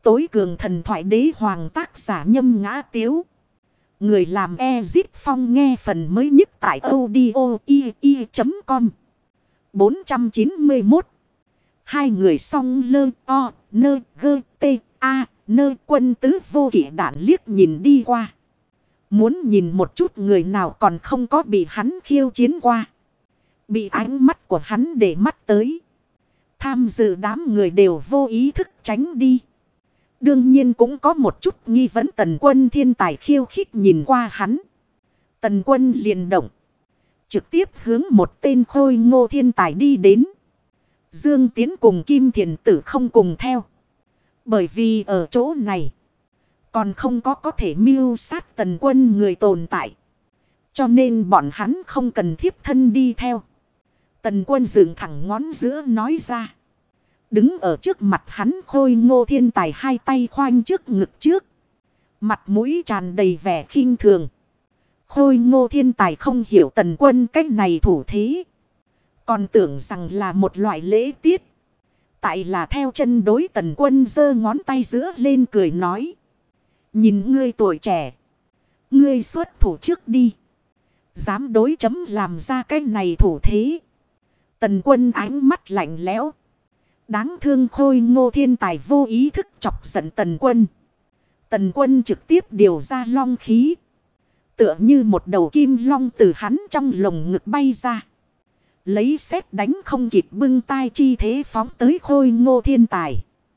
tối cường thần thoại đế hoàng tác giả Nhâm Ngã Tiếu. Người làm Ezip Phong nghe phần mới nhất tại audio.com. 491. Hai người song lơ o nơ gơ tê a nơ quân tứ vô kỵ đạn liếc nhìn đi qua. Muốn nhìn một chút người nào còn không có bị hắn khiêu chiến qua. Bị ánh mắt của hắn để mắt tới. Tham dự đám người đều vô ý thức tránh đi. Đương nhiên cũng có một chút nghi vấn Tần Quân thiên tài khiêu khích nhìn qua hắn. Tần Quân liền động. Trực tiếp hướng một tên khôi ngô thiên tài đi đến. Dương Tiến cùng Kim Thiền Tử không cùng theo. Bởi vì ở chỗ này còn không có thể mưu sát Tần Quân người tồn tại. Cho nên bọn hắn không cần thiếp thân đi theo. Tần Quân dựng thẳng ngón giữa nói ra. Đứng ở trước mặt hắn khôi ngô thiên tài hai tay khoanh trước ngực trước. Mặt mũi tràn đầy vẻ khinh thường. Khôi ngô thiên tài không hiểu Tần Quân cách này thủ thế. Còn tưởng rằng là một loại lễ tiết. Tại là theo chân đối Tần Quân giơ ngón tay giữa lên cười nói. Nhìn ngươi tuổi trẻ. Ngươi xuất thủ trước đi. Dám đối chấm làm ra cái này thủ thế. Tần Quân ánh mắt lạnh lẽo. Đáng thương khôi ngô thiên tài vô ý thức chọc giận Tần Quân. Tần Quân trực tiếp điều ra long khí. Tựa như một đầu kim long từ hắn trong lồng ngực bay ra. Lấy sét đánh không kịp bưng tai chi thế phóng tới khôi ngô thiên tài.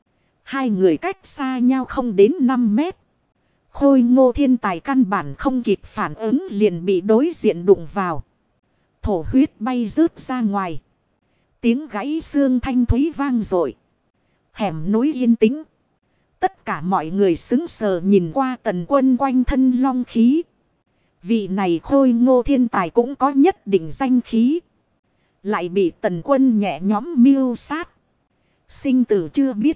Hai người cách xa nhau không đến 5 mét. Khôi ngô thiên tài căn bản không kịp phản ứng liền bị đối diện đụng vào. Thổ huyết bay rớt ra ngoài. Tiếng gãy xương thanh thúy vang dội. Hẻm núi yên tĩnh. Tất cả mọi người sững sờ nhìn qua Tần Quân quanh thân long khí. Vị này khôi ngô thiên tài cũng có nhất định danh khí. Lại bị Tần Quân nhẹ nhõm mưu sát. Sinh tử chưa biết.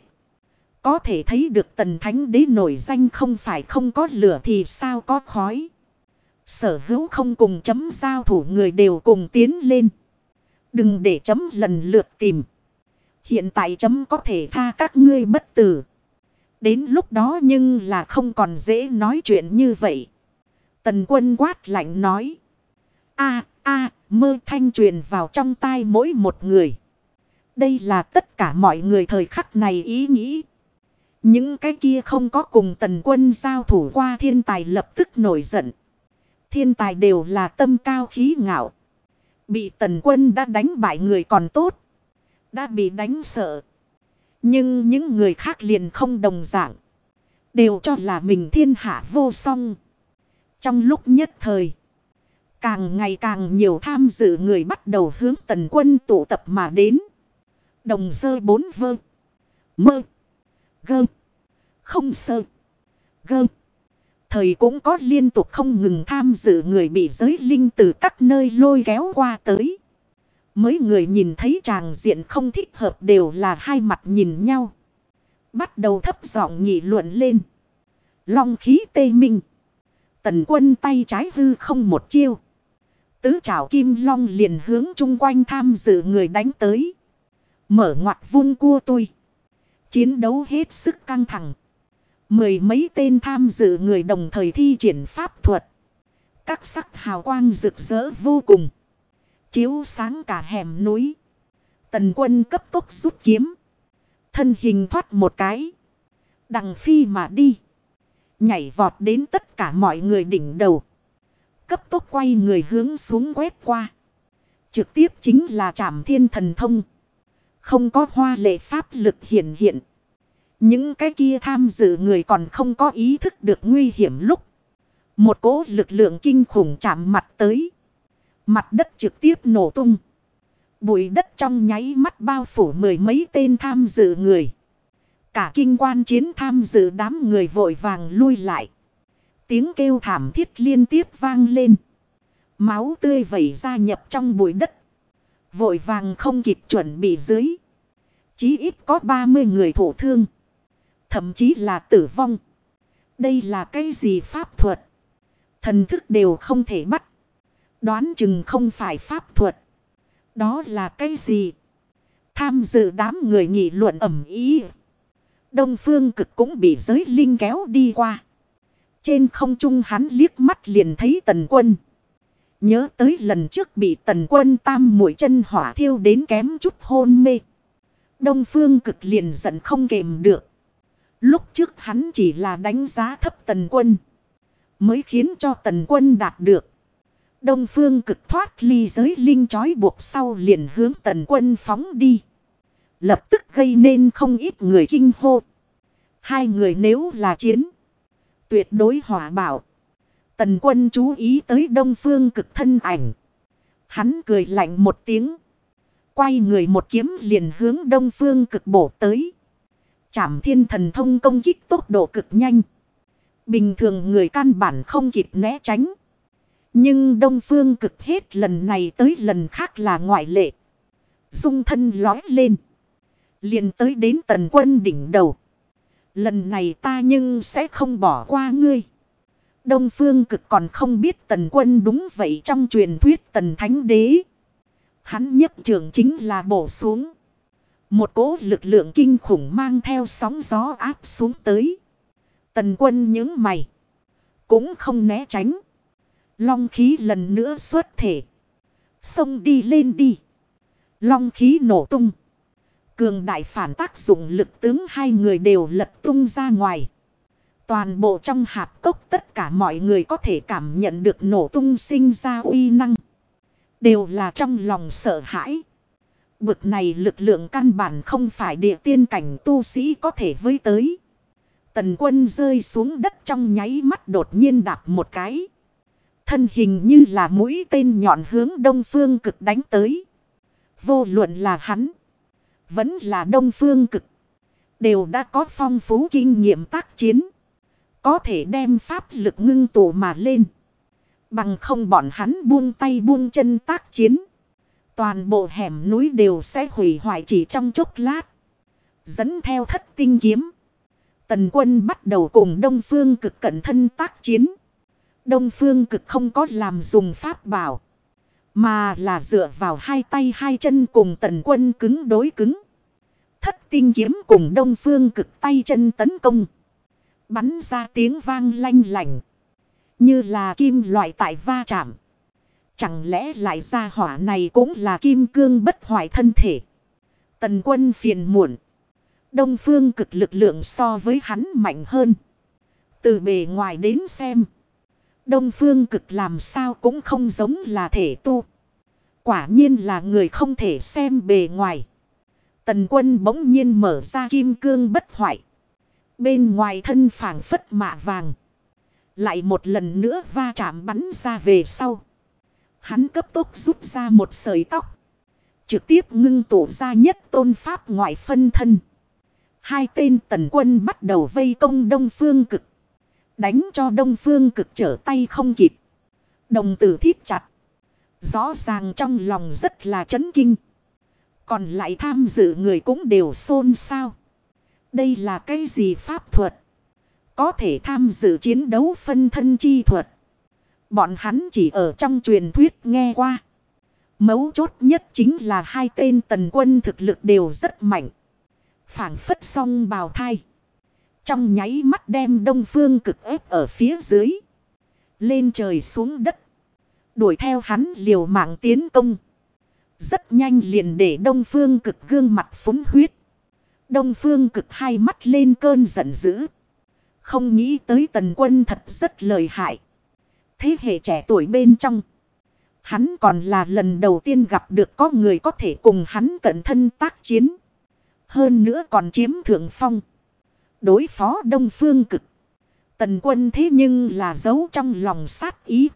Có thể thấy được Tần Thánh Đế nổi danh không phải không có lửa thì sao có khói. Sở hữu không cùng chấm giao thủ người đều cùng tiến lên. Đừng để chấm lần lượt tìm. Hiện tại chấm có thể tha các ngươi bất tử. Đến lúc đó nhưng là không còn dễ nói chuyện như vậy. Tần Quân quát lạnh nói. Mơ thanh truyền vào trong tai mỗi một người. Đây là tất cả mọi người thời khắc này ý nghĩ. Những cái kia không có cùng Tần Quân giao thủ qua thiên tài lập tức nổi giận. Thiên tài đều là tâm cao khí ngạo. Bị Tần Quân đã đánh bại người còn tốt. Đã bị đánh sợ. Nhưng những người khác liền không đồng dạng. Đều cho là mình thiên hạ vô song. Trong lúc nhất thời. Càng ngày càng nhiều tham dự người bắt đầu hướng Tần Quân tụ tập mà đến. Đồng sơ 4 vơ. Mơ. Gơ. Không sơ. Gơ. Thời cũng có liên tục không ngừng tham dự người bị giới linh từ các nơi lôi kéo qua tới. Mấy người nhìn thấy tràng diện không thích hợp đều là hai mặt nhìn nhau. Bắt đầu thấp giọng nghị luận lên. Long khí tê minh. Tần Quân tay trái hư không một chiêu. Tứ trảo kim long liền hướng chung quanh tham dự người đánh tới. Mở ngoặt vung cua tôi. Chiến đấu hết sức căng thẳng. Mười mấy tên tham dự người đồng thời thi triển pháp thuật. Các sắc hào quang rực rỡ vô cùng. Chiếu sáng cả hẻm núi. Tần Quân cấp tốc rút kiếm. Thân hình thoát một cái. Đằng phi mà đi. Nhảy vọt đến tất cả mọi người đỉnh đầu. Cấp tốc quay người hướng xuống quét qua. Trực tiếp chính là Trảm Thiên Thần Thông. Không có hoa lệ pháp lực hiển hiện. Những cái kia tham dự người còn không có ý thức được nguy hiểm lúc. Một cỗ lực lượng kinh khủng chạm mặt tới. Mặt đất trực tiếp nổ tung. Bụi đất trong nháy mắt bao phủ mười mấy tên tham dự người. Cả kinh quan chiến tham dự đám người vội vàng lui lại. Tiếng kêu thảm thiết liên tiếp vang lên. Máu tươi vẩy ra nhập trong bụi đất. Vội vàng không kịp chuẩn bị dưới. Chí ít có 30 người thổ thương. Thậm chí là tử vong. Đây là cái gì pháp thuật? Thần thức đều không thể bắt. Đoán chừng không phải pháp thuật. Đó là cái gì? Tham dự đám người nghị luận ầm ĩ. Đông Phương Cực cũng bị giới linh kéo đi qua. Trên không trung hắn liếc mắt liền thấy Tần Quân. Nhớ tới lần trước bị Tần Quân tam muội chân hỏa thiêu đến kém chút hôn mê. Đông Phương Cực liền giận không kềm được. Lúc trước hắn chỉ là đánh giá thấp Tần Quân, mới khiến cho Tần Quân đạt được. Đông Phương Cực thoát ly giới linh trói buộc sau liền hướng Tần Quân phóng đi. Lập tức gây nên không ít người kinh hô. Hai người nếu là chiến, tuyệt đối hỏa bảo. Tần Quân chú ý tới Đông Phương Cực thân ảnh. Hắn cười lạnh một tiếng. Quay người một kiếm liền hướng Đông Phương Cực bổ tới. Trảm Thiên Thần Thông công kích tốc độ cực nhanh. Bình thường người căn bản không kịp né tránh. Nhưng Đông Phương Cực hết lần này tới lần khác là ngoại lệ. Dung thân lói lên. Liền tới đến Tần Quân đỉnh đầu. Lần này ta nhưng sẽ không bỏ qua ngươi. Đông Phương Cực còn không biết Tần Quân đúng vậy trong truyền thuyết Tần Thánh Đế. Hắn nhất trường chính là bổ xuống. Một cỗ lực lượng kinh khủng mang theo sóng gió áp xuống tới. Tần Quân nhướng mày. Cũng không né tránh. Long khí lần nữa xuất thể. Xông đi lên đi. Long khí nổ tung. Cường đại phản tác dụng lực tướng hai người đều lật tung ra ngoài. Toàn bộ trong hạp cốc tất cả mọi người có thể cảm nhận được nổ tung sinh ra uy năng. Đều là trong lòng sợ hãi. Bực này lực lượng căn bản không phải địa tiên cảnh tu sĩ có thể với tới. Tần Quân rơi xuống đất trong nháy mắt đột nhiên đạp một cái. Thân hình như là mũi tên nhọn hướng Đông Phương Cực đánh tới. Vô luận là hắn, vẫn là Đông Phương Cực, đều đã có phong phú kinh nghiệm tác chiến. Có thể đem pháp lực ngưng tụ mà lên. Bằng không bọn hắn buông tay buông chân tác chiến. Toàn bộ hẻm núi đều sẽ hủy hoại chỉ trong chốc lát. Dẫn theo Thất Tinh kiếm. Tần Quân bắt đầu cùng Đông Phương Cực cận thân tác chiến. Đông Phương Cực không có làm dùng pháp bảo, mà là dựa vào hai tay hai chân cùng Tần Quân cứng đối cứng. Thất Tinh kiếm cùng Đông Phương Cực tay chân tấn công. Bắn ra tiếng vang lanh lảnh. Như là kim loại tại va chạm. Chẳng lẽ lại ra hỏa này cũng là kim cương bất hoại thân thể. Tần Quân phiền muộn. Đông Phương Cực lực lượng so với hắn mạnh hơn. Từ bề ngoài đến xem, Đông Phương Cực làm sao cũng không giống là thể tu. Quả nhiên là người không thể xem bề ngoài. Tần Quân bỗng nhiên mở ra kim cương bất hoại. Bên ngoài thân phảng phất mạ vàng. Lại một lần nữa va chạm bắn ra về sau. Hắn cấp tốc rút ra một sợi tóc. Trực tiếp ngưng tụ ra nhất tôn pháp ngoại phân thân. Hai tên Tần Quân bắt đầu vây công Đông Phương Cực. Đánh cho Đông Phương Cực trở tay không kịp. Đồng tử thít chặt. Rõ ràng trong lòng rất là chấn kinh. Còn lại tham dự người cũng đều xôn xao. Đây là cái gì pháp thuật? Có thể tham dự chiến đấu phân thân chi thuật. Bọn hắn chỉ ở trong truyền thuyết nghe qua. Mấu chốt nhất chính là hai tên Tần Quân thực lực đều rất mạnh. Phảng phất song bào thai. Trong nháy mắt đem Đông Phương Cực ép ở phía dưới. Lên trời xuống đất. Đuổi theo hắn liều mạng tiến công. Rất nhanh liền để Đông Phương Cực gương mặt phúng huyết. Đông Phương Cực hai mắt lên cơn giận dữ. Không nghĩ tới Tần Quân thật rất lợi hại. Thế hệ trẻ tuổi bên trong, hắn còn là lần đầu tiên gặp được có người có thể cùng hắn cận thân tác chiến. Hơn nữa còn chiếm thượng phong. Đối phó Đông Phương Cực, Tần Quân thế nhưng là giấu trong lòng sát ý.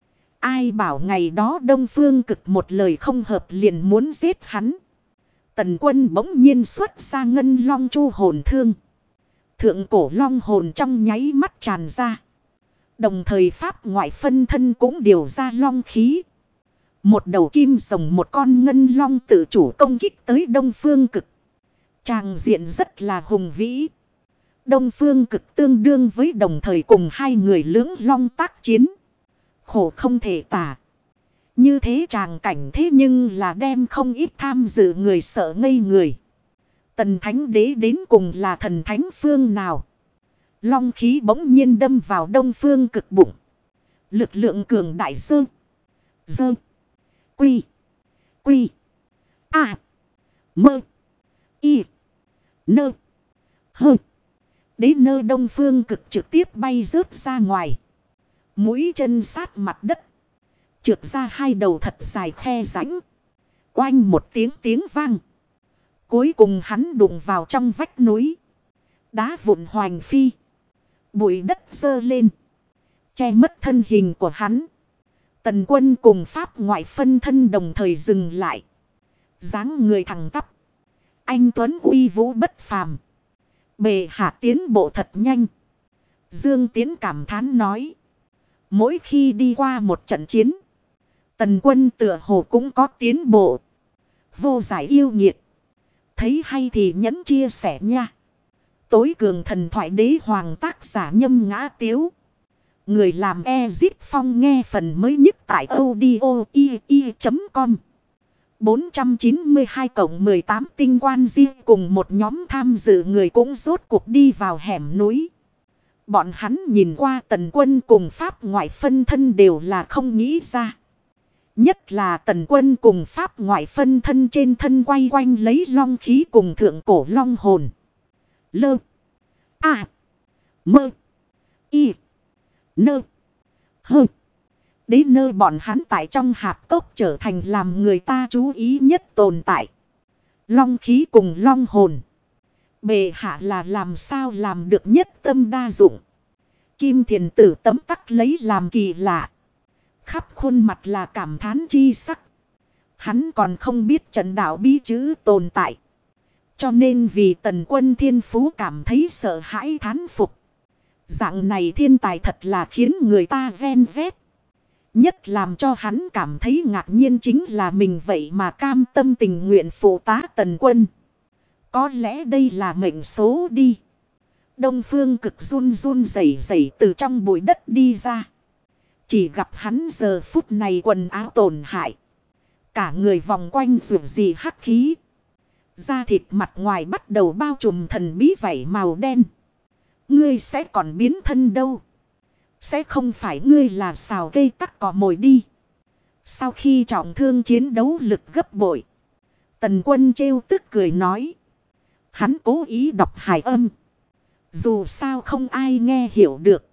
Ai bảo ngày đó Đông Phương Cực một lời không hợp liền muốn giết hắn. Tần Quân bỗng nhiên xuất ra ngân long chu hồn thương. Thượng cổ long hồn trong nháy mắt tràn ra. Đồng thời pháp ngoại phân thân cũng điều ra long khí. Một đầu kim rồng một con ngân long tự chủ công kích tới Đông Phương Cực. Tràng diện rất là hùng vĩ. Đông Phương Cực tương đương với đồng thời cùng hai người lưỡng long tác chiến. Khổ không thể tả. Như thế tràng cảnh thế nhưng là đem không ít tham dự người sợ ngây người. Tần thánh đế đến cùng là thần thánh phương nào? Long khí bỗng nhiên đâm vào Đông Phương Cực bụng. Lực lượng cường đại dơ. Quy. Mơ. Y. Nơ. Hơ. Đế nơ Đông Phương Cực trực tiếp bay rớt ra ngoài. Mũi chân sát mặt đất. Trượt ra hai đầu thật dài khe rãnh. Oanh một tiếng vang. Cuối cùng hắn đụng vào trong vách núi. Đá vụn hoành phi. Bụi đất dơ lên. Che mất thân hình của hắn. Tần Quân cùng Pháp ngoại phân thân đồng thời dừng lại. Dáng người thẳng tắp. Anh Tuấn uy vũ bất phàm. Bệ hạ tiến bộ thật nhanh. Dương Tiến cảm thán nói. Mỗi khi đi qua một trận chiến. Tần Quân tựa hồ cũng có tiến bộ. Vô giải yêu nghiệt. Thấy hay thì nhẫn chia sẻ nha. Tối cường thần thoại đế hoàng tác giả Nhâm Ngã Tiếu. Người làm Ezit Phong nghe phần mới nhất tại audio.com. 492+18 tinh quan riêng cùng một nhóm tham dự người cũng rốt cuộc đi vào hẻm núi. Bọn hắn nhìn qua Tần Quân cùng Pháp ngoại phân thân đều là không nghĩ ra. Nhất là Tần Quân cùng Pháp ngoại phân thân trên thân quay quanh lấy long khí cùng thượng cổ long hồn. Lơ. A. Mơ. Y. Nơ. Hơ. Đế nơ bọn hắn tại trong hạp cốc trở thành làm người ta chú ý nhất tồn tại. Long khí cùng long hồn. Bệ hạ là làm sao làm được nhất tâm đa dụng. Kim Thiền Tử tấm tắc lấy làm kỳ lạ. Khắp khuôn mặt là cảm thán chi sắc. Hắn còn không biết trận đạo bí chữ tồn tại. Cho nên vì Tần Quân thiên phú cảm thấy sợ hãi thán phục. Dạng này thiên tài thật là khiến người ta ghen ghét. Nhất làm cho hắn cảm thấy ngạc nhiên chính là mình vậy mà cam tâm tình nguyện phụ tá Tần Quân. Có lẽ đây là mệnh số đi. Đông Phương Cực run run rẩy rẩy từ trong bụi đất đi ra. Chỉ gặp hắn giờ phút này quần áo tổn hại. Cả người vòng quanh rượu gì hắc khí. Da thịt mặt ngoài bắt đầu bao trùm thần bí vảy màu đen. Ngươi sẽ còn biến thân đâu. Sẽ không phải ngươi là xào cây tắc cỏ mồi đi. Sau khi trọng thương chiến đấu lực gấp bội. Tần Quân trêu tức cười nói. Hắn cố ý đọc hài âm. Dù sao không ai nghe hiểu được.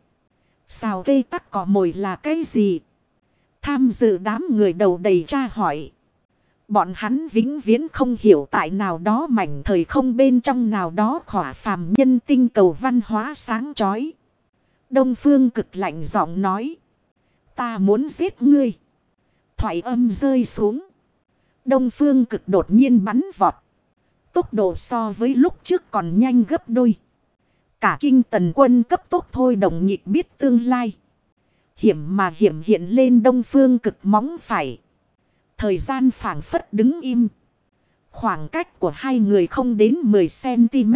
Xào cây tắc cỏ mồi là cái gì? Tham dự đám người đầu đầy tra hỏi. Bọn hắn vĩnh viễn không hiểu tại nào đó mảnh thời không bên trong nào đó khỏa phàm nhân tinh cầu văn hóa sáng chói. Đông Phương Cực lạnh giọng nói. Ta muốn giết ngươi. Thoại âm rơi xuống. Đông Phương Cực đột nhiên bắn vọt. Tốc độ so với lúc trước còn nhanh gấp đôi. Cả kinh Tần Quân cấp tốc thôi đồng nhịp biết tương lai. Hiểm mà hiểm hiện lên Đông Phương Cực móng phải. Thời gian phảng phất đứng im. Khoảng cách của hai người không đến 10 cm.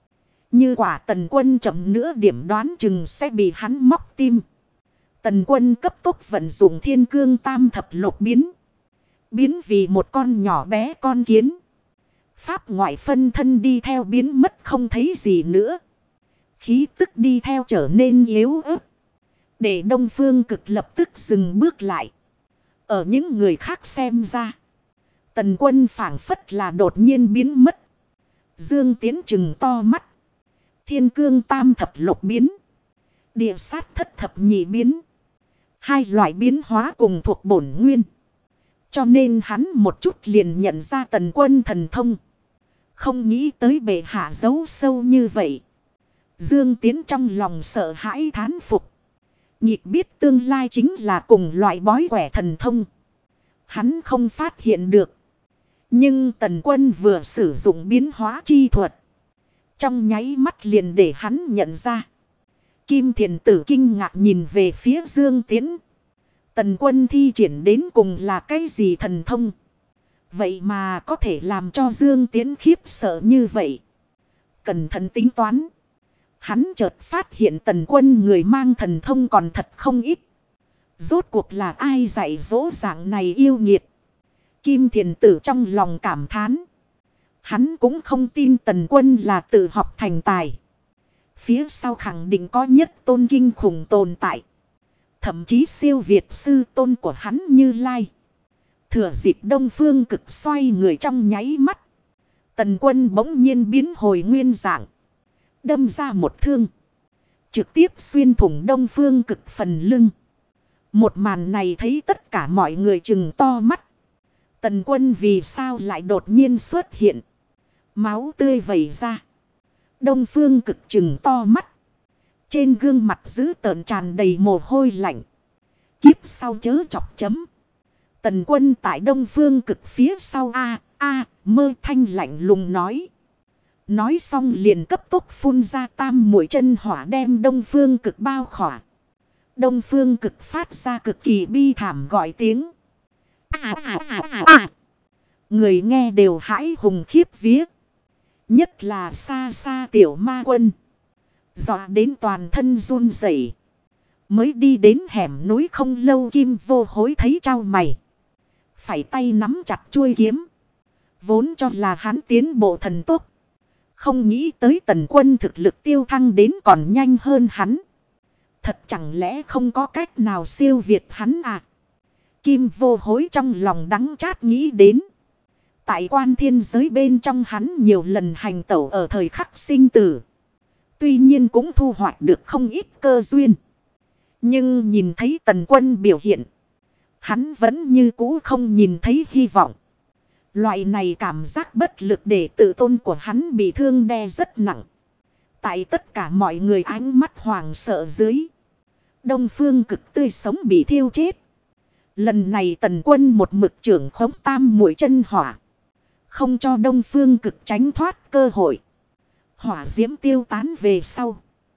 Như quả Tần Quân chậm nữa điểm đoán chừng sẽ bị hắn móc tim. Tần Quân cấp tốc vận dụng Thiên Cương Tam Thập Lục biến. Biến vì một con nhỏ bé con kiến. Pháp ngoại phân thân đi theo biến mất không thấy gì nữa. Khí tức đi theo trở nên yếu ớt. Để Đông Phương Cực lập tức dừng bước lại. Ở những người khác xem ra. Tần Quân phảng phất là đột nhiên biến mất. Dương Tiến trừng to mắt. Thiên Cương Tam Thập Lục biến. Địa sát thất thập nhị biến. Hai loại biến hóa cùng thuộc bổn nguyên. Cho nên hắn một chút liền nhận ra Tần Quân thần thông. Không nghĩ tới bệ hạ giấu sâu như vậy. Dương Tiến trong lòng sợ hãi thán phục. Nhịp biết tương lai chính là cùng loại bói quẻ thần thông. Hắn không phát hiện được. Nhưng Tần Quân vừa sử dụng biến hóa chi thuật. Trong nháy mắt liền để hắn nhận ra. Kim Thiền Tử kinh ngạc nhìn về phía Dương Tiến. Tần Quân thi triển đến cùng là cái gì thần thông? Vậy mà có thể làm cho Dương Tiến khiếp sợ như vậy. Cẩn thận tính toán. Hắn chợt phát hiện Tần Quân người mang thần thông còn thật không ít. Rốt cuộc là ai dạy dỗ dạng này yêu nghiệt. Kim Thiền Tử trong lòng cảm thán. Hắn cũng không tin Tần Quân là tự học thành tài. Phía sau khẳng định có nhất tôn kinh khủng tồn tại. Thậm chí siêu việt sư tôn của hắn Như Lai. Thừa dịp Đông Phương Cực xoay người trong nháy mắt. Tần Quân bỗng nhiên biến hồi nguyên dạng. Đâm ra một thương. Trực tiếp xuyên thủng Đông Phương Cực phần lưng. Một màn này thấy tất cả mọi người trừng to mắt. Tần Quân vì sao lại đột nhiên xuất hiện. Máu tươi vẩy ra. Đông Phương Cực trừng to mắt. Trên gương mặt dữ tợn tràn đầy mồ hôi lạnh. Kiếp sau chớ chọc chấm. Tần Quân tại Đông Phương Cực phía sau mơ thanh lạnh lùng nói. Nói xong liền cấp tốc phun ra tam mũi chân hỏa đem Đông Phương Cực bao khỏa. Đông Phương Cực phát ra cực kỳ bi thảm gọi tiếng. Người nghe đều hãi hùng khiếp vía. Nhất là xa xa tiểu ma quân. Dọa đến toàn thân run rẩy. Mới đi đến hẻm núi không lâu Kim Vô Hối thấy trao mày. Phải tay nắm chặt chuôi kiếm. Vốn cho là hắn tiến bộ thần tốc. Không nghĩ tới Tần Quân thực lực tiêu thăng đến còn nhanh hơn hắn. Thật chẳng lẽ không có cách nào siêu việt hắn à? Kim Vô Hối trong lòng đắng chát nghĩ đến. Tại quan thiên giới bên trong hắn nhiều lần hành tẩu ở thời khắc sinh tử. Tuy nhiên cũng thu hoạch được không ít cơ duyên. Nhưng nhìn thấy Tần Quân biểu hiện. Hắn vẫn như cũ không nhìn thấy hy vọng. Loại này cảm giác bất lực để tự tôn của hắn bị thương đe rất nặng. Tại tất cả mọi người ánh mắt hoảng sợ dưới. Đông Phương Cực tươi sống bị thiêu chết. Lần này Tần Quân một mực trưởng khống tam mũi chân hỏa. Không cho Đông Phương Cực tránh thoát cơ hội. Hỏa diễm tiêu tán về sau.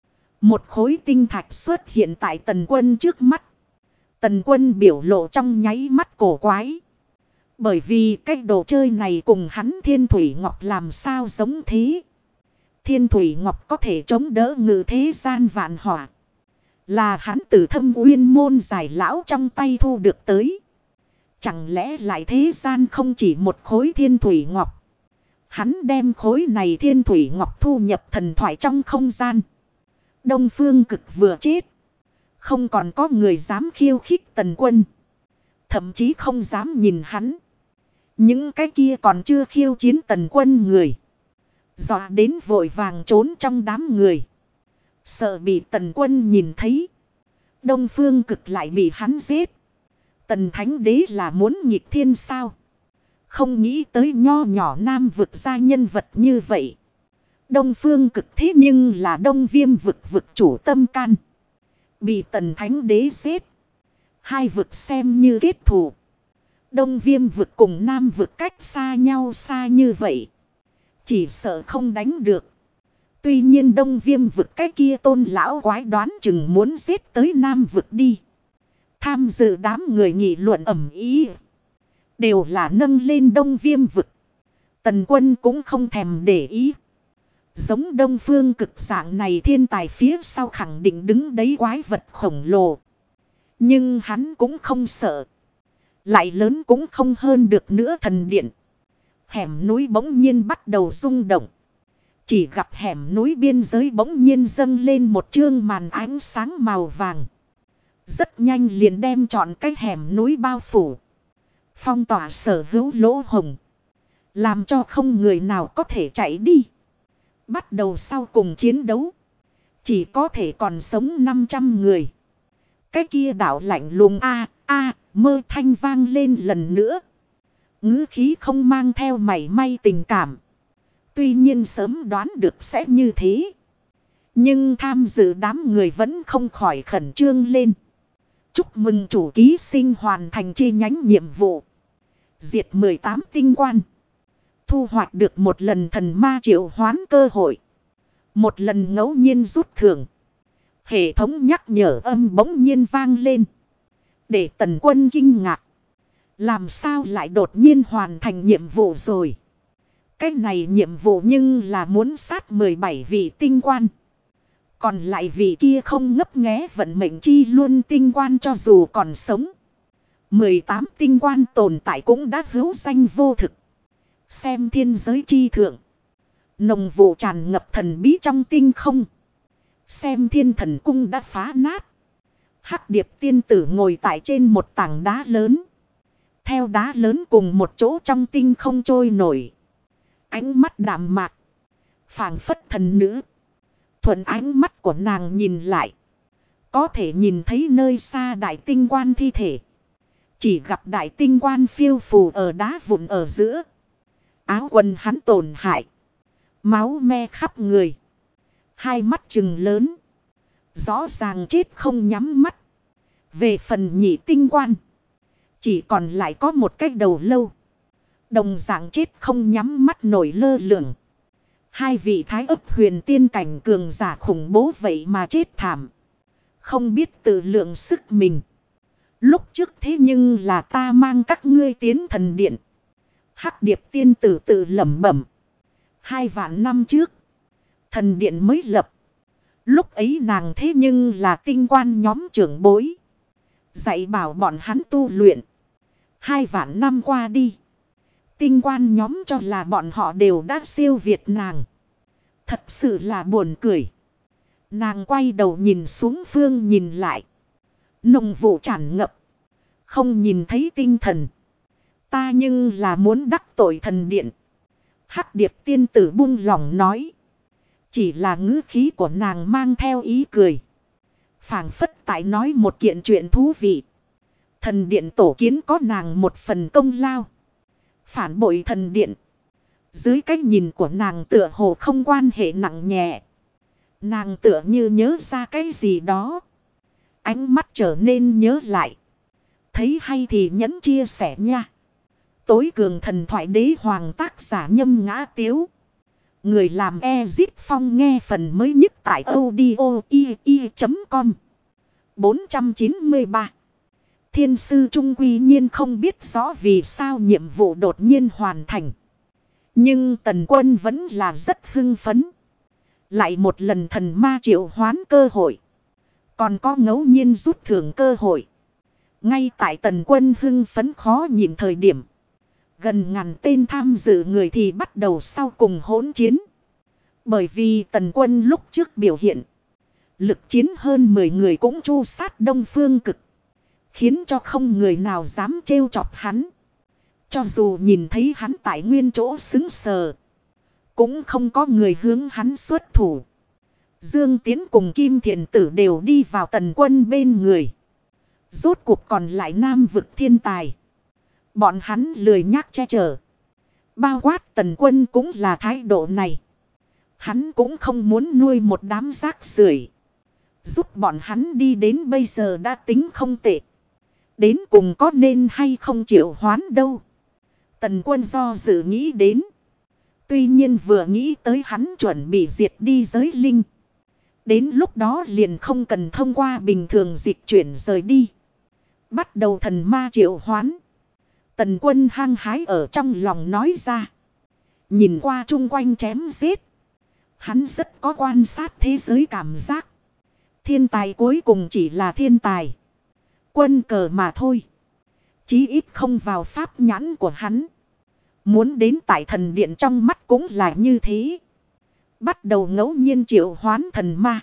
Một khối tinh thạch xuất hiện tại Tần Quân trước mắt. Tần Quân biểu lộ trong nháy mắt cổ quái. Bởi vì cái đồ chơi này cùng hắn Thiên Thủy Ngọc làm sao giống thế. Thiên Thủy Ngọc có thể chống đỡ ngự thế gian vạn hỏa. Là hắn từ Thâm Uyên môn giải lão trong tay thu được tới. Chẳng lẽ lại thế gian không chỉ một khối Thiên Thủy Ngọc. Hắn đem khối này Thiên Thủy Ngọc thu nhập thần thoại trong không gian. Đông Phương Cực vừa chết. Không còn có người dám khiêu khích Tần Quân. Thậm chí không dám nhìn hắn. Những cái kia còn chưa khiêu chiến Tần Quân người. Dọa đến vội vàng trốn trong đám người. Sợ bị Tần Quân nhìn thấy. Đông Phương Cực lại bị hắn giết. Tần Thánh Đế là muốn nghịch thiên sao? Không nghĩ tới nho nhỏ nam vực ra nhân vật như vậy. Đông Phương Cực thế nhưng là Đông Viêm vực chủ tâm can. Bị Tần Thánh Đế giết. Hai vực xem như kết thù. Đông Viêm vực cùng Nam vực cách xa nhau xa như vậy. Chỉ sợ không đánh được. Tuy nhiên Đông Viêm vực cái kia tôn lão quái đoán chừng muốn giết tới Nam vực đi. Tham dự đám người nghị luận ầm ĩ. Đều là nâng lên Đông Viêm vực. Tần Quân cũng không thèm để ý. Giống Đông Phương Cực dạng này thiên tài phía sau khẳng định đứng đấy quái vật khổng lồ. Nhưng hắn cũng không sợ. Lại lớn cũng không hơn được nữa thần điện. Hẻm núi bỗng nhiên bắt đầu rung động. Chỉ gặp hẻm núi biên giới bỗng nhiên dâng lên một chương màn ánh sáng màu vàng. Rất nhanh liền đem trọn cái hẻm núi bao phủ. Phong tỏa sở hữu lỗ hồng. Làm cho không người nào có thể chạy đi. Bắt đầu sau cùng chiến đấu. Chỉ có thể còn sống 500 người. Cái kia đảo lạnh lùng mơ thanh vang lên lần nữa. Ngữ khí không mang theo mảy may tình cảm. Tuy nhiên sớm đoán được sẽ như thế. Nhưng tham dự đám người vẫn không khỏi khẩn trương lên. Chúc mừng chủ ký sinh hoàn thành chi nhánh nhiệm vụ. Diệt 18 tinh quan. Thu hoạch được một lần thần ma triệu hoán cơ hội. Một lần ngẫu nhiên rút thưởng. Hệ thống nhắc nhở âm bỗng nhiên vang lên. Để Tần Quân kinh ngạc. Làm sao lại đột nhiên hoàn thành nhiệm vụ rồi. Cái này nhiệm vụ nhưng là muốn sát 17 vị tinh quan. Còn lại vị kia không ngấp nghé vận mệnh chi luôn tinh quan cho dù còn sống. 18 tinh quan tồn tại cũng đã hữu danh vô thực. Xem thiên giới chi thượng. Nồng vụ tràn ngập thần bí trong tinh không. Xem thiên thần cung đã phá nát. Hắc điệp tiên tử ngồi tại trên một tảng đá lớn. Theo đá lớn cùng một chỗ trong tinh không trôi nổi. Ánh mắt đạm mạc. Phảng phất thần nữ. Thuận ánh mắt của nàng nhìn lại. Có thể nhìn thấy nơi xa đại tinh quan thi thể. Chỉ gặp đại tinh quan phiêu phù ở đá vụn ở giữa. Áo quần hắn tổn hại. Máu me khắp người. Hai mắt trừng lớn. Rõ ràng chết không nhắm mắt. Về phần nhị tinh quan. Chỉ còn lại có một cái đầu lâu. Đồng dạng chết không nhắm mắt nổi lơ lửng. Hai vị thái ấp huyền tiên cảnh cường giả khủng bố vậy mà chết thảm. Không biết tự lượng sức mình. Lúc trước thế nhưng là ta mang các ngươi tiến thần điện. Hắc điệp tiên tử tự lẩm bẩm. 2 vạn năm trước. Thần điện mới lập. Lúc ấy nàng thế nhưng là tinh quan nhóm trưởng bối. Dạy bảo bọn hắn tu luyện. 2 vạn năm qua đi. Tinh quan nhóm cho là bọn họ đều đã siêu việt nàng. Thật sự là buồn cười. Nàng quay đầu nhìn xuống phương nhìn lại. Nồng vụ tràn ngập. Không nhìn thấy tinh thần. Ta nhưng là muốn đắc tội thần điện. Hắc điệp tiên tử buông lỏng nói. Chỉ là ngữ khí của nàng mang theo ý cười. Phảng phất tại nói một kiện chuyện thú vị. Thần điện tổ kiến có nàng một phần công lao. Phản bội thần điện. Dưới cái nhìn của nàng tựa hồ không quan hệ nặng nhẹ. Nàng tựa như nhớ ra cái gì đó. Ánh mắt trở nên nhớ lại. Thấy hay thì nhấn chia sẻ nha. Tối cường thần thoại đế hoàng tác giả Nhâm Ngã Tiếu. Người làm Ezit Phong nghe phần mới nhất tại audio.com 493. Thiên sư Trung quy nhiên không biết rõ vì sao nhiệm vụ đột nhiên hoàn thành. Nhưng Tần Quân vẫn là rất hưng phấn. Lại một lần thần ma triệu hoán cơ hội. Còn có ngẫu nhiên rút thưởng cơ hội. Ngay tại Tần Quân hưng phấn khó nhìn thời điểm. Gần ngàn tên tham dự người thì bắt đầu sau cùng hỗn chiến. Bởi vì Tần Quân lúc trước biểu hiện. Lực chiến hơn 10 người cũng tru sát Đông Phương Cực. Khiến cho không người nào dám trêu chọc hắn. Cho dù nhìn thấy hắn tại nguyên chỗ xứng sờ. Cũng không có người hướng hắn xuất thủ. Dương Tiến cùng Kim Thiện Tử đều đi vào Tần Quân bên người. Rốt cuộc còn lại Nam vực thiên tài. Bọn hắn lười nhác che chở. Bao quát Tần Quân cũng là thái độ này. Hắn cũng không muốn nuôi một đám rác rưởi. Giúp bọn hắn đi đến bây giờ đã tính không tệ. Đến cùng có nên hay không chịu hoán đâu. Tần Quân do dự nghĩ đến. Tuy nhiên vừa nghĩ tới hắn chuẩn bị diệt đi giới linh. Đến lúc đó liền không cần thông qua bình thường dịch chuyển rời đi. Bắt đầu thần ma triệu hoán. Tần Quân hăng hái ở trong lòng nói ra. Nhìn qua chung quanh chém giết. Hắn rất có quan sát thế giới cảm giác. Thiên tài cuối cùng chỉ là thiên tài. Quân cờ mà thôi. Chí ít không vào pháp nhãn của hắn. Muốn đến tại thần điện trong mắt cũng là như thế. Bắt đầu ngẫu nhiên triệu hoán thần ma.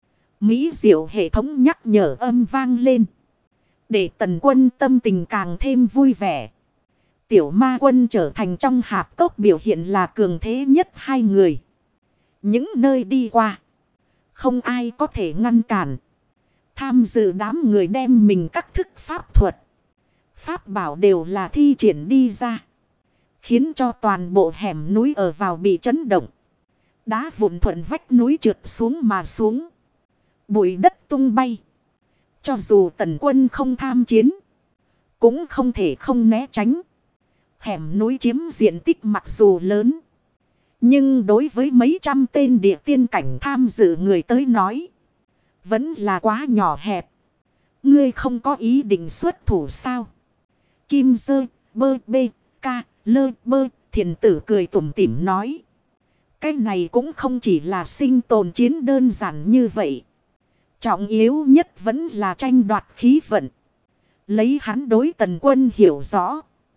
Mỹ diệu hệ thống nhắc nhở âm vang lên. Để Tần Quân tâm tình càng thêm vui vẻ. Tiểu ma quân trở thành trong hạp cốc biểu hiện là cường thế nhất 2 người. Những nơi đi qua. Không ai có thể ngăn cản. Tham dự đám người đem mình các thức pháp thuật. Pháp bảo đều là thi triển đi ra. Khiến cho toàn bộ hẻm núi ở vào bị chấn động. Đá vụn thuận vách núi trượt xuống mà xuống. Bụi đất tung bay. Cho dù Tần Quân không tham chiến. Cũng không thể không né tránh. Hẻm núi chiếm diện tích mặc dù lớn. Nhưng đối với mấy trăm tên địa tiên cảnh tham dự người tới nói. Vẫn là quá nhỏ hẹp. Ngươi không có ý định xuất thủ sao? Kim Dơ, Bơ Bê, Ca, Lơ Bơ, Thiền Tử cười tủm tỉm nói. Cái này cũng không chỉ là sinh tồn chiến đơn giản như vậy. Trọng yếu nhất vẫn là tranh đoạt khí vận. Lấy hắn đối Tần Quân hiểu rõ.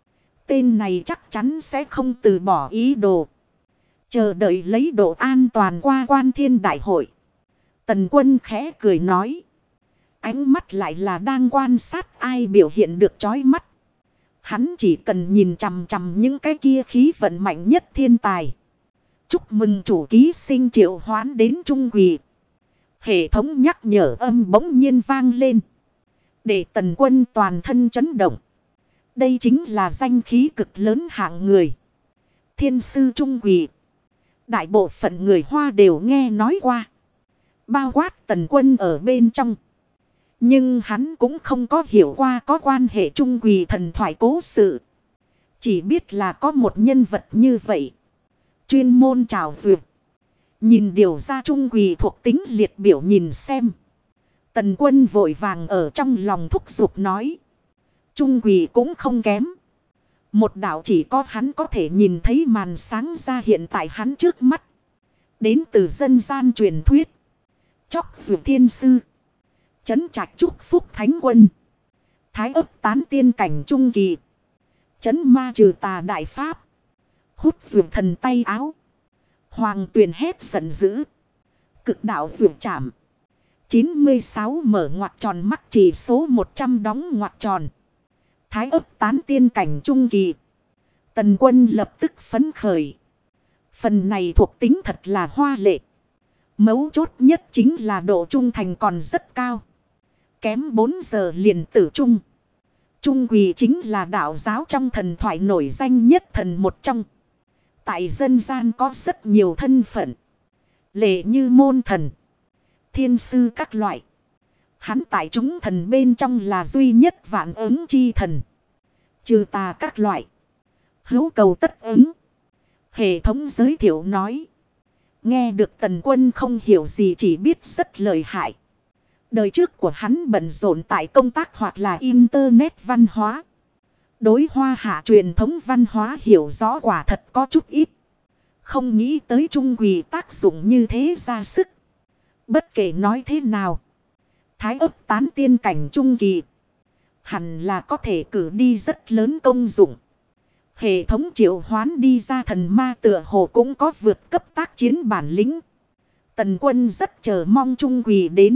Tên này chắc chắn sẽ không từ bỏ ý đồ. Chờ đợi lấy độ an toàn qua Quan Thiên Đại hội. Tần Quân khẽ cười nói. Ánh mắt lại là đang quan sát ai biểu hiện được chói mắt. Hắn chỉ cần nhìn chằm chằm những cái kia khí vận mạnh nhất thiên tài. Chúc mừng chủ ký sinh triệu hoán đến Trung Quỳ. Hệ thống nhắc nhở âm bỗng nhiên vang lên. Để Tần Quân toàn thân chấn động. Đây chính là danh khí cực lớn hạng người. Thiên sư Trung Quỳ. Đại bộ phận người Hoa đều nghe nói qua. Bao quát Tần Quân ở bên trong. Nhưng hắn cũng không có hiểu qua có quan hệ Trung Quỳ thần thoại cố sự. Chỉ biết là có một nhân vật như vậy. Chuyên môn trào duyệt. Nhìn điều ra Trung Quỳ thuộc tính liệt biểu nhìn xem. Tần Quân vội vàng ở trong lòng thúc giục nói. Trung Quỳ cũng không kém. Một đạo chỉ có hắn có thể nhìn thấy màn sáng ra hiện tại hắn trước mắt. Đến từ dân gian truyền thuyết. Chóc duyệt thiên sư. Trấn Trạch Chúc Phúc Thánh Quân. Thái ấp tán tiên cảnh trung kỳ. Trấn ma trừ tà đại pháp. Hút duyệt thần tay áo. Hoàng tuyền hét giận dữ. Cực đạo duyệt chạm. 96 mở ngoặc tròn mắc chỉ số 100 đóng ngoặc tròn. Thái ấp tán tiên cảnh trung kỳ. Tần Quân lập tức phấn khởi. Phần này thuộc tính thật là hoa lệ. Mấu chốt nhất chính là độ trung thành còn rất cao. Kém 4 giờ liền tử trung. Trung Quỳ chính là đạo giáo trong thần thoại nổi danh nhất thần một trong. Tại dân gian có rất nhiều thân phận. Lệ như môn thần. Thiên sư các loại. Hắn tại chúng thần bên trong là duy nhất vạn ứng chi thần. Trừ tà các loại. Hữu cầu tất ứng. Hệ thống giới thiệu nói. Nghe được Tần Quân không hiểu gì chỉ biết rất lợi hại. Đời trước của hắn bận rộn tại công tác hoặc là internet văn hóa. Đối Hoa Hạ truyền thống văn hóa hiểu rõ quả thật có chút ít. Không nghĩ tới Trung Quỳ tác dụng như thế ra sức. Bất kể nói thế nào. Thái ấp tán tiên cảnh trung kỳ. Hẳn là có thể cử đi rất lớn công dụng. Hệ thống triệu hoán đi ra thần ma tựa hồ cũng có vượt cấp tác chiến bản lĩnh. Tần Quân rất chờ mong Trung Quỳ đến.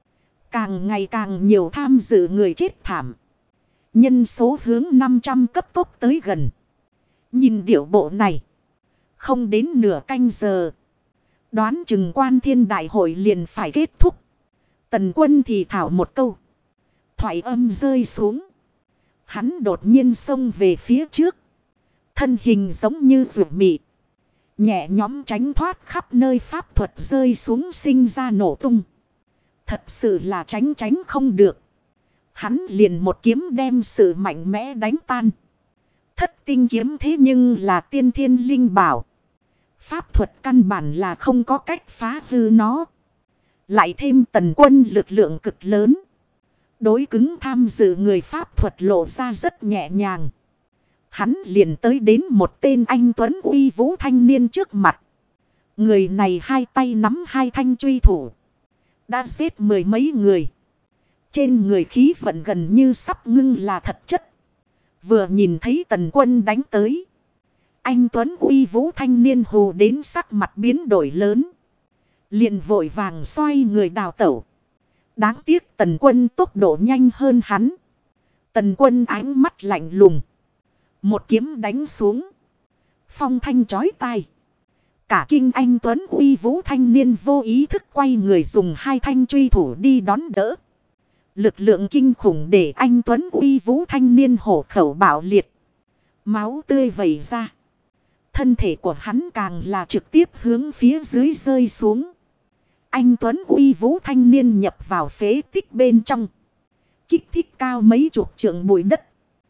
Càng ngày càng nhiều tham dự người chết thảm. Nhân số hướng 500 cấp tốc tới gần. Nhìn điệu bộ này. Không đến nửa canh giờ. Đoán chừng Quan Thiên Đại hội liền phải kết thúc. Tần Quân thì thảo một câu. Thoại âm rơi xuống. Hắn đột nhiên xông về phía trước. Thân hình giống như ruột mị. Nhẹ nhóm tránh thoát khắp nơi pháp thuật rơi xuống sinh ra nổ tung. Thật sự là tránh không được. Hắn liền một kiếm đem sự mạnh mẽ đánh tan. Thất tinh kiếm thế nhưng là tiên thiên linh bảo. Pháp thuật căn bản là không có cách phá hư nó. Lại thêm Tần Quân lực lượng cực lớn. Đối cứng tham dự người pháp thuật lộ ra rất nhẹ nhàng. Hắn liền tới đến một tên anh tuấn uy vũ thanh niên trước mặt. Người này hai tay nắm hai thanh truy thủ. Đã giết mười mấy người. Trên người khí vận gần như sắp ngưng là thật chất. Vừa nhìn thấy Tần Quân đánh tới. Anh tuấn uy vũ thanh niên hù đến sắc mặt biến đổi lớn. Liền vội vàng xoay người đào tẩu. Đáng tiếc Tần Quân tốc độ nhanh hơn hắn. Tần Quân ánh mắt lạnh lùng. Một kiếm đánh xuống. Phong thanh chói tai. Cả kinh anh tuấn uy vũ thanh niên vô ý thức quay người dùng hai thanh truy thủ đi đón đỡ. Lực lượng kinh khủng để anh tuấn uy vũ thanh niên hổ khẩu bạo liệt. Máu tươi vẩy ra. Thân thể của hắn càng là trực tiếp hướng phía dưới rơi xuống. Anh tuấn uy vũ thanh niên nhập vào phế tích bên trong. Kích thích cao mấy chục trượng bụi đất.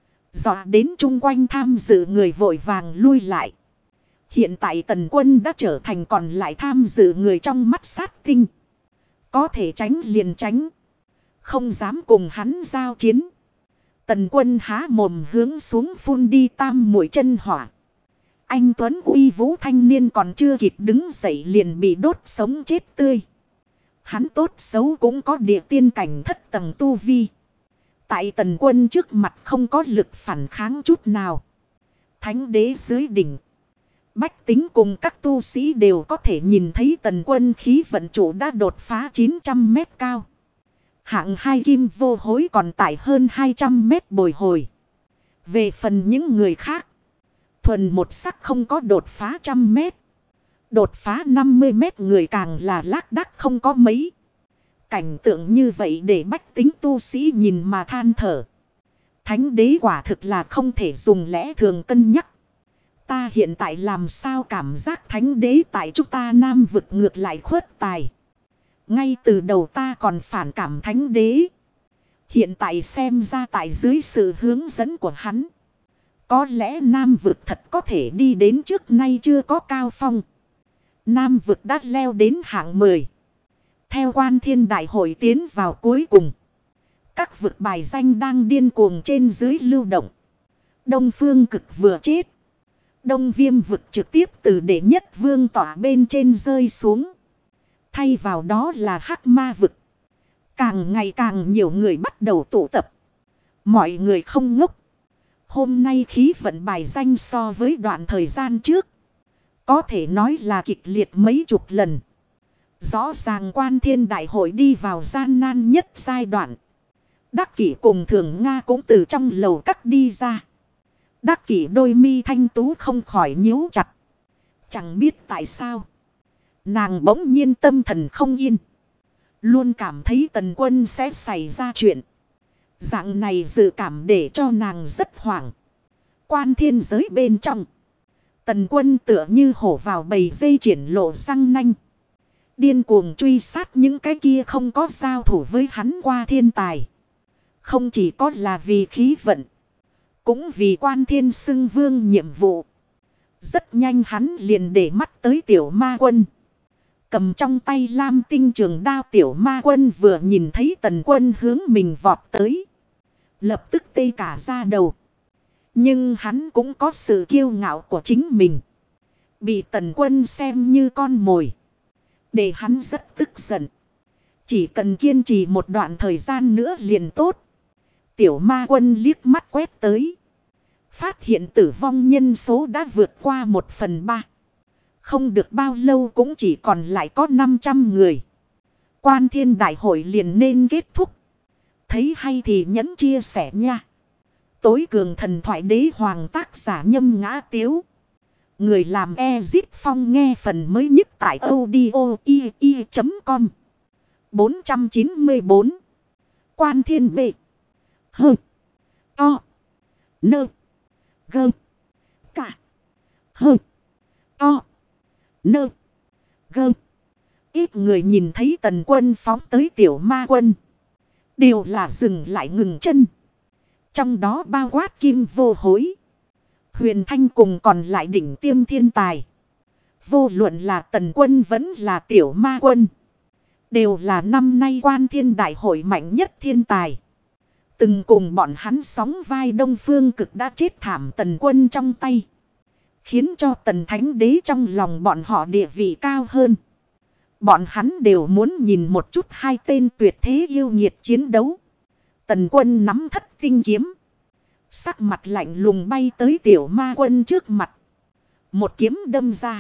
Dọa đến chung quanh tham dự người vội vàng lui lại. Hiện tại Tần Quân đã trở thành còn lại tham dự người trong mắt sát tinh. Có thể tránh liền tránh. Không dám cùng hắn giao chiến. Tần Quân há mồm hướng xuống phun đi tam mũi chân hỏa. Anh tuấn uy vũ thanh niên còn chưa kịp đứng dậy liền bị đốt sống chết tươi. Hắn tốt xấu cũng có địa tiên cảnh thất tầng tu vi. Tại Tần Quân trước mặt không có lực phản kháng chút nào. Thánh đế dưới đỉnh. Bách tính cùng các tu sĩ đều có thể nhìn thấy tần quân khí vận chủ đã đột phá 900 mét cao. Hạng 2 kim vô hối còn tải hơn 200 mét bồi hồi. Về phần những người khác, thuần một sắc không có đột phá 100 mét. Đột phá 50 mét người càng là lác đác không có mấy. Cảnh tượng như vậy để bách tính tu sĩ nhìn mà than thở. Thánh đế quả thực là không thể dùng lẽ thường cân nhắc. Ta hiện tại làm sao cảm giác thánh đế tại chúng ta Nam vực ngược lại khuất tài. Ngay từ đầu ta còn phản cảm thánh đế. Hiện tại xem ra tại dưới sự hướng dẫn của hắn. Có lẽ Nam vực thật có thể đi đến trước nay chưa có cao phong. Nam vực đã leo đến hạng 10. Theo Quan Thiên Đại hội tiến vào cuối cùng. Các vực bài danh đang điên cuồng trên dưới lưu động. Đông Phương Cực vừa chết. Đông Viêm vực trực tiếp từ đệ nhất vương tỏa bên trên rơi xuống. Thay vào đó là Hắc Ma vực. Càng ngày càng nhiều người bắt đầu tụ tập. Mọi người không ngốc. Hôm nay khí vận bài danh so với đoạn thời gian trước. Có thể nói là kịch liệt mấy chục lần. Rõ ràng Quan Thiên Đại hội đi vào gian nan nhất giai đoạn. Đắc Kỷ cùng Thường Nga cũng từ trong lầu cắt đi ra. Đắc Kỷ đôi mi thanh tú không khỏi nhíu chặt. Chẳng biết tại sao. Nàng bỗng nhiên tâm thần không yên. Luôn cảm thấy Tần Quân sẽ xảy ra chuyện. Dạng này dự cảm để cho nàng rất hoảng. Quan thiên giới bên trong. Tần Quân tựa như hổ vào bầy dây triển lộ răng nanh. Điên cuồng truy sát những cái kia không có giao thủ với hắn qua thiên tài. Không chỉ có là vì khí vận. Cũng vì Quan Thiên xưng vương nhiệm vụ. Rất nhanh hắn liền để mắt tới Tiểu Ma Quân. Cầm trong tay lam tinh trường đao Tiểu Ma Quân vừa nhìn thấy Tần Quân hướng mình vọt tới. Lập tức tê cả da đầu. Nhưng hắn cũng có sự kiêu ngạo của chính mình. Bị Tần Quân xem như con mồi. Để hắn rất tức giận. Chỉ cần kiên trì một đoạn thời gian nữa liền tốt. Tiểu Ma Quân liếc mắt quét tới. Phát hiện tử vong nhân số đã vượt qua 1/3. Không được bao lâu cũng chỉ còn lại có 500 người. Quan Thiên Đại hội liền nên kết thúc. Thấy hay thì nhấn chia sẻ nha. Tối cường thần thoại đế hoàng tác giả Nhâm Ngã Tiếu. Người làm Ezip Phong nghe phần mới nhất tại audio.com. 494. Quan Thiên Bệ. Hơ. To. Nơ. Gơ. Cả. Hơ. To. Nơ. Gơ. Ít người nhìn thấy Tần Quân phóng tới Tiểu Ma Quân. Đều là dừng lại ngừng chân. Trong đó bao quát Kim Vô Hối. Huyền Thanh cùng còn lại đỉnh tiêm thiên tài. Vô luận là Tần Quân vẫn là Tiểu Ma Quân. Đều là năm nay Quan Thiên Đại hội mạnh nhất thiên tài. Từng cùng bọn hắn sóng vai Đông Phương Cực đã chết thảm Tần Quân trong tay. Khiến cho Tần Thánh Đế trong lòng bọn họ địa vị cao hơn. Bọn hắn đều muốn nhìn một chút hai tên tuyệt thế yêu nghiệt chiến đấu. Tần Quân nắm Thất Tinh kiếm. Sắc mặt lạnh lùng bay tới Tiểu Ma Quân trước mặt. Một kiếm đâm ra.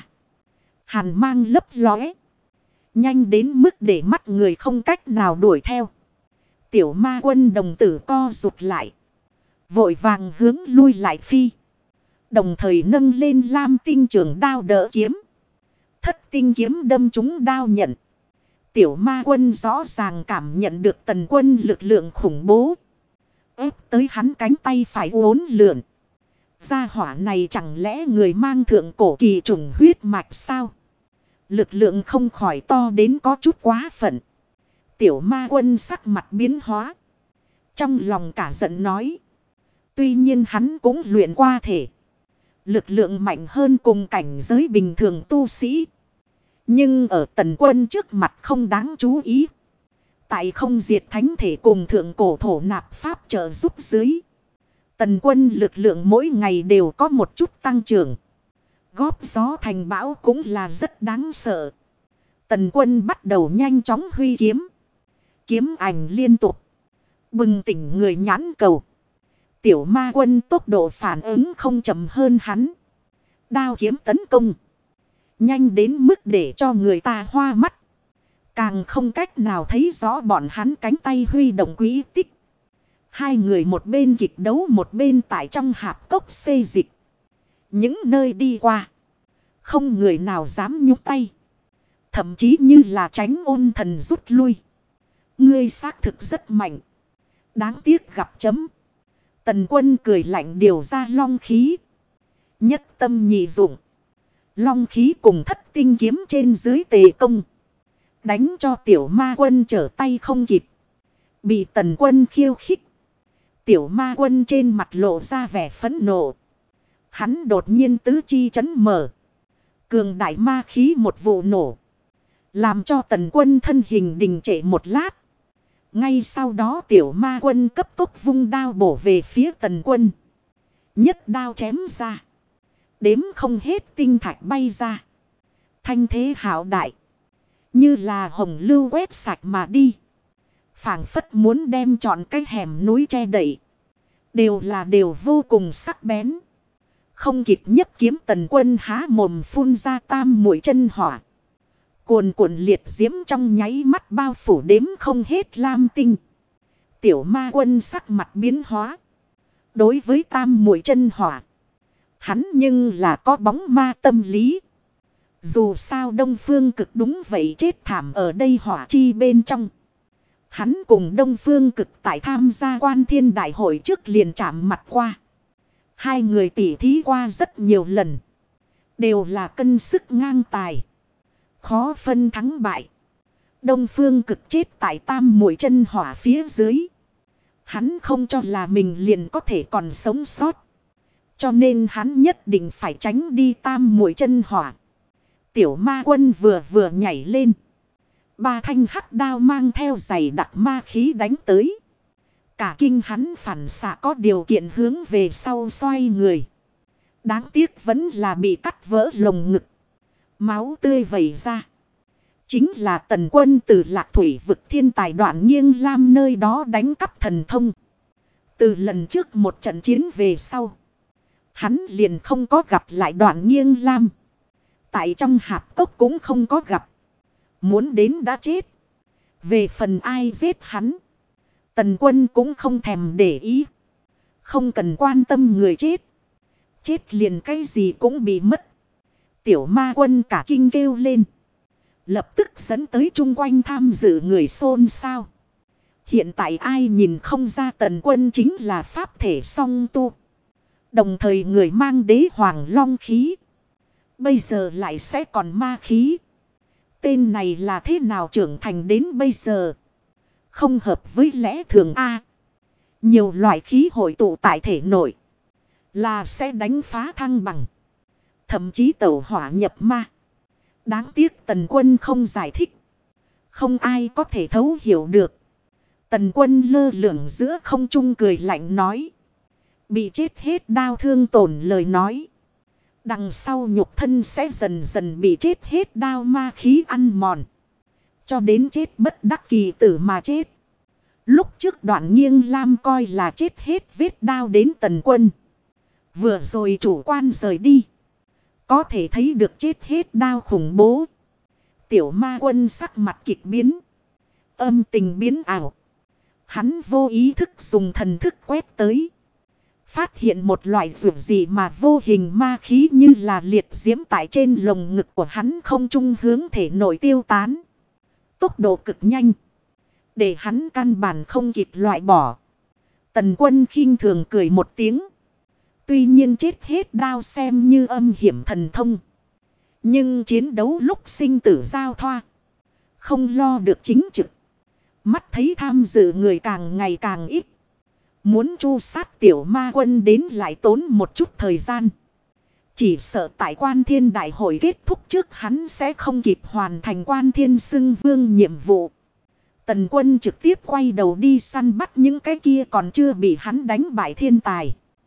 Hàn mang lấp lóe. Nhanh đến mức để mắt người không cách nào đuổi theo. Tiểu Ma Quân đồng tử co rụt lại. Vội vàng hướng lui lại phi. Đồng thời nâng lên lam tinh trường đao đỡ kiếm. Thất tinh kiếm đâm trúng đao nhận. Tiểu Ma Quân rõ ràng cảm nhận được Tần Quân lực lượng khủng bố. Ép tới hắn cánh tay phải uốn lượn. Gia hỏa này chẳng lẽ người mang thượng cổ kỳ trùng huyết mạch sao? Lực lượng không khỏi to đến có chút quá phận. Tiểu Ma Quân sắc mặt biến hóa. Trong lòng cả giận nói. Tuy nhiên hắn cũng luyện qua thể. Lực lượng mạnh hơn cùng cảnh giới bình thường tu sĩ. Nhưng ở Tần Quân trước mặt không đáng chú ý. Tại không diệt thánh thể cùng thượng cổ thổ nạp pháp trợ giúp dưới. Tần Quân lực lượng mỗi ngày đều có một chút tăng trưởng. Góp gió thành bão cũng là rất đáng sợ. Tần Quân bắt đầu nhanh chóng huy kiếm. Kiếm ảnh liên tục. Bừng tỉnh người nhãn cầu. Tiểu ma quân tốc độ phản ứng không chậm hơn hắn. Đao kiếm tấn công. Nhanh đến mức để cho người ta hoa mắt. Càng không cách nào thấy rõ bọn hắn cánh tay huy động quỹ tích. Hai người một bên kịch đấu một bên tại trong hạp cốc xê dịch. Những nơi đi qua. Không người nào dám nhúc tay. Thậm chí như là tránh ôn thần rút lui. Ngươi xác thực rất mạnh. Đáng tiếc gặp chấm. Tần Quân cười lạnh điều ra long khí. Nhất tâm nhị dụng. Long khí cùng thất tinh kiếm trên dưới tề công. Đánh cho tiểu ma quân trở tay không kịp. Bị Tần Quân khiêu khích. Tiểu ma quân trên mặt lộ ra vẻ phẫn nộ. Hắn đột nhiên tứ chi chấn mở. Cường đại ma khí một vụ nổ. Làm cho Tần Quân thân hình đình trệ một lát. Ngay sau đó tiểu ma quân cấp tốc vung đao bổ về phía Tần Quân. Nhất đao chém ra. Đếm không hết tinh thạch bay ra. Thanh thế hạo đại. Như là hồng lưu quét sạch mà đi. Phảng phất muốn đem trọn cái hẻm núi che đậy. Đều vô cùng sắc bén. Không kịp nhấc kiếm Tần Quân há mồm phun ra tam mũi chân hỏa. Cuồn cuộn liệt diễm trong nháy mắt bao phủ đếm không hết lam tinh. Tiểu ma quân sắc mặt biến hóa. Đối với tam mũi chân hỏa. Hắn nhưng là có bóng ma tâm lý. Dù sao Đông Phương Cực đúng vậy chết thảm ở đây hỏa chi bên trong. Hắn cùng Đông Phương Cực tại tham gia Quan Thiên Đại hội trước liền chạm mặt qua. Hai người tỉ thí qua rất nhiều lần. Đều là cân sức ngang tài. Khó phân thắng bại. Đông Phương Cực chết tại tam mũi chân hỏa phía dưới. Hắn không cho là mình liền có thể còn sống sót. Cho nên hắn nhất định phải tránh đi tam mũi chân hỏa. Tiểu ma quân vừa nhảy lên. Ba thanh hắc đao mang theo giày đặc ma khí đánh tới. Cả kinh hắn phản xạ có điều kiện hướng về sau xoay người. Đáng tiếc vẫn là bị cắt vỡ lồng ngực. Máu tươi vẩy ra. Chính là Tần Quân từ Lạc Thủy vực thiên tài Đoạn Nghiêng Lam nơi đó đánh cắp thần thông. Từ lần trước một trận chiến về sau. Hắn liền không có gặp lại Đoạn Nghiêng Lam. Tại trong hạp cốc cũng không có gặp. Muốn đến đã chết. Về phần ai giết hắn. Tần Quân cũng không thèm để ý. Không cần quan tâm người chết. Chết liền cái gì cũng bị mất. Tiểu ma quân cả kinh kêu lên. Lập tức dẫn tới chung quanh tham dự người xôn xao. Hiện tại ai nhìn không ra Tần Quân chính là pháp thể song tu. Đồng thời người mang đế hoàng long khí. Bây giờ lại sẽ còn ma khí. Tên này là thế nào trưởng thành đến bây giờ? Không hợp với lẽ thường A. Nhiều loại khí hội tụ tại thể nội. Là sẽ đánh phá thăng bằng. Thậm chí tẩu hỏa nhập ma. Đáng tiếc Tần Quân không giải thích. Không ai có thể thấu hiểu được. Tần Quân lơ lửng giữa không trung cười lạnh nói. Bị chết hết đau thương tổn lời nói. Đằng sau nhục thân sẽ dần dần bị chết hết đao ma khí ăn mòn. Cho đến chết bất đắc kỳ tử mà chết. Lúc trước Đoạn Nghiêng Lam coi là chết hết vết đao đến Tần Quân. Vừa rồi chủ quan rời đi. Có thể thấy được chết hết đao khủng bố. Tiểu ma quân sắc mặt kịch biến. Âm tình biến ảo. Hắn vô ý thức dùng thần thức quét tới. Phát hiện một loại dược gì mà vô hình ma khí như là liệt diễm tại trên lồng ngực của hắn không trung hướng thể nội tiêu tán. Tốc độ cực nhanh. Để hắn căn bản không kịp loại bỏ. Tần Quân khinh thường cười một tiếng. Tuy nhiên chết hết đao xem như âm hiểm thần thông. Nhưng chiến đấu lúc sinh tử giao thoa. Không lo được chính trực. Mắt thấy tham dự người càng ngày càng ít. Muốn tru sát tiểu ma quân đến lại tốn một chút thời gian. Chỉ sợ tại Quan Thiên Đại hội kết thúc trước hắn sẽ không kịp hoàn thành Quan Thiên xưng vương nhiệm vụ. Tần Quân trực tiếp quay đầu đi săn bắt những cái kia còn chưa bị hắn đánh bại thiên tài.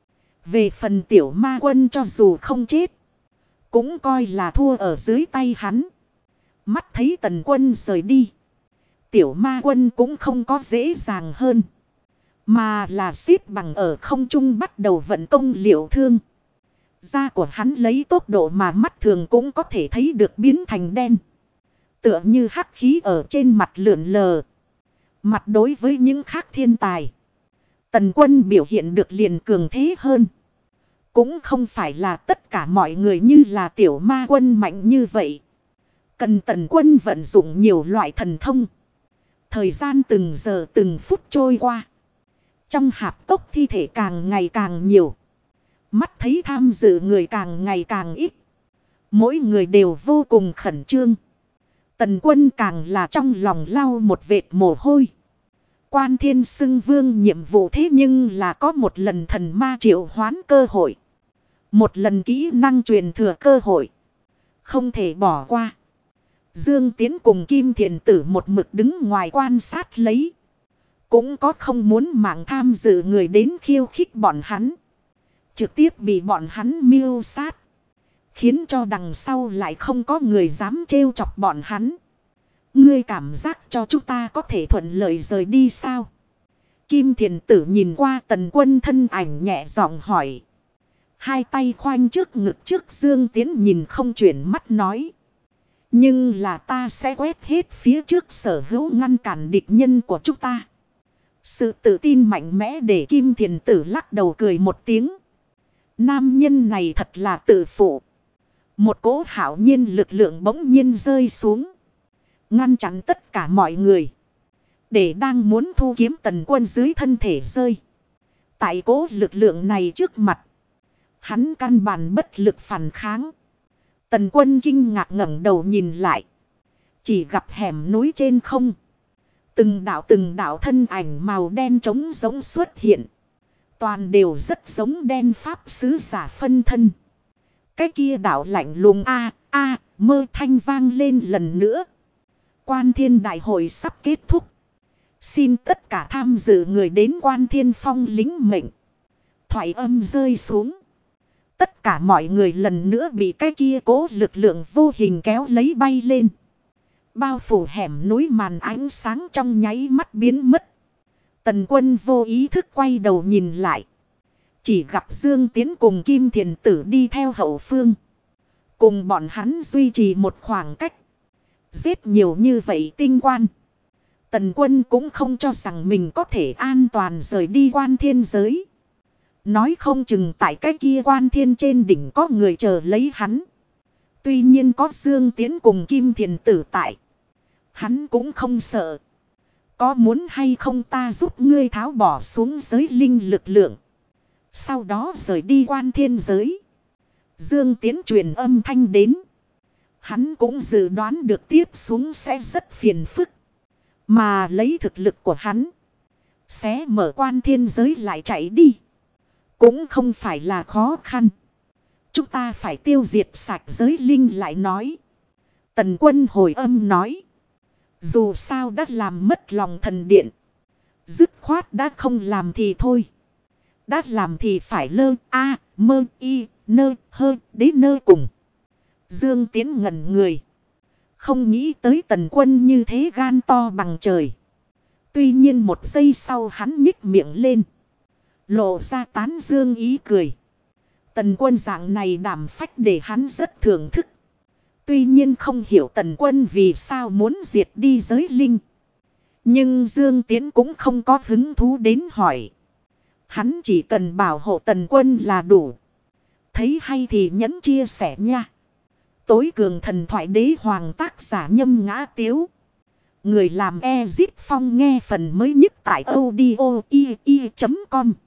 Về phần tiểu ma quân cho dù không chết. Cũng coi là thua ở dưới tay hắn. Mắt thấy Tần Quân rời đi. Tiểu ma quân cũng không có dễ dàng hơn. Mà là xếp bằng ở không trung bắt đầu vận công liệu thương. Da của hắn lấy tốc độ mà mắt thường cũng có thể thấy được biến thành đen. Tựa như hắc khí ở trên mặt lượn lờ. Mặt đối với những khác thiên tài, Tần Quân biểu hiện được liền cường thế hơn. Cũng không phải là tất cả mọi người như là tiểu ma quân mạnh như vậy. Cần Tần Quân vận dụng nhiều loại thần thông. Thời gian từng giờ từng phút trôi qua. Trong hạp cốc thi thể càng ngày càng nhiều. Mắt thấy tham dự người càng ngày càng ít. Mỗi người đều vô cùng khẩn trương. Tần Quân càng là trong lòng lau một vệt mồ hôi. Quan Thiên xưng vương nhiệm vụ thế nhưng là có một lần thần ma triệu hoán cơ hội. Một lần kỹ năng truyền thừa cơ hội. Không thể bỏ qua. Dương Tiến cùng Kim Thiền Tử một mực đứng ngoài quan sát lấy. Cũng có không muốn mạng tham dự người đến khiêu khích bọn hắn. Trực tiếp bị bọn hắn mưu sát. Khiến cho đằng sau lại không có người dám trêu chọc bọn hắn. Ngươi cảm giác cho chúng ta có thể thuận lợi rời đi sao? Kim Thiền Tử nhìn qua Tần Quân thân ảnh nhẹ giọng hỏi. Hai tay khoanh trước ngực trước Dương Tiến nhìn không chuyển mắt nói. Nhưng là ta sẽ quét hết phía trước sở hữu ngăn cản địch nhân của chúng ta. Sự tự tin mạnh mẽ để Kim Thiền Tử lắc đầu cười một tiếng. Nam nhân này thật là tự phụ. Một cỗ hạo nhiên lực lượng bỗng nhiên rơi xuống. Ngăn chặn tất cả mọi người. Để đang muốn thu kiếm Tần Quân dưới thân thể rơi. Tại cỗ lực lượng này trước mặt. Hắn căn bản bất lực phản kháng. Tần Quân kinh ngạc ngẩng đầu nhìn lại. Chỉ gặp hẻm núi trên không. Từng đạo thân ảnh màu đen trống giống xuất hiện. Toàn đều rất giống đen pháp sứ giả phân thân. Cái kia đạo lạnh lùng mơ thanh vang lên lần nữa. Quan Thiên đại hội sắp kết thúc. Xin tất cả tham dự người đến Quan Thiên Phong lính mệnh. Thoại âm rơi xuống. Tất cả mọi người lần nữa bị cái kia cố lực lượng vô hình kéo lấy bay lên. Bao phủ hẻm núi màn ánh sáng trong nháy mắt biến mất. Tần Quân vô ý thức quay đầu nhìn lại. Chỉ gặp Dương Tiến cùng Kim Thiền Tử đi theo hậu phương. Cùng bọn hắn duy trì một khoảng cách. Giết nhiều như vậy tinh quan. Tần Quân cũng không cho rằng mình có thể an toàn rời đi Quan Thiên giới. Nói không chừng tại cái kia Quan Thiên trên đỉnh có người chờ lấy hắn. Tuy nhiên có Dương Tiến cùng Kim Thiền Tử tại. Hắn cũng không sợ. Có muốn hay không ta giúp ngươi tháo bỏ xuống giới linh lực lượng. Sau đó rời đi Quan Thiên giới. Dương Tiến truyền âm thanh đến. Hắn cũng dự đoán được tiếp xuống sẽ rất phiền phức. Mà lấy thực lực của hắn. Xé mở Quan Thiên giới lại chạy đi. Cũng không phải là khó khăn. Chúng ta phải tiêu diệt sạch giới linh lại nói. Tần Quân hồi âm nói. Dù sao đã làm mất lòng thần điện. Dứt khoát đã không làm thì thôi. Đã làm thì phải đến nơi cùng. Dương Tiến ngẩn người. Không nghĩ tới Tần Quân như thế gan to bằng trời. Tuy nhiên một giây sau hắn nhích miệng lên. Lộ ra tán dương ý cười. Tần Quân dạng này đảm phách để hắn rất thưởng thức. Tuy nhiên không hiểu Tần Quân vì sao muốn diệt đi giới linh. Nhưng Dương Tiến cũng không có hứng thú đến hỏi. Hắn chỉ cần bảo hộ Tần Quân là đủ. Thấy hay thì nhẫn chia sẻ nha. Tối cường thần thoại đế hoàng tác giả Nhâm Ngã Tiếu. Người làm Ezip Phong nghe phần mới nhất tại audio.com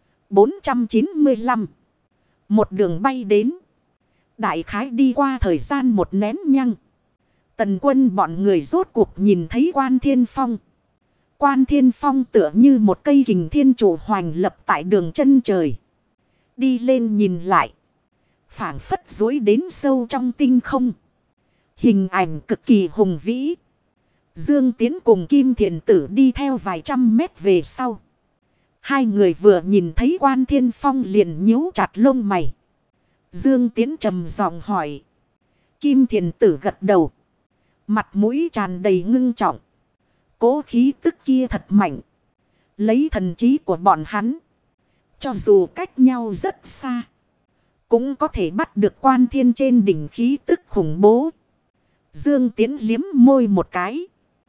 495. Một đường bay đến. Đại khái đi qua thời gian một nén nhăng. Tần Quân bọn người rốt cuộc nhìn thấy Quan Thiên Phong. Quan Thiên Phong tựa như một cây kình thiên trụ hoành lập tại đường chân trời. Đi lên nhìn lại. Phảng phất dối đến sâu trong tinh không. Hình ảnh cực kỳ hùng vĩ. Dương Tiến cùng Kim Thiền Tử đi theo vài trăm mét về sau. Hai người vừa nhìn thấy Quan Thiên Phong liền nhíu chặt lông mày. Dương Tiến trầm giọng hỏi. Kim Thiền Tử gật đầu. Mặt mũi tràn đầy ngưng trọng. Cố khí tức kia thật mạnh. Lấy thần trí của bọn hắn, cho dù cách nhau rất xa, cũng có thể bắt được quan thiên trên đỉnh khí tức khủng bố. Dương Tiến liếm môi một cái.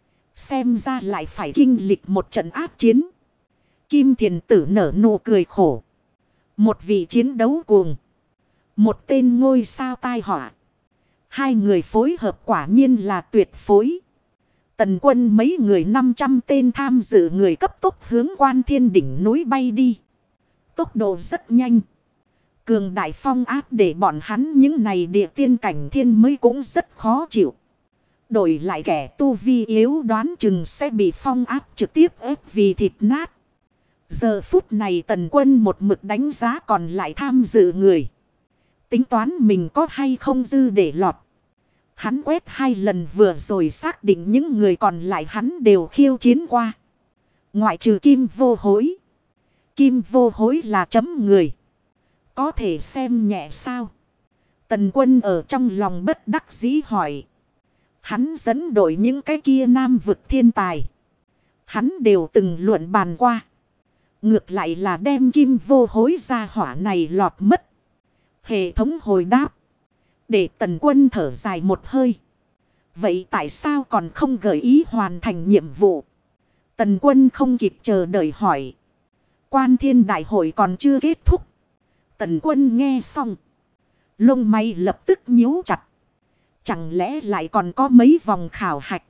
Xem ra lại phải kinh lịch một trận ác chiến. Kim Thiền Tử nở nụ cười khổ. Một vị chiến đấu cuồng, một tên ngôi sao tai họa. Hai người phối hợp quả nhiên là tuyệt phối. Tần quân mấy người 500 tên tham dự người cấp tốc hướng quan thiên đỉnh núi bay đi. Tốc độ rất nhanh. Cường đại phong áp để bọn hắn những này địa tiên cảnh thiên mới cũng rất khó chịu. Đổi lại kẻ tu vi yếu đoán chừng sẽ bị phong áp trực tiếp ép vì thịt nát. Giờ phút này tần quân một mực đánh giá còn lại tham dự người. Tính toán mình có hay không dư để lọt. Hắn quét 2 lần vừa rồi xác định những người còn lại hắn đều khiêu chiến qua. Ngoại trừ Kim Vô Hối. Kim Vô Hối là chấm người. Có thể xem nhẹ sao? Tần quân ở trong lòng bất đắc dĩ hỏi. Hắn dẫn đội những cái kia nam vực thiên tài. Hắn đều từng luận bàn qua. Ngược lại là đem Kim Vô Hối ra hỏa này lọt mất. Hệ thống hồi đáp. Để tần quân thở dài một hơi. Vậy tại sao còn không gợi ý hoàn thành nhiệm vụ? Tần quân không kịp chờ đợi hỏi. Quan thiên đại hội còn chưa kết thúc. Tần quân nghe xong. Lông mày lập tức nhíu chặt. Chẳng lẽ lại còn có mấy vòng khảo hạch?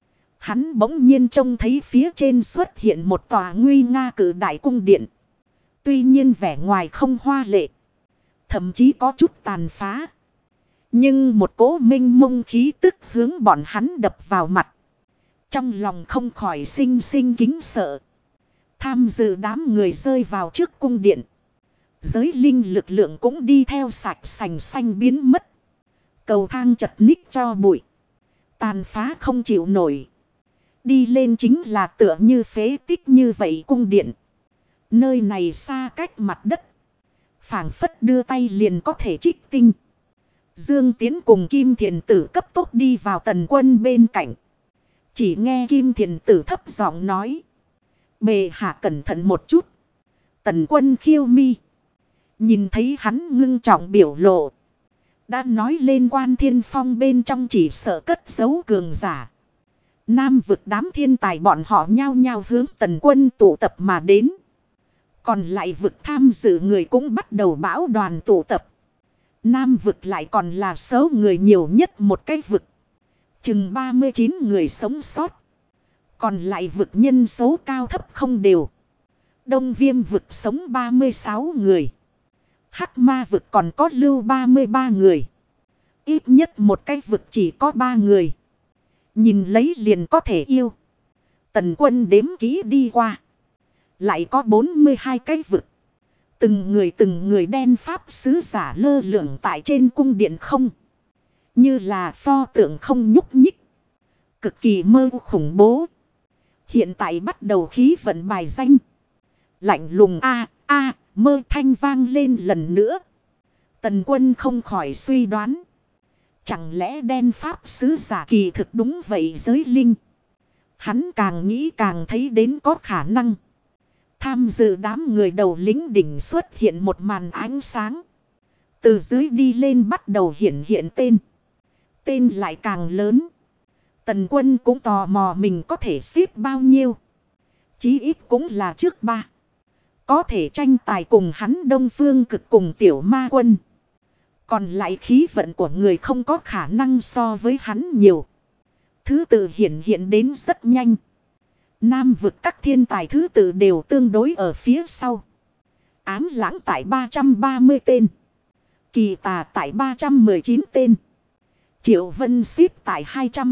Hắn bỗng nhiên trông thấy phía trên xuất hiện một tòa nguy nga cử đại cung điện. Tuy nhiên vẻ ngoài không hoa lệ. Thậm chí có chút tàn phá. Nhưng một cỗ minh mông khí tức hướng bọn hắn đập vào mặt. Trong lòng không khỏi sinh sinh kính sợ. Tham dự đám người rơi vào trước cung điện. Giới linh lực lượng cũng đi theo sạch sành xanh biến mất. Cầu thang chật ních cho bụi. Tàn phá không chịu nổi. Đi lên chính là tựa như phế tích như vậy cung điện. Nơi này xa cách mặt đất. Phảng phất đưa tay liền có thể trích tinh. Dương Tiến cùng Kim Thiền Tử cấp tốc đi vào tần quân bên cạnh. Chỉ nghe Kim Thiền Tử thấp giọng nói. Bệ hạ cẩn thận một chút. Tần quân khiêu mi. Nhìn thấy hắn ngưng trọng biểu lộ. Đã nói lên Quan Thiên Phong bên trong chỉ sợ cất giấu cường giả. Nam vực đám thiên tài bọn họ nhao nhao hướng tần quân tụ tập mà đến. Còn lại vực tham dự người cũng bắt đầu bão đoàn tụ tập. Nam vực lại còn là số người nhiều nhất một cái vực. Chừng 39 người sống sót. Còn lại vực nhân số cao thấp không đều. Đông Viêm vực sống 36 người. Hắc Ma vực còn có lưu 33 người. Ít nhất một cái vực chỉ có 3 người. Nhìn lấy liền có thể yêu. Tần quân đếm kỹ đi qua. Lại có 42 cái vực. Từng người đen pháp sứ giả lơ lửng tại trên cung điện không. Như là pho tượng không nhúc nhích. Cực kỳ mơ khủng bố. Hiện tại bắt đầu khí vận bài danh. Lạnh lùng mơ thanh vang lên lần nữa. Tần quân không khỏi suy đoán. Chẳng lẽ đen pháp sứ giả kỳ thực đúng vậy giới linh. Hắn càng nghĩ càng thấy đến có khả năng. Tham dự đám người đầu lính đỉnh xuất hiện một màn ánh sáng. Từ dưới đi lên bắt đầu hiện tên. Tên lại càng lớn. Tần quân cũng tò mò mình có thể xếp bao nhiêu. Chí ít cũng là trước 3. Có thể tranh tài cùng hắn Đông Phương Cực cùng Tiểu Ma Quân. Còn lại khí vận của người không có khả năng so với hắn nhiều. Thứ tự hiện đến rất nhanh. Nam vực các thiên tài thứ tự đều tương đối ở phía sau. Ám lãng tại 330 tên. Kỳ tà tại 319 tên. Triệu Vân xếp tại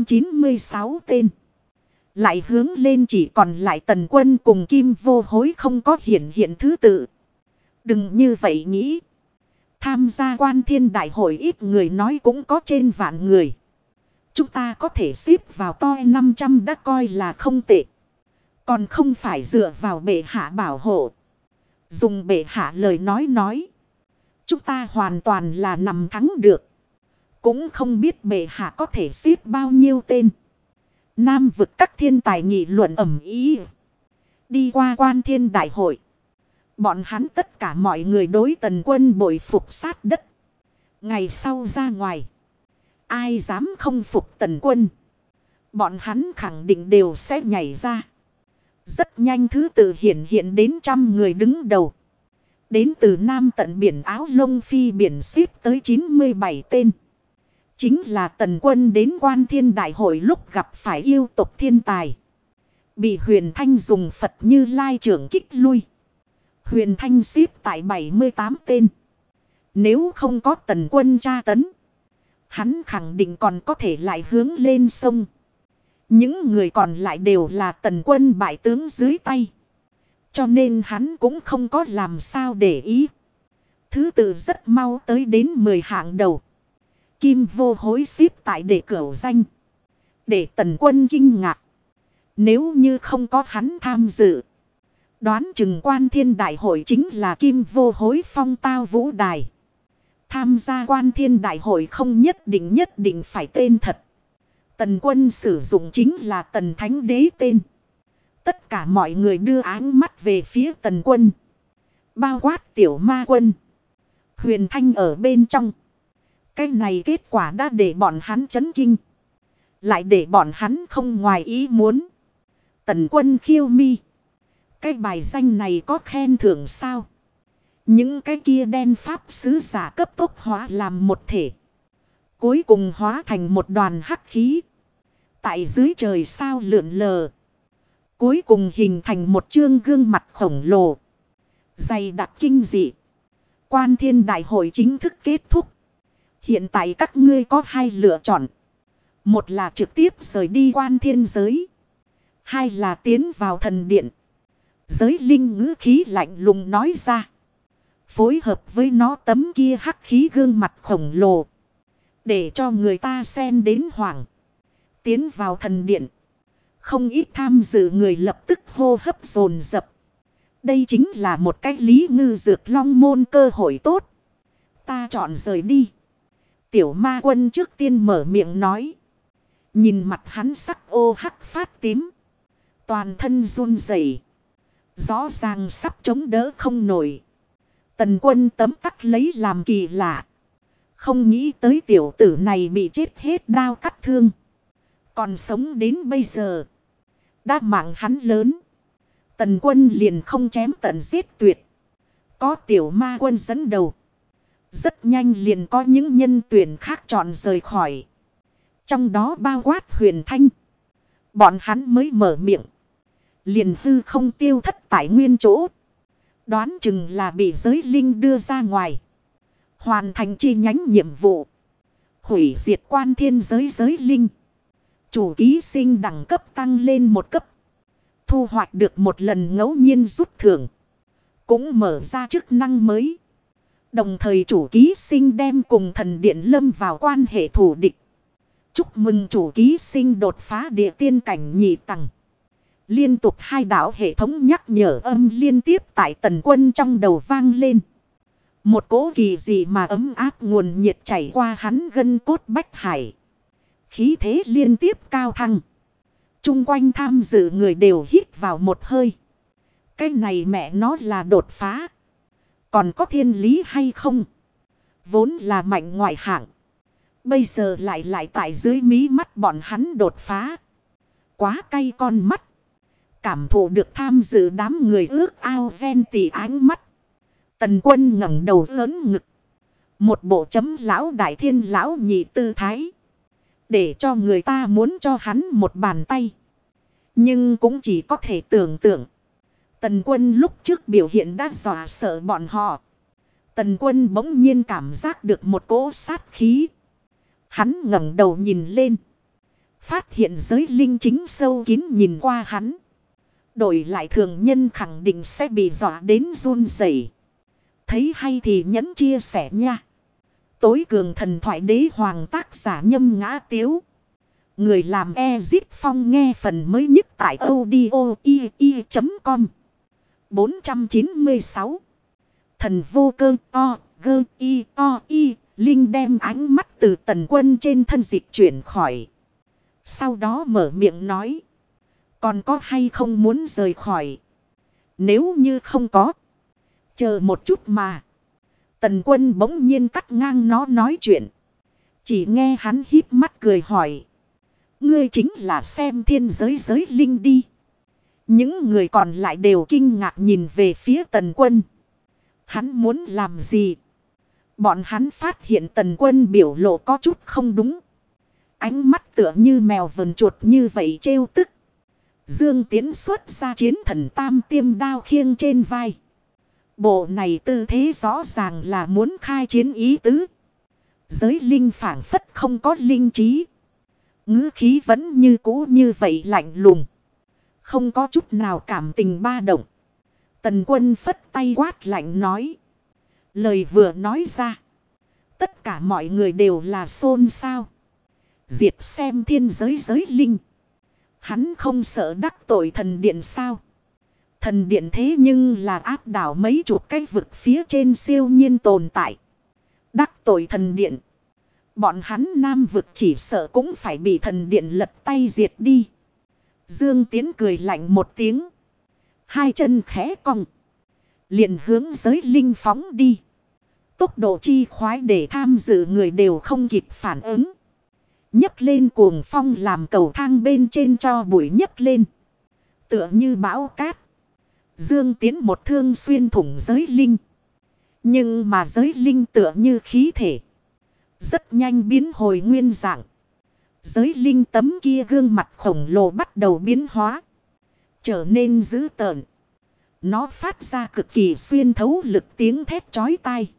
296 tên. Lại hướng lên chỉ còn lại tần quân cùng Kim Vô Hối không có hiện thứ tự. Đừng như vậy nghĩ. Tham gia Quan Thiên đại hội ít người nói cũng có trên vạn người. Chúng ta có thể xếp vào toi 500 đã coi là không tệ. Còn không phải dựa vào bệ hạ bảo hộ. Dùng bệ hạ lời nói. Chúng ta hoàn toàn là nằm thắng được. Cũng không biết bệ hạ có thể xếp bao nhiêu tên. Nam vực các thiên tài nghị luận ầm ý. Đi qua Quan Thiên Đại hội. Bọn hắn tất cả mọi người đối Tần Quân bội phục sát đất. Ngày sau ra ngoài. Ai dám không phục Tần Quân. Bọn hắn khẳng định đều sẽ nhảy ra. Rất nhanh thứ tự hiện đến 100 người đứng đầu. Đến từ Nam tận biển Áo Lông Phi biển xếp tới 97 tên. Chính là Tần Quân đến Quan Thiên Đại hội lúc gặp phải yêu tộc thiên tài. Bị Huyền Thanh dùng Phật Như Lai trưởng kích lui. Huyền Thanh xếp tại 78 tên. Nếu không có Tần Quân tra tấn, hắn khẳng định còn có thể lại hướng lên sông. Những người còn lại đều là Tần Quân bại tướng dưới tay. Cho nên hắn cũng không có làm sao để ý. Thứ tự rất mau tới đến 10 hạng đầu. Kim Vô Hối xếp tại để cửu danh. Để Tần Quân kinh ngạc. Nếu như không có hắn tham dự, đoán chừng Quan Thiên Đại hội chính là Kim Vô Hối phong tao vũ đài. Tham gia Quan Thiên Đại hội không nhất định phải tên thật. Tần Quân sử dụng chính là Tần Thánh Đế tên. Tất cả mọi người đưa áng mắt về phía Tần Quân. Bao quát Tiểu Ma Quân, Huyền Thanh ở bên trong. Cái này kết quả đã để bọn hắn chấn kinh. Lại để bọn hắn không ngoài ý muốn. Tần Quân khiêu mi. Cái bài danh này có khen thưởng sao? Những cái kia đen pháp sứ giả cấp tốc hóa làm một thể. Cuối cùng hóa thành một đoàn hắc khí. Tại dưới trời sao lượn lờ. Cuối cùng hình thành một chương gương mặt khổng lồ. Dày đặc kinh dị. Quan Thiên Đại hội chính thức kết thúc. Hiện tại các ngươi có hai lựa chọn. Một là trực tiếp rời đi Quan Thiên giới. Hai là tiến vào thần điện. Giới linh ngữ khí lạnh lùng nói ra. Phối hợp với nó tấm kia hắc khí gương mặt khổng lồ. Để cho người ta xen đến hoảng. Tiến vào thần điện. Không ít tham dự người lập tức hô hấp dồn dập. Đây chính là một cách Lý Ngư Dược Long môn cơ hội tốt. Ta chọn rời đi. Tiểu Ma Quân trước tiên mở miệng nói. Nhìn mặt hắn sắc ô hắc phát tím. Toàn thân run rẩy, rõ ràng sắp chống đỡ không nổi. Tần Quân tấm tắc lấy làm kỳ lạ. Không nghĩ tới tiểu tử này bị chết hết đao cắt thương. Còn sống đến bây giờ. Đã mạng hắn lớn. Tần Quân liền không chém tận giết tuyệt. Có Tiểu Ma Quân dẫn đầu. Rất nhanh liền có những nhân tuyển khác chọn rời khỏi. Trong đó bao quát Huyền Thanh. Bọn hắn mới mở miệng. Liền hư không tiêu thất tại nguyên chỗ. Đoán chừng là bị giới linh đưa ra ngoài. Hoàn thành chi nhánh nhiệm vụ. Hủy diệt Quan Thiên giới giới linh. Chủ ký sinh đẳng cấp tăng lên một cấp. Thu hoạch được một lần ngẫu nhiên rút thưởng. Cũng mở ra chức năng mới. Đồng thời chủ ký sinh đem cùng thần điện lâm vào quan hệ thù địch. Chúc mừng chủ ký sinh đột phá địa tiên cảnh nhị tầng. Liên tục hai đạo hệ thống nhắc nhở âm liên tiếp tại Tần Quân trong đầu vang lên. Một cỗ kỳ dị mà ấm áp nguồn nhiệt chảy qua hắn gân cốt bách hải. Khí thế liên tiếp cao thăng. Trung quanh tham dự người đều hít vào một hơi. Cái này mẹ nó là đột phá. Còn có thiên lý hay không? Vốn là mạnh ngoại hạng. Bây giờ lại tại dưới mí mắt bọn hắn đột phá. Quá cay con mắt. Cảm thụ được tham dự đám người ước ao ven tỉ ánh mắt. Tần Quân ngẩng đầu lớn ngực. Một bộ chấm lão đại thiên lão nhị tư thái. Để cho người ta muốn cho hắn một bàn tay. Nhưng cũng chỉ có thể tưởng tượng. Tần Quân lúc trước biểu hiện đã dọa sợ bọn họ. Tần Quân bỗng nhiên cảm giác được một cỗ sát khí. Hắn ngẩng đầu nhìn lên. Phát hiện giới linh chính sâu kín nhìn qua hắn. Đổi lại thường nhân khẳng định sẽ bị dọa đến run rẩy. Thấy hay thì nhấn chia sẻ nha. Tối cường thần thoại đế hoàng tác giả Nhâm Ngã Tiếu. Người làm Ezip Phong nghe phần mới nhất tại audio.com. 496. Thần vô cơ o gơ y o y. Linh đem ánh mắt từ Tần Quân trên thân dịch chuyển khỏi. Sau đó mở miệng nói. Còn có hay không muốn rời khỏi? Nếu như không có. Chờ một chút mà. Tần Quân bỗng nhiên cắt ngang nó nói chuyện. Chỉ nghe hắn híp mắt cười hỏi. Ngươi chính là xem thiên giới giới linh đi. Những người còn lại đều kinh ngạc nhìn về phía Tần Quân. Hắn muốn làm gì? Bọn hắn phát hiện Tần Quân biểu lộ có chút không đúng. Ánh mắt tựa như mèo vờn chuột như vậy trêu tức. Dương Tiến xuất ra chiến thần tam tiêm đao khiêng trên vai. Bộ này tư thế rõ ràng là muốn khai chiến ý tứ. Giới linh phảng phất không có linh trí. Ngữ khí vẫn như cũ như vậy lạnh lùng. Không có chút nào cảm tình ba động. Tần Quân phất tay quát lạnh nói. Lời vừa nói ra. Tất cả mọi người đều là xôn xao. Diệt xem thiên giới giới linh. Hắn không sợ đắc tội thần điện sao? Thần điện thế nhưng là áp đảo mấy chục cái vực phía trên siêu nhiên tồn tại. Đắc tội thần điện. Bọn hắn nam vực chỉ sợ cũng phải bị thần điện lật tay diệt đi. Dương Tiến cười lạnh một tiếng. Hai chân khẽ cong. Liền hướng giới linh phóng đi. Tốc độ chi khoái để tham dự người đều không kịp phản ứng. Nhấc lên cuồng phong làm cầu thang bên trên cho bụi nhấc lên. Tựa như bão cát. Dương Tiến một thương xuyên thủng giới linh. Nhưng mà giới linh tựa như khí thể. Rất nhanh biến hồi nguyên dạng. Giới linh tấm kia gương mặt khổng lồ bắt đầu biến hóa. Trở nên dữ tợn. Nó phát ra cực kỳ xuyên thấu lực tiếng thét chói tai.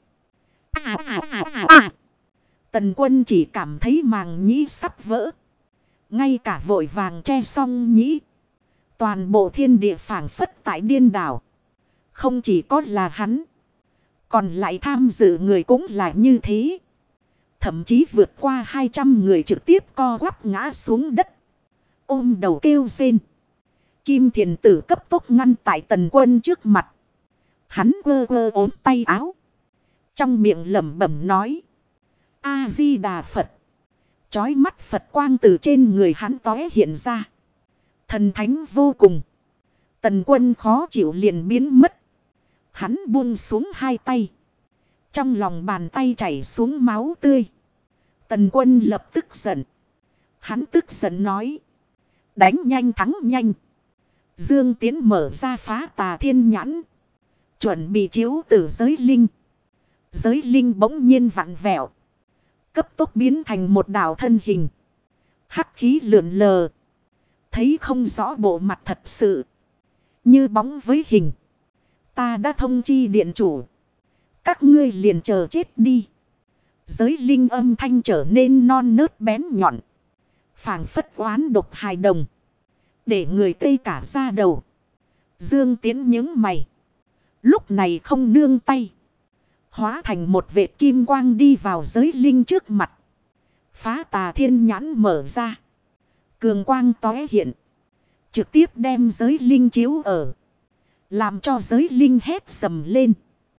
Tần Quân chỉ cảm thấy màng nhĩ sắp vỡ. Ngay cả vội vàng che xong nhĩ. Toàn bộ thiên địa phảng phất tại điên đảo. Không chỉ có là hắn. Còn lại tham dự người cũng là như thế. Thậm chí vượt qua 200 người trực tiếp co quắp ngã xuống đất. Ôm đầu kêu rên. Kim Thiền Tử cấp tốc ngăn tại Tần Quân trước mặt. Hắn quơ quơ ốm tay áo. Trong miệng lẩm bẩm nói. A-di-đà Phật. Chói mắt Phật quang từ trên người hắn tóe hiện ra. Thần thánh vô cùng. Tần Quân khó chịu liền biến mất. Hắn buông xuống hai tay. Trong lòng bàn tay chảy xuống máu tươi. Tần Quân lập tức giận. Hắn tức giận nói. Đánh nhanh thắng nhanh. Dương Tiến mở ra phá tà thiên nhãn. Chuẩn bị chiếu tử giới linh. Giới linh bỗng nhiên vặn vẹo. Cấp tốc biến thành một đạo thân hình. Hắc khí lượn lờ. Thấy không rõ bộ mặt thật sự. Như bóng với hình. Ta đã thông chi điện chủ. Các ngươi liền chờ chết đi. Giới linh âm thanh trở nên non nớt bén nhọn. Phảng phất oán độc hài đồng. Để người tê cả da đầu. Dương Tiến nhướng mày. Lúc này không nương tay. Hóa thành một vệt kim quang đi vào giới linh trước mặt. Phá tà thiên nhãn mở ra. Cường quang tóe hiện. Trực tiếp đem giới linh chiếu ở. Làm cho giới linh hét sầm lên.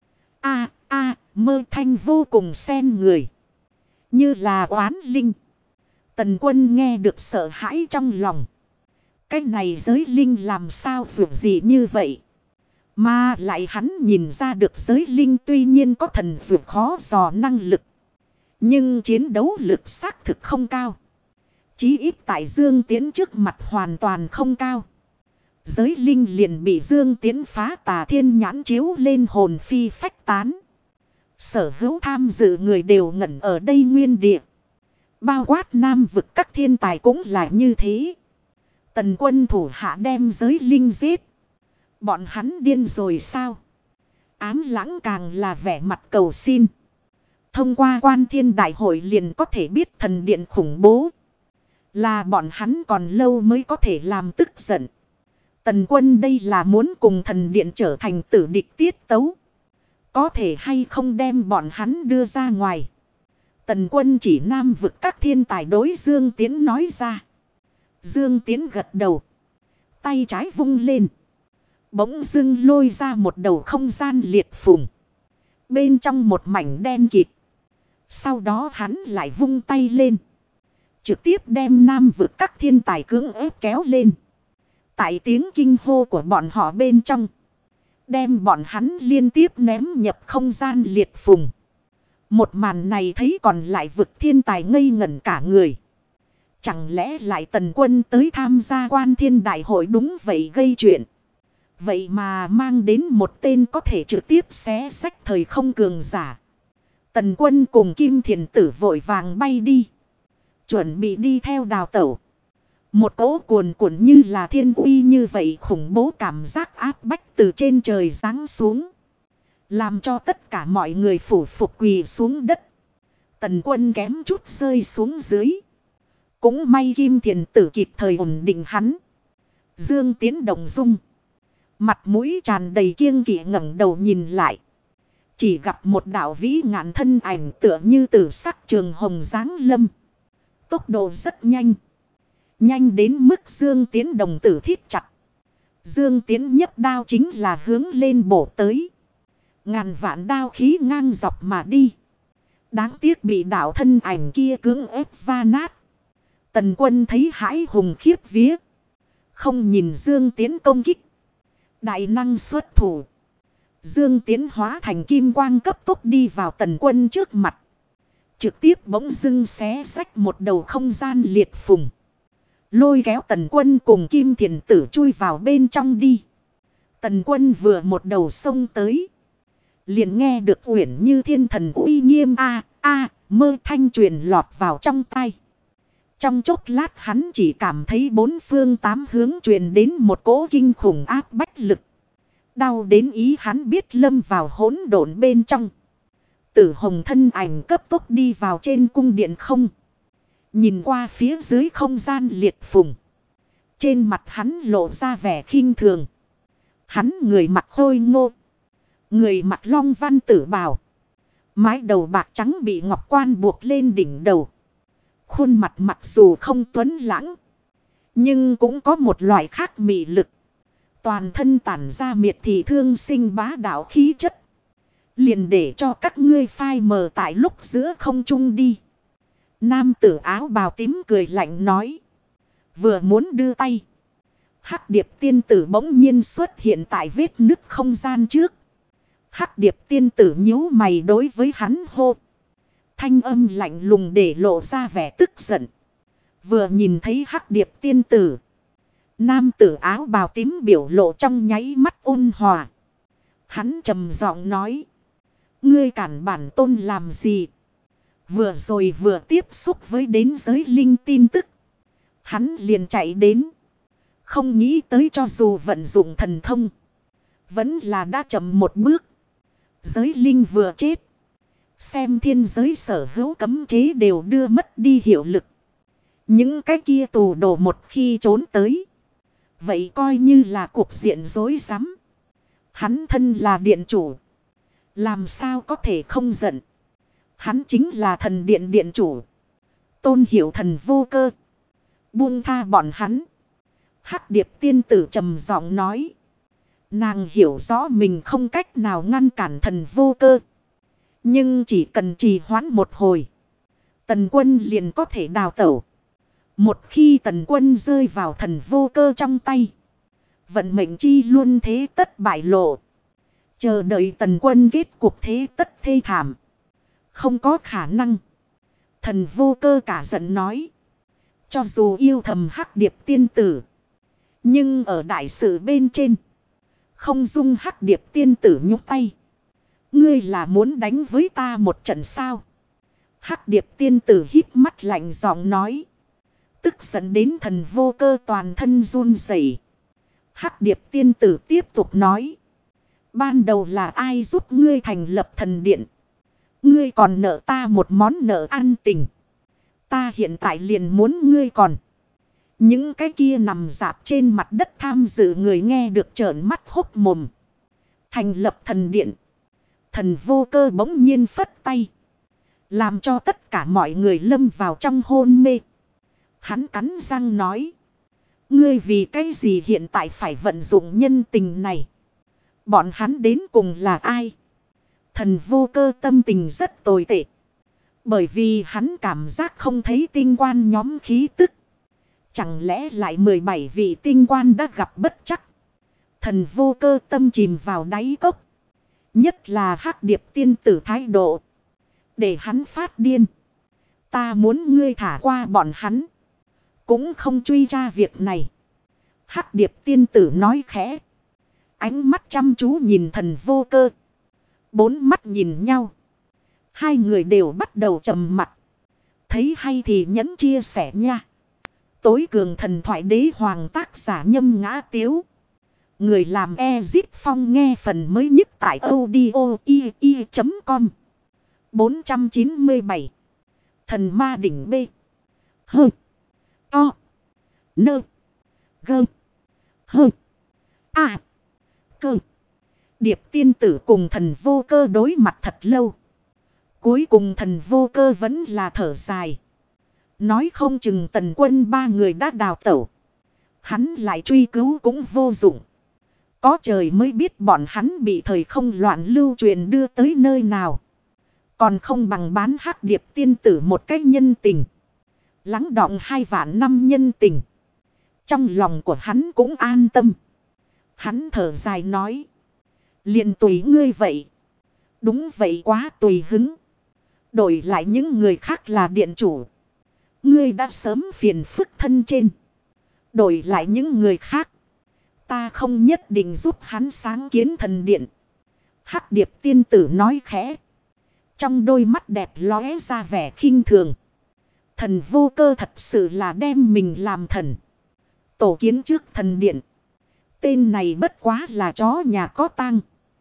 Mơ thanh vô cùng xen người. Như là oán linh. Tần Quân nghe được sợ hãi trong lòng. Cái này giới linh làm sao vượt gì như vậy. Mà lại hắn nhìn ra được giới linh tuy nhiên có thần vượt khó dò năng lực. Nhưng chiến đấu lực xác thực không cao. Chí ít tại Dương Tiến trước mặt hoàn toàn không cao. Giới linh liền bị Dương Tiến phá tà thiên nhãn chiếu lên hồn phi phách tán. Sở hữu tham dự người đều ngẩn ở đây nguyên địa. Bao quát nam vực các thiên tài cũng là như thế. Tần Quân thủ hạ đem giới linh giết. Bọn hắn điên rồi sao? Ám Lãng càng là vẻ mặt cầu xin. Thông qua quan thiên đại hội liền có thể biết thần điện khủng bố. Là bọn hắn còn lâu mới có thể làm tức giận. Tần Quân đây là muốn cùng thần điện trở thành tử địch tiết tấu. Có thể hay không đem bọn hắn đưa ra ngoài. Tần Quân chỉ nam vực các thiên tài đối Dương Tiến nói ra. Dương Tiến gật đầu. Tay trái vung lên. Bỗng dưng lôi ra một đầu không gian liệt phùng. Bên trong một mảnh đen kịt. Sau đó hắn lại vung tay lên. Trực tiếp đem nam vực các thiên tài cưỡng ép kéo lên. Tại tiếng kinh hô của bọn họ bên trong. đem bọn hắn liên tiếp ném nhập không gian liệt phùng. Một màn này thấy còn lại vực thiên tài ngây ngẩn cả người. Chẳng lẽ lại Tần Quân tới tham gia Quan Thiên Đại hội đúng vậy gây chuyện. Vậy mà mang đến một tên có thể trực tiếp xé xách thời không cường giả. Tần Quân cùng Kim Thiền Tử vội vàng bay đi. Chuẩn bị đi theo đào tẩu. Một cỗ cuồn cuộn như là thiên uy như vậy khủng bố cảm giác áp bách từ trên trời giáng xuống. Làm cho tất cả mọi người phủ phục quỳ xuống đất. Tần Quân kém chút rơi xuống dưới. Cũng may Kim Thiền Tử kịp thời ổn định hắn. Dương Tiến động dung. Mặt mũi tràn đầy kiêng kỵ ngẩng đầu nhìn lại. Chỉ gặp một đạo vĩ ngạn thân ảnh tựa như tử sắc trường hồng giáng lâm. Tốc độ rất nhanh. Nhanh đến mức Dương Tiến đồng tử thít chặt. Dương Tiến nhấc đao chính là hướng lên bổ tới. Ngàn vạn đao khí ngang dọc mà đi. Đáng tiếc bị đạo thân ảnh kia cưỡng ép va nát. Tần Quân thấy hãi hùng khiếp vía. Không nhìn Dương Tiến công kích. Đại năng xuất thủ. Dương Tiến hóa thành kim quang cấp tốc đi vào Tần Quân trước mặt. Trực tiếp bỗng dưng xé xách một đầu không gian liệt phùng. Lôi kéo Tần Quân cùng Kim Thiền Tử chui vào bên trong đi. Tần Quân vừa một đầu sông tới. Liền nghe được uyển như thiên thần uy nghiêm mơ thanh truyền lọt vào trong tai. Trong chốc lát hắn chỉ cảm thấy bốn phương tám hướng truyền đến một cỗ kinh khủng áp bách lực. Đau đến ý hắn biết lâm vào hỗn độn bên trong. Tử hồng thân ảnh cấp tốc đi vào trên cung điện không. Nhìn qua phía dưới không gian liệt phùng. Trên mặt hắn lộ ra vẻ khinh thường. Hắn người mặc khôi ngô. Người mặc long văn tử bào. Mái đầu bạc trắng bị ngọc quan buộc lên đỉnh đầu. Khuôn mặt mặc dù không tuấn lãng. Nhưng cũng có một loại khác mị lực. Toàn thân tản ra miệt thị thương sinh bá đạo khí chất. Liền để cho các ngươi phai mờ tại lúc giữa không trung đi. Nam tử áo bào tím cười lạnh nói. Vừa muốn đưa tay. Hắc điệp tiên tử bỗng nhiên xuất hiện tại vết nứt không gian trước. Hắc điệp tiên tử nhíu mày đối với hắn hô. Thanh âm lạnh lùng để lộ ra vẻ tức giận. Vừa nhìn thấy hắc điệp tiên tử. Nam tử áo bào tím biểu lộ trong nháy mắt ôn hòa. Hắn trầm giọng nói. Ngươi cản bản tôn làm gì? Vừa rồi vừa tiếp xúc với đến giới linh tin tức. Hắn liền chạy đến. Không nghĩ tới cho dù vận dụng thần thông. Vẫn là đã chậm một bước. Giới linh vừa chết. Xem thiên giới sở hữu cấm chế đều đưa mất đi hiệu lực. Những cái kia tù đồ một khi trốn tới. Vậy coi như là cục diện rối rắm. Hắn thân là điện chủ. Làm sao có thể không giận. Hắn chính là thần điện điện chủ. Tôn hiểu thần vô cơ. Buông tha bọn hắn. Hắc điệp tiên tử trầm giọng nói. Nàng hiểu rõ mình không cách nào ngăn cản thần vô cơ. Nhưng chỉ cần trì hoãn một hồi. Tần Quân liền có thể đào tẩu. Một khi Tần Quân rơi vào thần vô cơ trong tay. Vận mệnh chi luôn thế tất bại lộ. Chờ đợi Tần Quân kết cục thế tất thê thảm. Không có khả năng. Thần vô cơ cả giận nói. Cho dù yêu thầm hắc điệp tiên tử. Nhưng ở đại sự bên trên. Không dung hắc điệp tiên tử nhúc tay. Ngươi là muốn đánh với ta một trận sao? Hắc điệp tiên tử híp mắt lạnh giọng nói. Tức giận đến thần vô cơ toàn thân run rẩy. Hắc điệp tiên tử tiếp tục nói. Ban đầu là ai giúp ngươi thành lập thần điện? Ngươi còn nợ ta một món nợ ăn tình. Ta hiện tại liền muốn ngươi còn. Những cái kia nằm rạp trên mặt đất tham dự người nghe được trợn mắt hốc mồm. Thành lập thần điện. Thần vô cơ bỗng nhiên phất tay. Làm cho tất cả mọi người lâm vào trong hôn mê. Hắn cắn răng nói. Ngươi vì cái gì hiện tại phải vận dụng nhân tình này? Bọn hắn đến cùng là ai? Thần vô cơ tâm tình rất tồi tệ. Bởi vì hắn cảm giác không thấy tinh quan nhóm khí tức. Chẳng lẽ lại 17 vị tinh quan đã gặp bất trắc? Thần Vô Cơ tâm chìm vào đáy cốc. Nhất là Hắc Điệp tiên tử thái độ. Để hắn phát điên. Ta muốn ngươi thả qua bọn hắn. Cũng không truy ra việc này. Hắc Điệp tiên tử nói khẽ. Ánh mắt chăm chú nhìn Thần Vô Cơ. Bốn mắt nhìn nhau. Hai người đều bắt đầu trầm mặc. Thấy hay thì nhẫn chia sẻ nha. Tối cường thần thoại đế hoàng tác giả Nhâm Ngã Tiếu. Người làm Ezip Phong nghe phần mới nhất tại audio.com. 497. Thần ma đỉnh B. Hơ. To. Nơ. Gơ. Hơ. À. Cơ. Điệp tiên tử cùng Thần Vô Cơ đối mặt thật lâu. Cuối cùng Thần Vô Cơ vẫn là thở dài. Nói không chừng Tần Quân ba người đã đào tẩu. Hắn lại truy cứu cũng vô dụng. Có trời mới biết bọn hắn bị thời không loạn lưu truyền đưa tới nơi nào. Còn không bằng bán Hắc Điệp tiên tử một cách nhân tình. Lắng đọng 2 vạn năm nhân tình. Trong lòng của hắn cũng an tâm. Hắn thở dài nói. Liền tùy ngươi vậy. Đúng vậy, quá tùy hứng. Đổi lại những người khác là điện chủ. Ngươi đã sớm phiền phức thân trên. Đổi lại những người khác. Ta không nhất định giúp hắn sáng kiến thần điện. Hắc Điệp tiên tử nói khẽ. Trong đôi mắt đẹp lóe ra vẻ khinh thường. Thần Vô Cơ thật sự là đem mình làm thần. Tổ kiến trước thần điện. Tên này bất quá là chó nhà có tang.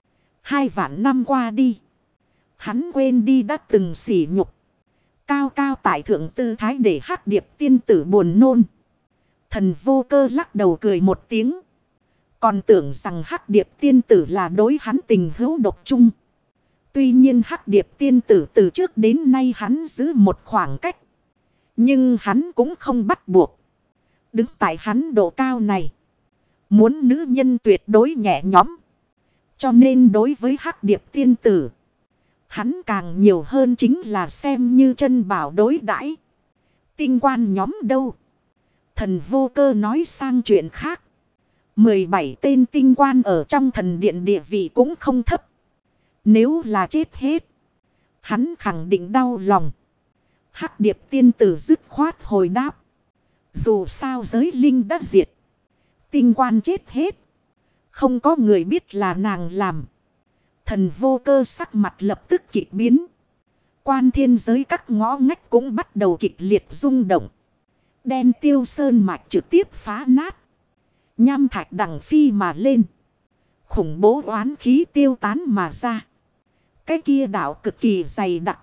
2 vạn năm qua đi. Hắn quên đi đã từng sỉ nhục. Cao cao tại thượng tư thái để Hắc Điệp tiên tử buồn nôn. Thần Vô Cơ lắc đầu cười một tiếng. Còn tưởng rằng Hắc Điệp tiên tử là đối hắn tình hữu độc chung. Tuy nhiên Hắc Điệp tiên tử từ trước đến nay hắn giữ một khoảng cách. Nhưng hắn cũng không bắt buộc. Đứng tại hắn độ cao này. Muốn nữ nhân tuyệt đối nhẹ nhõm. Cho nên đối với Hắc Điệp tiên tử. Hắn càng nhiều hơn chính là xem như chân bảo đối đãi. Tinh quan nhóm đâu? Thần Vô Cơ nói sang chuyện khác. 17 tên tinh quan ở trong thần điện địa vị cũng không thấp. Nếu là chết hết. Hắn khẳng định đau lòng. Hắc Điệp tiên tử dứt khoát hồi đáp. Dù sao giới linh đã diệt. Tinh quan chết hết. Không có người biết là nàng làm. Thần Vô Cơ sắc mặt lập tức kịch biến. Quan thiên giới các ngõ ngách cũng bắt đầu kịch liệt rung động. Đen tiêu sơn mạch trực tiếp phá nát. Nham thạch đằng phi mà lên. Khủng bố oán khí tiêu tán mà ra. Cái kia đạo cực kỳ dày đặc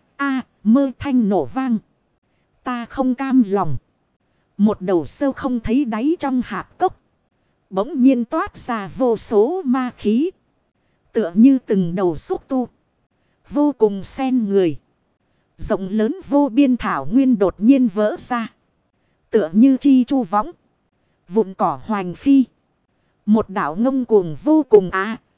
mơ thanh nổ vang. Ta không cam lòng. Một đầu sâu không thấy đáy trong hạp cốc. Bỗng nhiên toát ra vô số ma khí. Tựa như từng đầu xúc tu. Vô cùng xen người. Rộng lớn vô biên thảo nguyên đột nhiên vỡ ra. Tựa như chi chu võng. Vụn cỏ hoành phi. Một đạo ngông cuồng vô cùng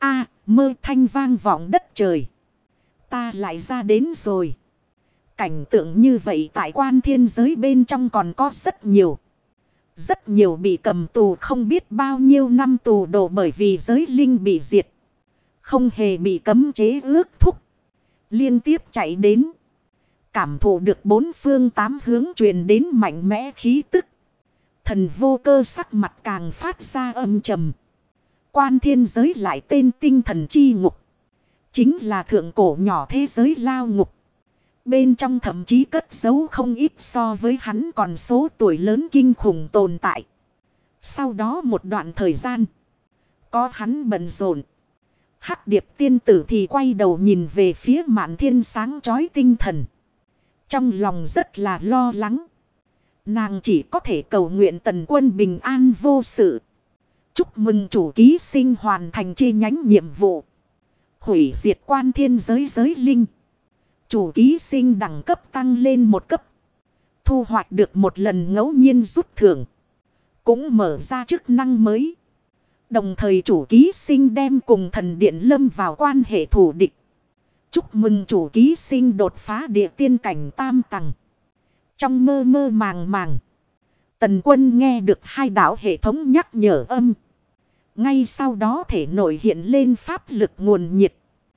mơ thanh vang vọng đất trời. Ta lại ra đến rồi. Cảnh tượng như vậy tại quan thiên giới bên trong còn có rất nhiều. Rất nhiều bị cầm tù không biết bao nhiêu năm tù đổ bởi vì giới linh bị diệt. Không hề bị cấm chế ước thúc. Liên tiếp chạy đến. Cảm thụ được 4 phương 8 hướng truyền đến mạnh mẽ khí tức. Thần Vô Cơ sắc mặt càng phát ra âm trầm. Quan thiên giới lại tên tinh thần chi ngục. Chính là thượng cổ nhỏ thế giới lao ngục. Bên trong thậm chí cất giấu không ít so với hắn còn số tuổi lớn kinh khủng tồn tại. Sau đó một đoạn thời gian. Có hắn bận rộn. Hắc Điệp tiên tử thì quay đầu nhìn về phía Mạn Thiên sáng chói tinh thần. Trong lòng rất là lo lắng. Nàng chỉ có thể cầu nguyện Tần Quân bình an vô sự. Chúc mừng chủ ký sinh hoàn thành chi nhánh nhiệm vụ. Hủy diệt quan thiên giới giới linh. Chủ ký sinh đẳng cấp tăng lên 1 cấp. Thu hoạch được một lần ngẫu nhiên rút thưởng. Cũng mở ra chức năng mới. Đồng thời chủ ký sinh đem cùng thần điện lâm vào quan hệ thù địch. Chúc mừng chủ ký sinh đột phá địa tiên cảnh tam tầng. Trong mơ mơ màng màng. Tần Quân nghe được 2 đạo hệ thống nhắc nhở âm. Ngay sau đó thể nội hiện lên pháp lực nguồn nhiệt.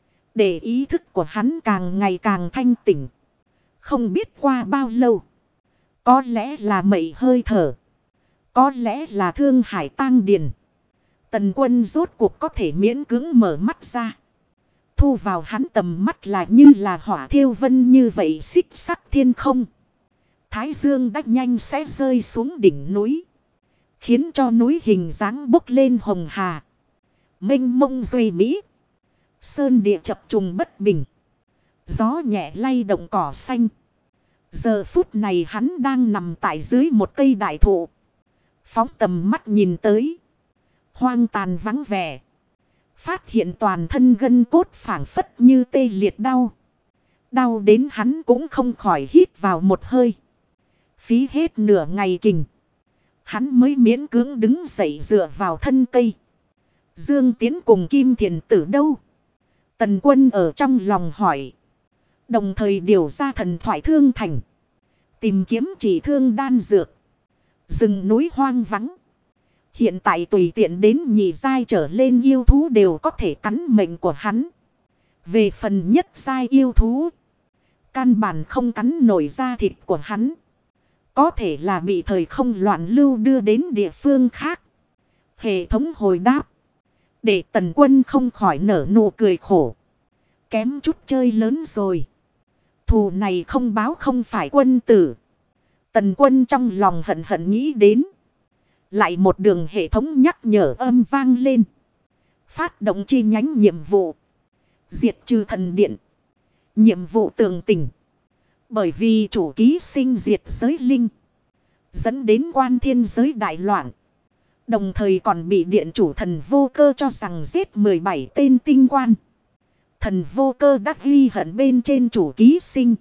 Để ý thức của hắn càng ngày càng thanh tỉnh. Không biết qua bao lâu. Có lẽ là mây hơi thở. Có lẽ là thương hải tang điền. Tần Quân rốt cuộc có thể miễn cưỡng mở mắt ra. Thu vào hắn tầm mắt là như là hỏa thiêu vân như vậy xích sắc thiên không. Thái dương đã nhanh sẽ rơi xuống đỉnh núi. Khiến cho núi hình dáng bốc lên hồng hà. Mênh mông duy mỹ. Sơn địa chập trùng bất bình. Gió nhẹ lay động cỏ xanh. Giờ phút này hắn đang nằm tại dưới một cây đại thụ. Phóng tầm mắt nhìn tới. Hoang tàn vắng vẻ. Phát hiện toàn thân gân cốt phảng phất như tê liệt đau. Đau đến hắn cũng không khỏi hít vào một hơi. Phí hết nửa ngày kình. Hắn mới miễn cưỡng đứng dậy dựa vào thân cây. Dương Tiến cùng Kim Thiền Tử đâu? Tần Quân ở trong lòng hỏi. Đồng thời điều ra thần thoại thương thành. Tìm kiếm chỉ thương đan dược. Rừng núi hoang vắng. Hiện tại tùy tiện đến nhị giai trở lên yêu thú đều có thể cắn mệnh của hắn. Về phần nhất giai yêu thú. Căn bản không cắn nổi da thịt của hắn. Có thể là bị thời không loạn lưu đưa đến địa phương khác. Hệ thống hồi đáp. Để Tần Quân không khỏi nở nụ cười khổ. Kém chút chơi lớn rồi. Thù này không báo không phải quân tử. Tần Quân trong lòng hận hận nghĩ đến. Lại một đường hệ thống nhắc nhở âm vang lên. Phát động chi nhánh nhiệm vụ. Diệt trừ thần điện. Nhiệm vụ tường tình. Bởi vì chủ ký sinh diệt giới linh. Dẫn đến quan thiên giới đại loạn. Đồng thời còn bị điện chủ thần vô cơ cho rằng giết 17 tên tinh quan. Thần vô cơ đã ghi hận bên trên chủ ký sinh.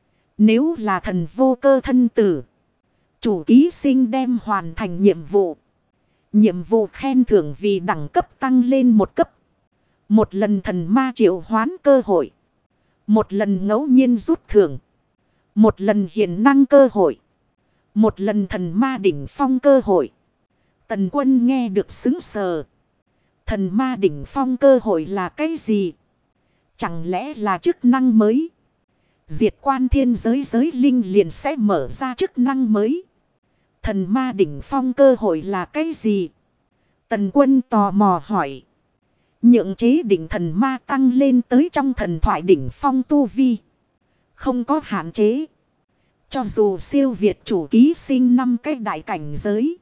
Nếu là thần vô cơ thân tử. Chủ ký sinh đem hoàn thành nhiệm vụ. Nhiệm vụ khen thưởng vì đẳng cấp tăng lên một cấp. Một lần thần ma triệu hoán cơ hội. Một lần ngẫu nhiên rút thưởng. Một lần hiền năng cơ hội. Một lần thần ma đỉnh phong cơ hội. Tần Quân nghe được xứng sờ. Thần ma đỉnh phong cơ hội là cái gì? Chẳng lẽ là chức năng mới? Diệt quan thiên giới giới linh liền sẽ mở ra chức năng mới. Thần ma đỉnh phong cơ hội là cái gì? Tần Quân tò mò hỏi. Nhượng chế đỉnh thần ma tăng lên tới trong thần thoại đỉnh phong tu vi. Không có hạn chế. Cho dù siêu việt chủ ký sinh 5 cái đại cảnh giới.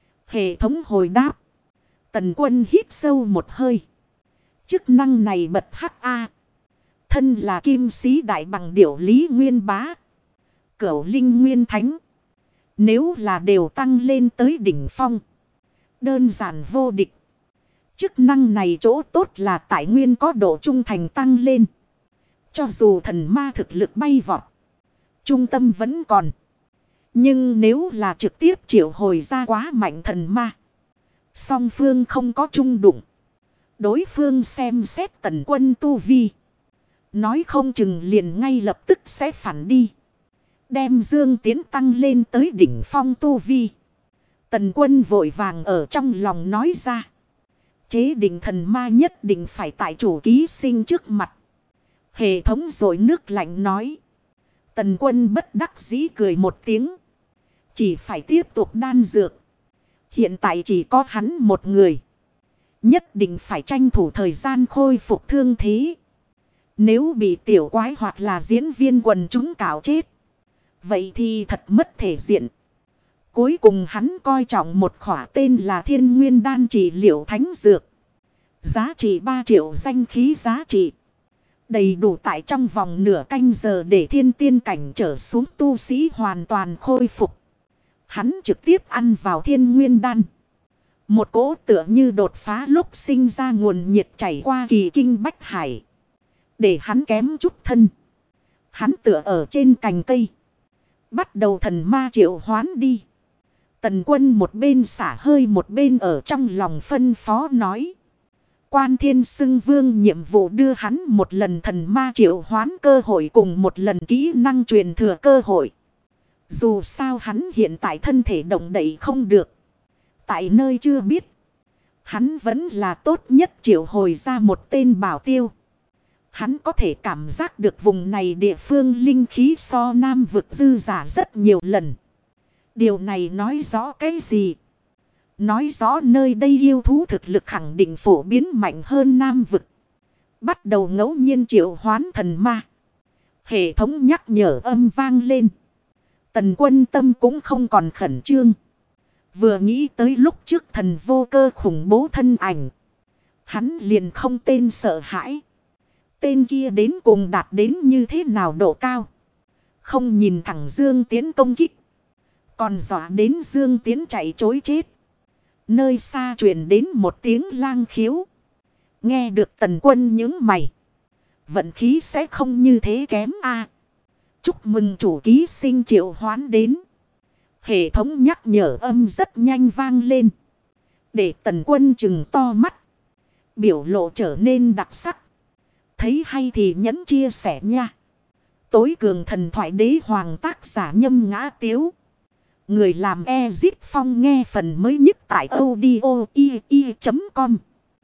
Hệ thống hồi đáp. Tần Quân hít sâu một hơi. Chức năng này bật HA. Thân là kim sĩ đại bằng điểu lý nguyên bá. Cửu linh nguyên thánh. Nếu là đều tăng lên tới đỉnh phong. Đơn giản vô địch. Chức năng này chỗ tốt là tài nguyên có độ trung thành tăng lên. Cho dù thần ma thực lực bay vọt. Trung tâm vẫn còn. Nhưng nếu là trực tiếp triệu hồi ra quá mạnh thần ma. Song phương không có chung đụng. Đối phương xem xét Tần Quân tu vi. Nói không chừng liền ngay lập tức sẽ phản đi. Đem Dương Tiến tăng lên tới đỉnh phong tu vi. Tần Quân vội vàng ở trong lòng nói ra. Chế định thần ma nhất định phải tại chủ ký sinh trước mặt. Hệ thống rồi nước lạnh nói. Tần Quân bất đắc dĩ cười một tiếng. Chỉ phải tiếp tục đan dược. Hiện tại chỉ có hắn một người. Nhất định phải tranh thủ thời gian khôi phục thương thế. Nếu bị tiểu quái hoặc là diễn viên quần chúng cào chết. Vậy thì thật mất thể diện. Cuối cùng hắn coi trọng một khỏa tên là Thiên Nguyên Đan trị liệu thánh dược. Giá trị 3 triệu danh khí giá trị. Đầy đủ tại trong vòng nửa canh giờ để thiên tiên cảnh trở xuống tu sĩ hoàn toàn khôi phục. Hắn trực tiếp ăn vào Thiên Nguyên Đan. Một cỗ tựa như đột phá lúc sinh ra nguồn nhiệt chảy qua kỳ kinh bách hải. Để hắn kém chút thân. Hắn tựa ở trên cành cây. Bắt đầu thần ma triệu hoán đi. Tần Quân một bên xả hơi một bên ở trong lòng phân phó nói. Quan thiên xưng vương nhiệm vụ đưa hắn một lần thần ma triệu hoán cơ hội cùng một lần kỹ năng truyền thừa cơ hội. Dù sao hắn hiện tại thân thể động đậy không được. Tại nơi chưa biết. Hắn vẫn là tốt nhất triệu hồi ra một tên bảo tiêu. Hắn có thể cảm giác được vùng này địa phương linh khí so Nam vực dư giả rất nhiều lần. Điều này nói rõ cái gì? Nói rõ nơi đây yêu thú thực lực khẳng định phổ biến mạnh hơn Nam vực. Bắt đầu ngẫu nhiên triệu hoán thần ma. Hệ thống nhắc nhở âm vang lên. Tần Quân tâm cũng không còn khẩn trương. Vừa nghĩ tới lúc trước thần vô cơ khủng bố thân ảnh. Hắn liền không tên sợ hãi. Tên kia đến cùng đạt đến như thế nào độ cao. Không nhìn thẳng Dương Tiến công kích. Còn dọa đến Dương Tiến chạy chối chết. Nơi xa truyền đến một tiếng lang khiếu. Nghe được Tần Quân nhướng mày. Vận khí sẽ không như thế kém a. Chúc mừng chủ ký sinh triệu hoán đến. Hệ thống nhắc nhở âm rất nhanh vang lên. Để Tần Quân chừng to mắt. Biểu lộ trở nên đặc sắc. Thấy hay thì nhấn chia sẻ nha. Tối cường thần thoại đế hoàng tác giả Nhâm Ngã Tiếu. Người làm Ezip Phong nghe phần mới nhất tại audio.com.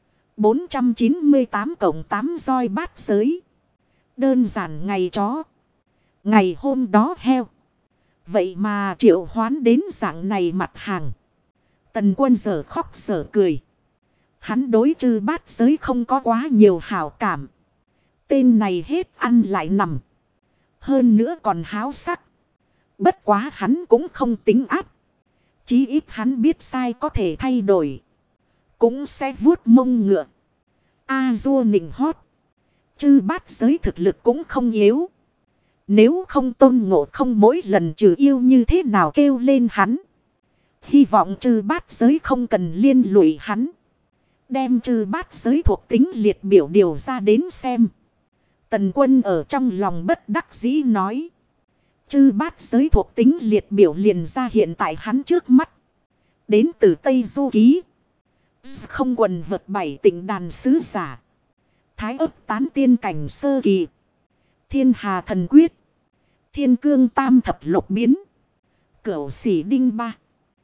498-8 roi bát giới. Đơn giản ngày chó. Ngày hôm đó heo. Vậy mà triệu hoán đến dạng này mặt hàng. Tần Quân giờ khóc giờ cười. Hắn đối trừ bát giới không có quá nhiều hảo cảm. Tên này hết ăn lại nằm. Hơn nữa còn háo sắc. Bất quá hắn cũng không tính áp. Chí ít hắn biết sai có thể thay đổi. Cũng sẽ vuốt mông ngựa. A-dua nịnh hót. Chư bát giới thực lực cũng không yếu. Nếu không Tôn Ngộ không mỗi lần trừ yêu như thế nào kêu lên hắn. Hy vọng chư bát giới không cần liên lụy hắn. Đem chư bát giới thuộc tính liệt biểu điều ra đến xem. Tần Quân ở trong lòng bất đắc dĩ nói. Chư bát giới thuộc tính liệt biểu liền ra hiện tại hắn trước mắt. Đến từ Tây Du Ký. Không quần vật 7 tịnh đàn sứ giả. Thái ấp tán tiên cảnh sơ kỳ. Thiên hà thần quyết. Thiên cương tam thập lục biến. Cửu sĩ đinh 3.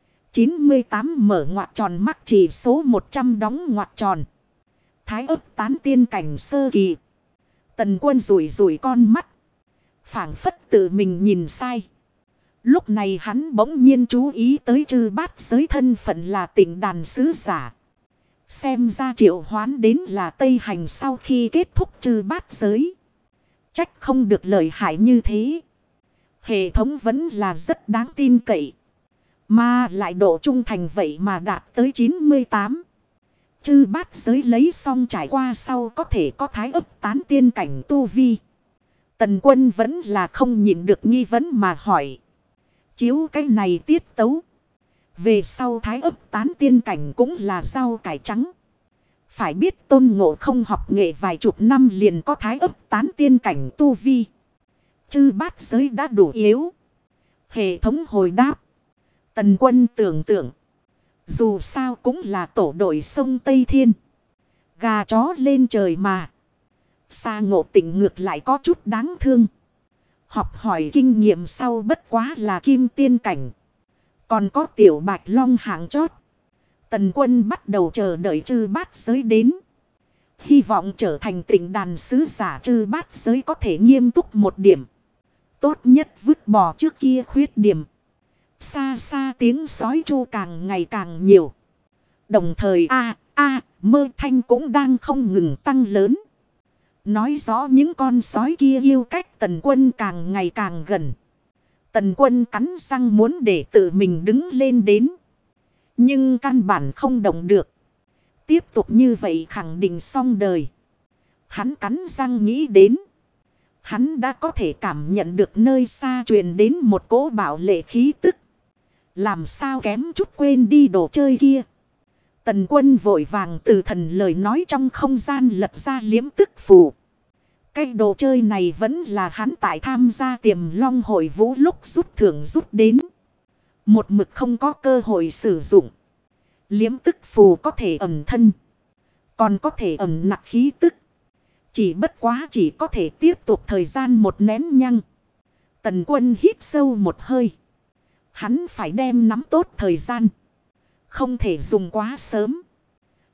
98 mở ngoặc tròn mắc chỉ số 100 đóng ngoặc tròn. Thái ấp tán tiên cảnh sơ kỳ. Tần Quân rủi rủi con mắt. Phảng phất tự mình nhìn sai. Lúc này hắn bỗng nhiên chú ý tới chư bát giới thân phận là tịnh đàn sứ giả. Xem ra triệu hoán đến là Tây Hành sau khi kết thúc chư bát giới. Trách không được lợi hại như thế. Hệ thống vẫn là rất đáng tin cậy. Mà lại độ trung thành vậy mà đạt tới 98. Chư bát giới lấy xong trải qua sau có thể có thái ấp tán tiên cảnh tu vi. Tần Quân vẫn là không nhịn được nghi vấn mà hỏi. Chiếu cái này tiết tấu. Về sau thái ấp tán tiên cảnh cũng là rau cải trắng. Phải biết Tôn Ngộ không học nghệ vài chục năm liền có thái ấp tán tiên cảnh tu vi. Chư bát giới đã đủ yếu. Hệ thống hồi đáp. Tần Quân tưởng tượng. Dù sao cũng là tổ đội sông Tây Thiên. Gà chó lên trời mà. Sa Ngộ Tịnh ngược lại có chút đáng thương. Học hỏi kinh nghiệm sau bất quá là kim tiên cảnh. Còn có tiểu bạch long hạng chót. Tần Quân bắt đầu chờ đợi chư bát giới đến. Hy vọng trở thành tịnh đàn sứ giả chư bát giới có thể nghiêm túc một điểm. Tốt nhất vứt bỏ trước kia khuyết điểm. Xa xa tiếng sói tru càng ngày càng nhiều. Đồng thời mơ thanh cũng đang không ngừng tăng lớn. Nói rõ những con sói kia yêu cách Tần Quân càng ngày càng gần. Tần Quân cắn răng muốn để tự mình đứng lên đến. Nhưng căn bản không động được. Tiếp tục như vậy khẳng định xong đời. Hắn cắn răng nghĩ đến. Hắn đã có thể cảm nhận được nơi xa truyền đến một cỗ bạo lệ khí tức. Làm sao kém chút quên đi đồ chơi kia. Tần Quân vội vàng từ thần lời nói trong không gian lật ra liếm tức phù. Cái đồ chơi này vẫn là hắn tại tham gia Tiềm Long hội vũ lúc rút thưởng rút đến. Một mực không có cơ hội sử dụng. Liếm tức phù có thể ẩn thân. Còn có thể ẩn nặc khí tức. Chỉ bất quá chỉ có thể tiếp tục thời gian một nén nhăng. Tần Quân hít sâu một hơi. Hắn phải đem nắm tốt thời gian. Không thể dùng quá sớm.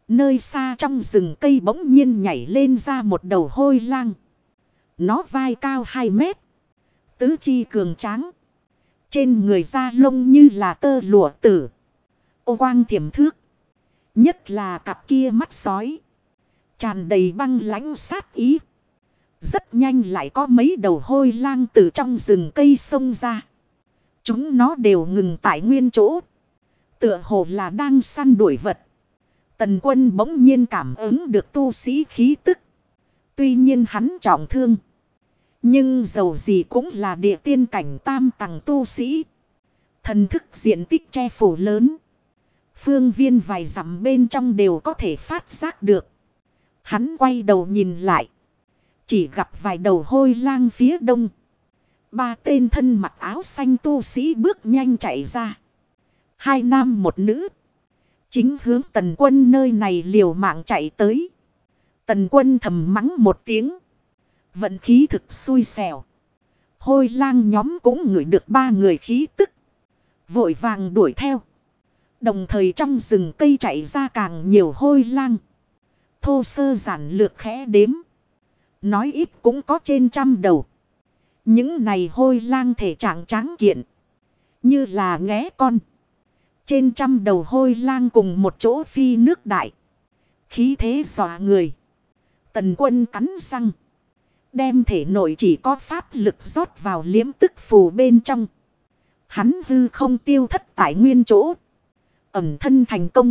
Nơi xa trong rừng cây bỗng nhiên nhảy lên ra một đầu hôi lang. Nó vai cao 2 mét. Tứ chi cường tráng. Trên người da lông như là tơ lụa tử. Ô quang thiểm thước. Nhất là cặp kia mắt sói. Tràn đầy băng lãnh sát ý. Rất nhanh lại có mấy đầu hôi lang từ trong rừng cây xông ra. Chúng nó đều ngừng tại nguyên chỗ. Tựa hồ là đang săn đuổi vật. Tần Quân bỗng nhiên cảm ứng được tu sĩ khí tức. Tuy nhiên hắn trọng thương. Nhưng dầu gì cũng là địa tiên cảnh tam tầng tu sĩ. Thần thức diện tích che phủ lớn. Phương viên vài dặm bên trong đều có thể phát giác được. Hắn quay đầu nhìn lại. Chỉ gặp vài đầu hôi lang phía đông. 3 tên thân mặc áo xanh tu sĩ bước nhanh chạy ra. 2 nam 1 nữ. Chính hướng Tần Quân nơi này liều mạng chạy tới. Tần Quân thầm mắng một tiếng. Vận khí thực xui xẻo. Hôi lang nhóm cũng ngửi được 3 người khí tức. Vội vàng đuổi theo. Đồng thời trong rừng cây chạy ra càng nhiều hôi lang. Thô sơ giản lược khẽ đếm. Nói ít cũng có trên 100 đầu. Những này hôi lang thể trạng tráng kiện. Như là nghé con. Trên 100 đầu hôi lang cùng một chỗ phi nước đại. Khí thế dọa người. Tần Quân cắn răng. Đem thể nội chỉ có pháp lực rót vào liếm tức phù bên trong. Hắn hư không tiêu thất tại nguyên chỗ. Ẩm thân thành công.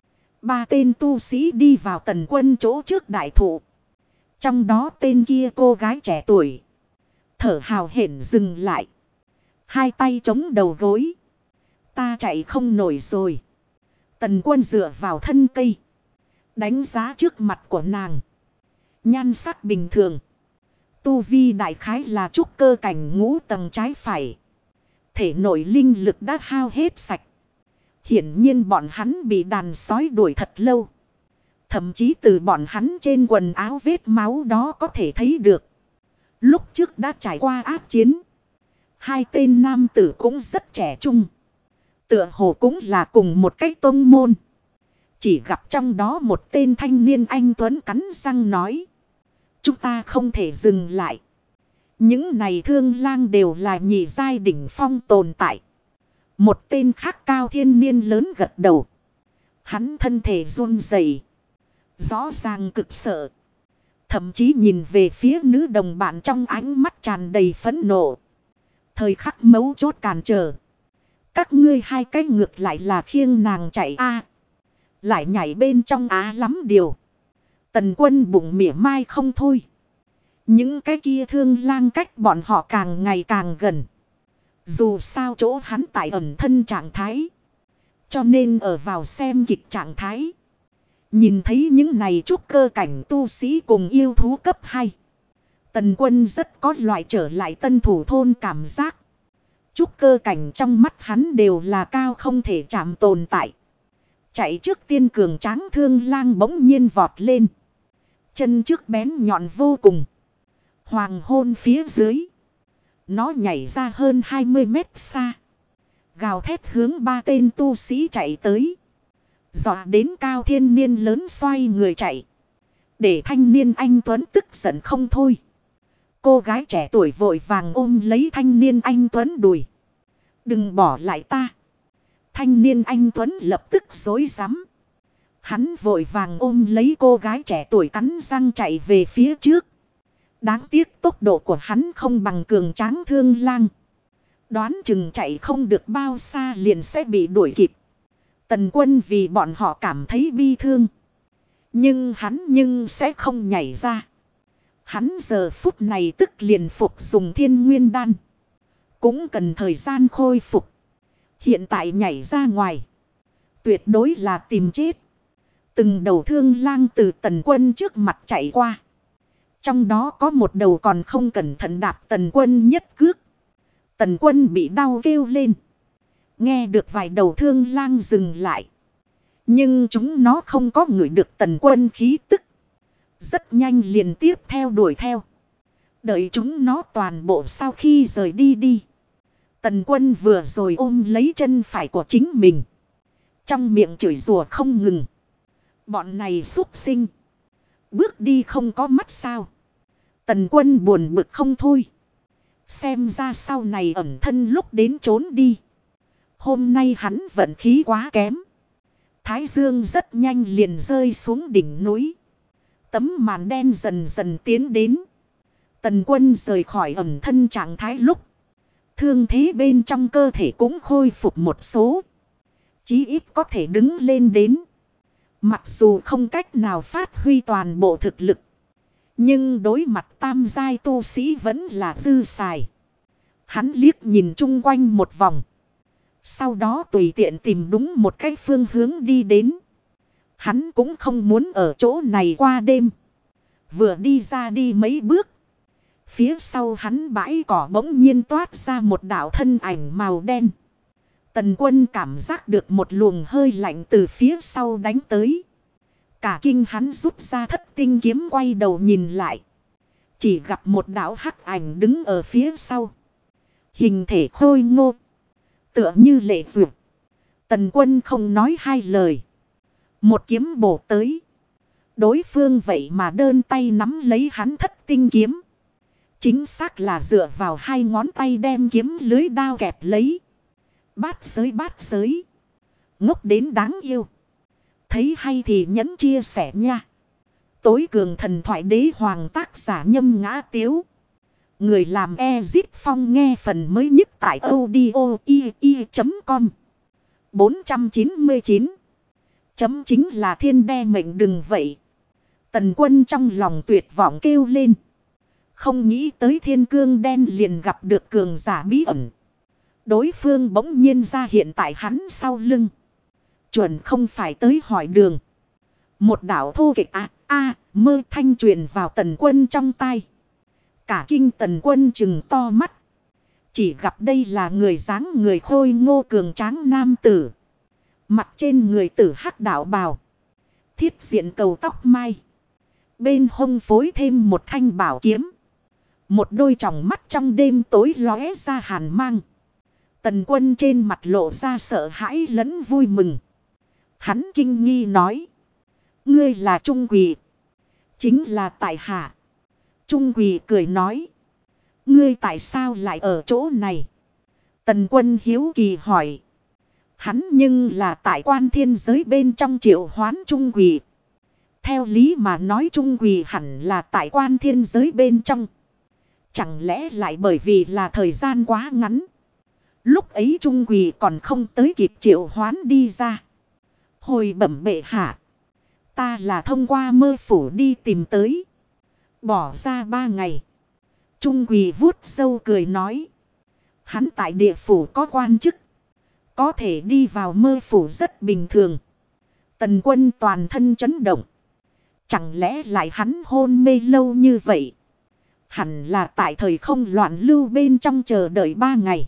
3 tên tu sĩ đi vào Tần Quân chỗ trước đại thụ. Trong đó tên kia cô gái trẻ tuổi. Thở hào hển dừng lại. 2 tay chống đầu gối. Ta chạy không nổi rồi. Tần Quân dựa vào thân cây. Đánh giá trước mặt của nàng. Nhan sắc bình thường. Tu vi đại khái là trúc cơ cảnh ngũ tầng trái phải. Thể nội linh lực đã hao hết sạch. Hiển nhiên bọn hắn bị đàn sói đuổi thật lâu. Thậm chí từ bọn hắn trên quần áo vết máu đó có thể thấy được. Lúc trước đã trải qua ác chiến. 2 tên nam tử cũng rất trẻ trung. Tựa hồ cũng là cùng một cái tông môn. Chỉ gặp trong đó một tên thanh niên anh tuấn cắn răng nói. Chúng ta không thể dừng lại. Những này thương lang đều là nhị giai đỉnh phong tồn tại. Một tên khác cao thiên niên lớn gật đầu. Hắn thân thể run rẩy, rõ ràng cực sợ. Thậm chí nhìn về phía nữ đồng bạn trong ánh mắt tràn đầy phẫn nộ. Thời khắc mấu chốt cản trở. Các ngươi 2 cái ngược lại là khiêng nàng chạy a, lại nhảy bên trong á lắm điều. Tần Quân bụng mỉa mai không thôi. Những cái kia thương lang cách bọn họ càng ngày càng gần. Dù sao chỗ hắn tại ẩn thân trạng thái. Cho nên ở vào xem kịch trạng thái. Nhìn thấy những này trúc cơ cảnh tu sĩ cùng yêu thú cấp 2. Tần Quân rất có loại trở lại tân thủ thôn cảm giác. Trúc cơ cảnh trong mắt hắn đều là cao không thể chạm tồn tại. Chạy trước tiên cường tráng thương lang bỗng nhiên vọt lên. Chân trước bén nhọn vô cùng. Hoàng hôn phía dưới. Nó nhảy ra hơn 20 mét xa. Gào thét hướng 3 tên tu sĩ chạy tới. Dọa đến cao thiên niên lớn xoay người chạy. Để thanh niên anh Tuấn tức giận không thôi. Cô gái trẻ tuổi vội vàng ôm lấy thanh niên anh Tuấn đùi. Đừng bỏ lại ta. Thanh niên anh Tuấn lập tức rối rắm. Hắn vội vàng ôm lấy cô gái trẻ tuổi cắn răng chạy về phía trước. Đáng tiếc tốc độ của hắn không bằng cường tráng thương lang. Đoán chừng chạy không được bao xa liền sẽ bị đuổi kịp. Tần Quân vì bọn họ cảm thấy bi thương. Nhưng hắn sẽ không nhảy ra. Hắn giờ phút này tức liền phục dùng thiên nguyên đan. Cũng cần thời gian khôi phục. Hiện tại nhảy ra ngoài. Tuyệt đối là tìm chết. Từng đầu thương lang từ Tần Quân trước mặt chạy qua. Trong đó có một đầu còn không cẩn thận đạp Tần Quân nhất cước. Tần Quân bị đau kêu lên. Nghe được vài đầu thương lang dừng lại. Nhưng chúng nó không có ngửi được Tần Quân khí tức. Rất nhanh liền tiếp theo đuổi theo. Đợi chúng nó toàn bộ sau khi rời đi. Tần Quân vừa rồi ôm lấy chân phải của chính mình. Trong miệng chửi rủa không ngừng. Bọn này súc sinh. Bước đi không có mắt sao. Tần Quân buồn bực không thôi. Xem ra sau này ẩn thân lúc đến trốn đi. Hôm nay hắn vận khí quá kém. Thái dương rất nhanh liền rơi xuống đỉnh núi. Tấm màn đen dần dần tiến đến. Tần Quân rời khỏi ẩn thân trạng thái lúc. Thương thế bên trong cơ thể cũng khôi phục một số. Chí ít có thể đứng lên đến. Mặc dù không cách nào phát huy toàn bộ thực lực. Nhưng đối mặt tam giai tu sĩ vẫn là dư xài. Hắn liếc nhìn chung quanh một vòng. Sau đó tùy tiện tìm đúng một cái phương hướng đi đến. Hắn cũng không muốn ở chỗ này qua đêm. Vừa đi ra đi mấy bước. Phía sau hắn bãi cỏ bỗng nhiên toát ra một đạo thân ảnh màu đen. Tần Quân cảm giác được một luồng hơi lạnh từ phía sau đánh tới. Cả kinh hắn rút ra Thất Tinh kiếm quay đầu nhìn lại. Chỉ gặp một đạo hắc ảnh đứng ở phía sau. Hình thể khôi ngô. Tựa như lệ vượt. Tần Quân không nói hai lời. Một kiếm bổ tới. Đối phương vậy mà đơn tay nắm lấy hắn Thất Tinh kiếm. Chính xác là dựa vào hai ngón tay đem kiếm lưới đao kẹp lấy. Bát giới. Ngốc đến đáng yêu. Thấy hay thì nhấn chia sẻ nha. Tối cường thần thoại đế hoàng tác giả Nhâm Ngã Tiếu. Người làm Ezip Phong nghe phần mới nhất tại audio.com 499. Chấm chính là thiên đe mệnh đừng vậy. Tần Quân trong lòng tuyệt vọng kêu lên. Không nghĩ tới thiên cương đen liền gặp được cường giả bí ẩn. Đối phương bỗng nhiên ra hiện tại hắn sau lưng. Chuẩn không phải tới hỏi đường. Một đạo thô kịch mơ thanh truyền vào Tần Quân trong tai. Cả kinh Tần Quân trừng to mắt. Chỉ gặp đây là người dáng người khôi ngô cường tráng nam tử. Mặt trên người tử hắc đạo bào. Thiết diện cầu tóc mai. Bên hông phối thêm một thanh bảo kiếm. Một đôi tròng mắt trong đêm tối lóe ra hàn mang. Tần Quân trên mặt lộ ra sợ hãi lẫn vui mừng. Hắn kinh nghi nói. Ngươi là Trung Quỳ. Chính là tại hạ. Trung Quỳ cười nói. Ngươi tại sao lại ở chỗ này? Tần Quân hiếu kỳ hỏi. Hắn nhưng là tại Quan Thiên giới bên trong triệu hoán Trung Quỳ. Theo lý mà nói Trung Quỳ hẳn là tại Quan Thiên giới bên trong. Chẳng lẽ lại bởi vì là thời gian quá ngắn. Lúc ấy Trung Quỳ còn không tới kịp triệu hoán đi ra. Hồi bẩm bệ hạ. Ta là thông qua mơ phủ đi tìm tới. Bỏ ra 3 ngày. Trung Quỳ vuốt râu cười nói. Hắn tại địa phủ có quan chức. Có thể đi vào mơ phủ rất bình thường. Tần Quân toàn thân chấn động. Chẳng lẽ lại hắn hôn mê lâu như vậy? Hẳn là tại thời không loạn lưu bên trong chờ đợi 3 ngày.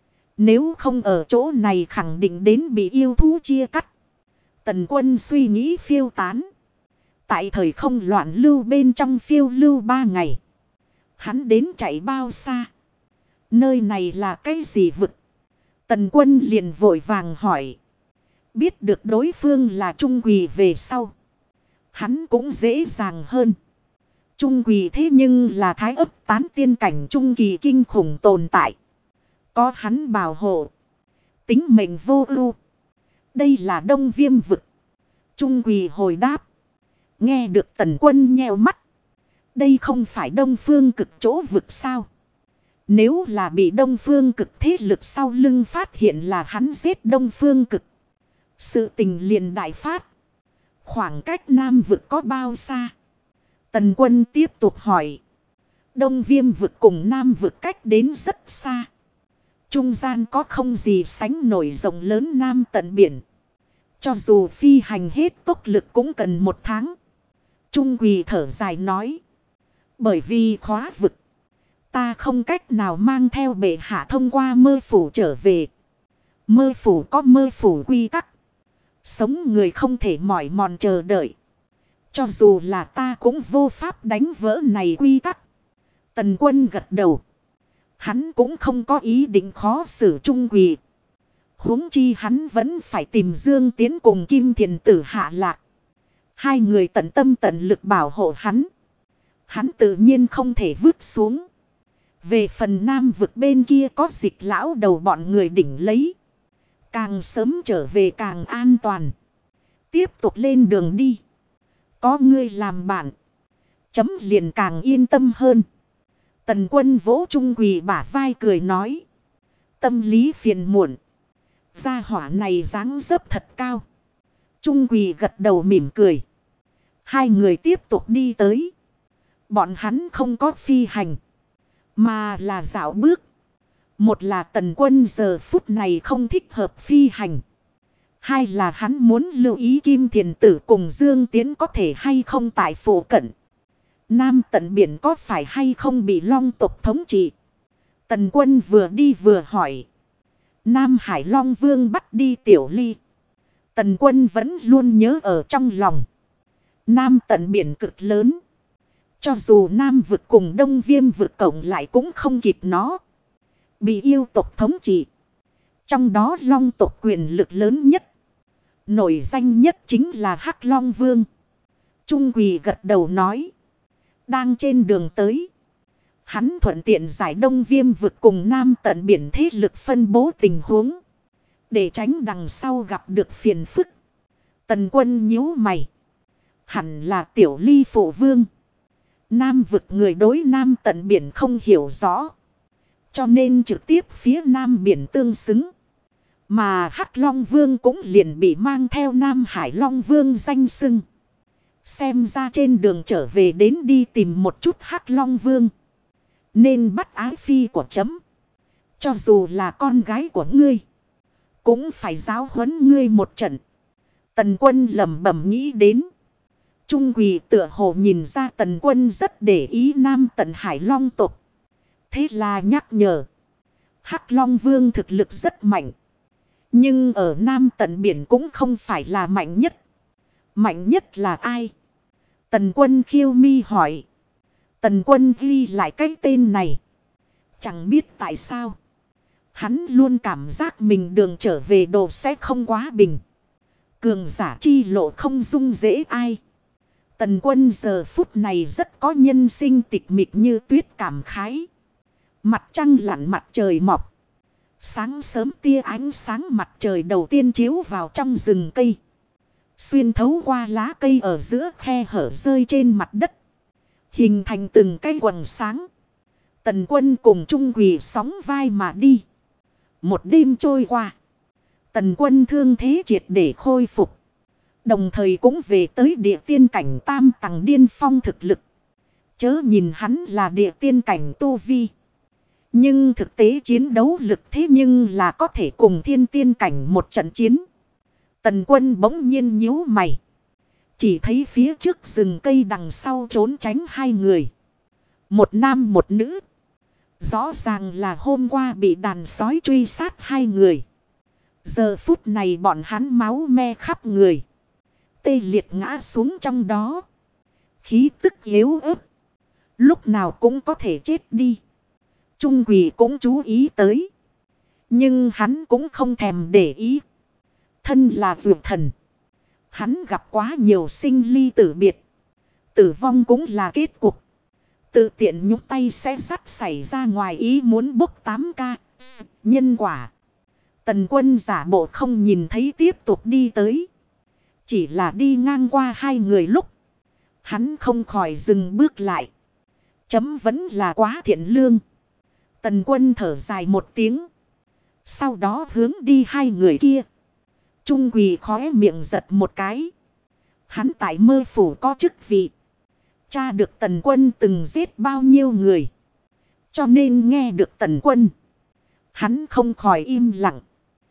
Nếu không ở chỗ này khẳng định đến bị yêu thú chia cắt. Tần Quân suy nghĩ phiêu tán. Tại thời không loạn lưu bên trong phiêu lưu 3 ngày. Hắn đến chạy bao xa? Nơi này là cái gì vực? Tần Quân liền vội vàng hỏi. Biết được đối phương là Trung Quỳ về sau. Hắn cũng dễ dàng hơn. Trung Quỳ thế nhưng là thái ấp tán tiên cảnh trung kỳ kinh khủng tồn tại. Có hắn bảo hộ. Tính mệnh vô ưu. Đây là Đông Viêm vực. Trung Quỳ hồi đáp. Nghe được Tần Quân nheo mắt. Đây không phải Đông Phương Cực chỗ vực sao? Nếu là bị Đông Phương Cực thế lực sau lưng phát hiện là hắn giết Đông Phương Cực. Sự tình liền đại phát. Khoảng cách Nam vực có bao xa? Tần Quân tiếp tục hỏi. Đông Viêm vực cùng Nam vực cách đến rất xa. Trung gian có không gì sánh nổi rộng lớn Nam tận biển. Cho dù phi hành hết tốc lực cũng cần 1 tháng. Trung Quỳ thở dài nói. Bởi vì khóa vực. Ta không cách nào mang theo bệ hạ thông qua mơ phủ trở về. Mơ phủ có mơ phủ quy tắc. Sống người không thể mỏi mòn chờ đợi. Cho dù là ta cũng vô pháp đánh vỡ này quy tắc. Tần Quân gật đầu. Hắn cũng không có ý định khó xử Trung Quỳ. Huống chi hắn vẫn phải tìm Dương Tiến cùng Kim Thiền Tử hạ lạc. Hai người tận tâm tận lực bảo hộ hắn. Hắn tự nhiên không thể vứt xuống. Về phần Nam vực bên kia có Dịch lão đầu bọn người đỉnh lấy. Càng sớm trở về càng an toàn. Tiếp tục lên đường đi. Có ngươi làm bạn. Chấm liền càng yên tâm hơn. Tần Quân vỗ Trung Quỳ bả vai cười nói. Tâm lý phiền muộn. Gia hỏa này dáng dấp thật cao. Trung Quỳ gật đầu mỉm cười. Hai người tiếp tục đi tới. Bọn hắn không có phi hành. Mà là dạo bước. Một là Tần Quân giờ phút này không thích hợp phi hành. Hai là hắn muốn lưu ý Kim Thiền Tử cùng Dương Tiến có thể hay không tại phụ cận. Nam tận biển có phải hay không bị Long tộc thống trị. Tần Quân vừa đi vừa hỏi. Nam Hải Long Vương bắt đi Tiểu Ly. Tần Quân vẫn luôn nhớ ở trong lòng. Nam tận biển cực lớn. Cho dù Nam vực cùng Đông Viêm vực cộng lại cũng không kịp nó. Bị yêu tộc thống trị. Trong đó Long tộc quyền lực lớn nhất. Nổi danh nhất chính là Hắc Long Vương. Trung Quỳ gật đầu nói. Đang trên đường tới. Hắn thuận tiện giải Đông Viêm vực cùng Nam tận biển thế lực phân bố tình huống. Để tránh đằng sau gặp được phiền phức. Tần Quân nhíu mày. Hẳn là Tiểu Ly phụ vương. Nam vực người đối Nam tận biển không hiểu rõ. Cho nên trực tiếp phía Nam biển tương xứng. Mà Hắc Long Vương cũng liền bị mang theo Nam Hải Long Vương danh xưng. Xem ra trên đường trở về đến đi tìm một chút Hắc Long Vương. Nên bắt ái phi của chấm. Cho dù là con gái của ngươi. Cũng phải giáo huấn ngươi một trận. Tần Quân lẩm bẩm nghĩ đến. Trung Quỳ tựa hồ nhìn ra Tần Quân rất để ý Nam tận Hải Long tộc. Thế là nhắc nhở. Hắc Long Vương thực lực rất mạnh. Nhưng ở Nam tận biển cũng không phải là mạnh nhất. Mạnh nhất là ai? Tần Quân khiêu mi hỏi. Tần Quân ghi lại cái tên này. Chẳng biết tại sao. Hắn luôn cảm giác mình đường trở về đồ sẽ không quá bình. Cường giả chi lộ không dung dễ ai. Tần Quân giờ phút này rất có nhân sinh tịch mịch như tuyết cảm khái. Mặt trăng lặn mặt trời mọc. Sáng sớm tia ánh sáng mặt trời đầu tiên chiếu vào trong rừng cây. Xuyên thấu qua lá cây ở giữa khe hở rơi trên mặt đất. Hình thành từng cái quầng sáng. Tần Quân cùng Trung Quỳ sóng vai mà đi. Một đêm trôi qua. Tần Quân thương thế triệt để khôi phục. Đồng thời cũng về tới địa tiên cảnh tam tầng điên phong thực lực. Chớ nhìn hắn là địa tiên cảnh tu vi. Nhưng thực tế chiến đấu lực thế nhưng là có thể cùng thiên tiên cảnh một trận chiến. Tần Quân bỗng nhiên nhíu mày. Chỉ thấy phía trước rừng cây đằng sau trốn tránh hai người. Một nam một nữ. Rõ ràng là hôm qua bị đàn sói truy sát hai người. Giờ phút này bọn hắn máu me khắp người. Tê liệt ngã xuống trong đó. Khí tức yếu ớt. Lúc nào cũng có thể chết đi. Trung Quỳ cũng chú ý tới. Nhưng hắn cũng không thèm để ý. Thân là vượt thần. Hắn gặp quá nhiều sinh ly tử biệt. Tử vong cũng là kết cục. Tự tiện nhúc tay sẽ sắp xảy ra ngoài ý muốn bốc 8K. Nhân quả. Tần Quân giả bộ không nhìn thấy tiếp tục đi tới. Chỉ là đi ngang qua hai người lúc. Hắn không khỏi dừng bước lại. Chấm vẫn là quá thiện lương. Tần Quân thở dài một tiếng. Sau đó hướng đi hai người kia. Trung Quỳ khóe miệng giật một cái. Hắn tại Mơ phủ có chức vị. Tra được Tần Quân từng giết bao nhiêu người. Cho nên nghe được Tần Quân. Hắn không khỏi im lặng.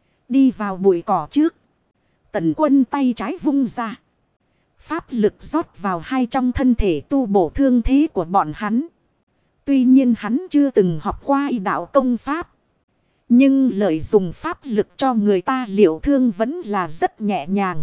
Đi vào bụi cỏ trước. Tần Quân tay trái vung ra. Pháp lực rót vào hai trong thân thể tu bổ thương thế của bọn hắn. Tuy nhiên hắn chưa từng học qua y đạo công pháp. Nhưng lợi dụng pháp lực cho người ta liệu thương vẫn là rất nhẹ nhàng.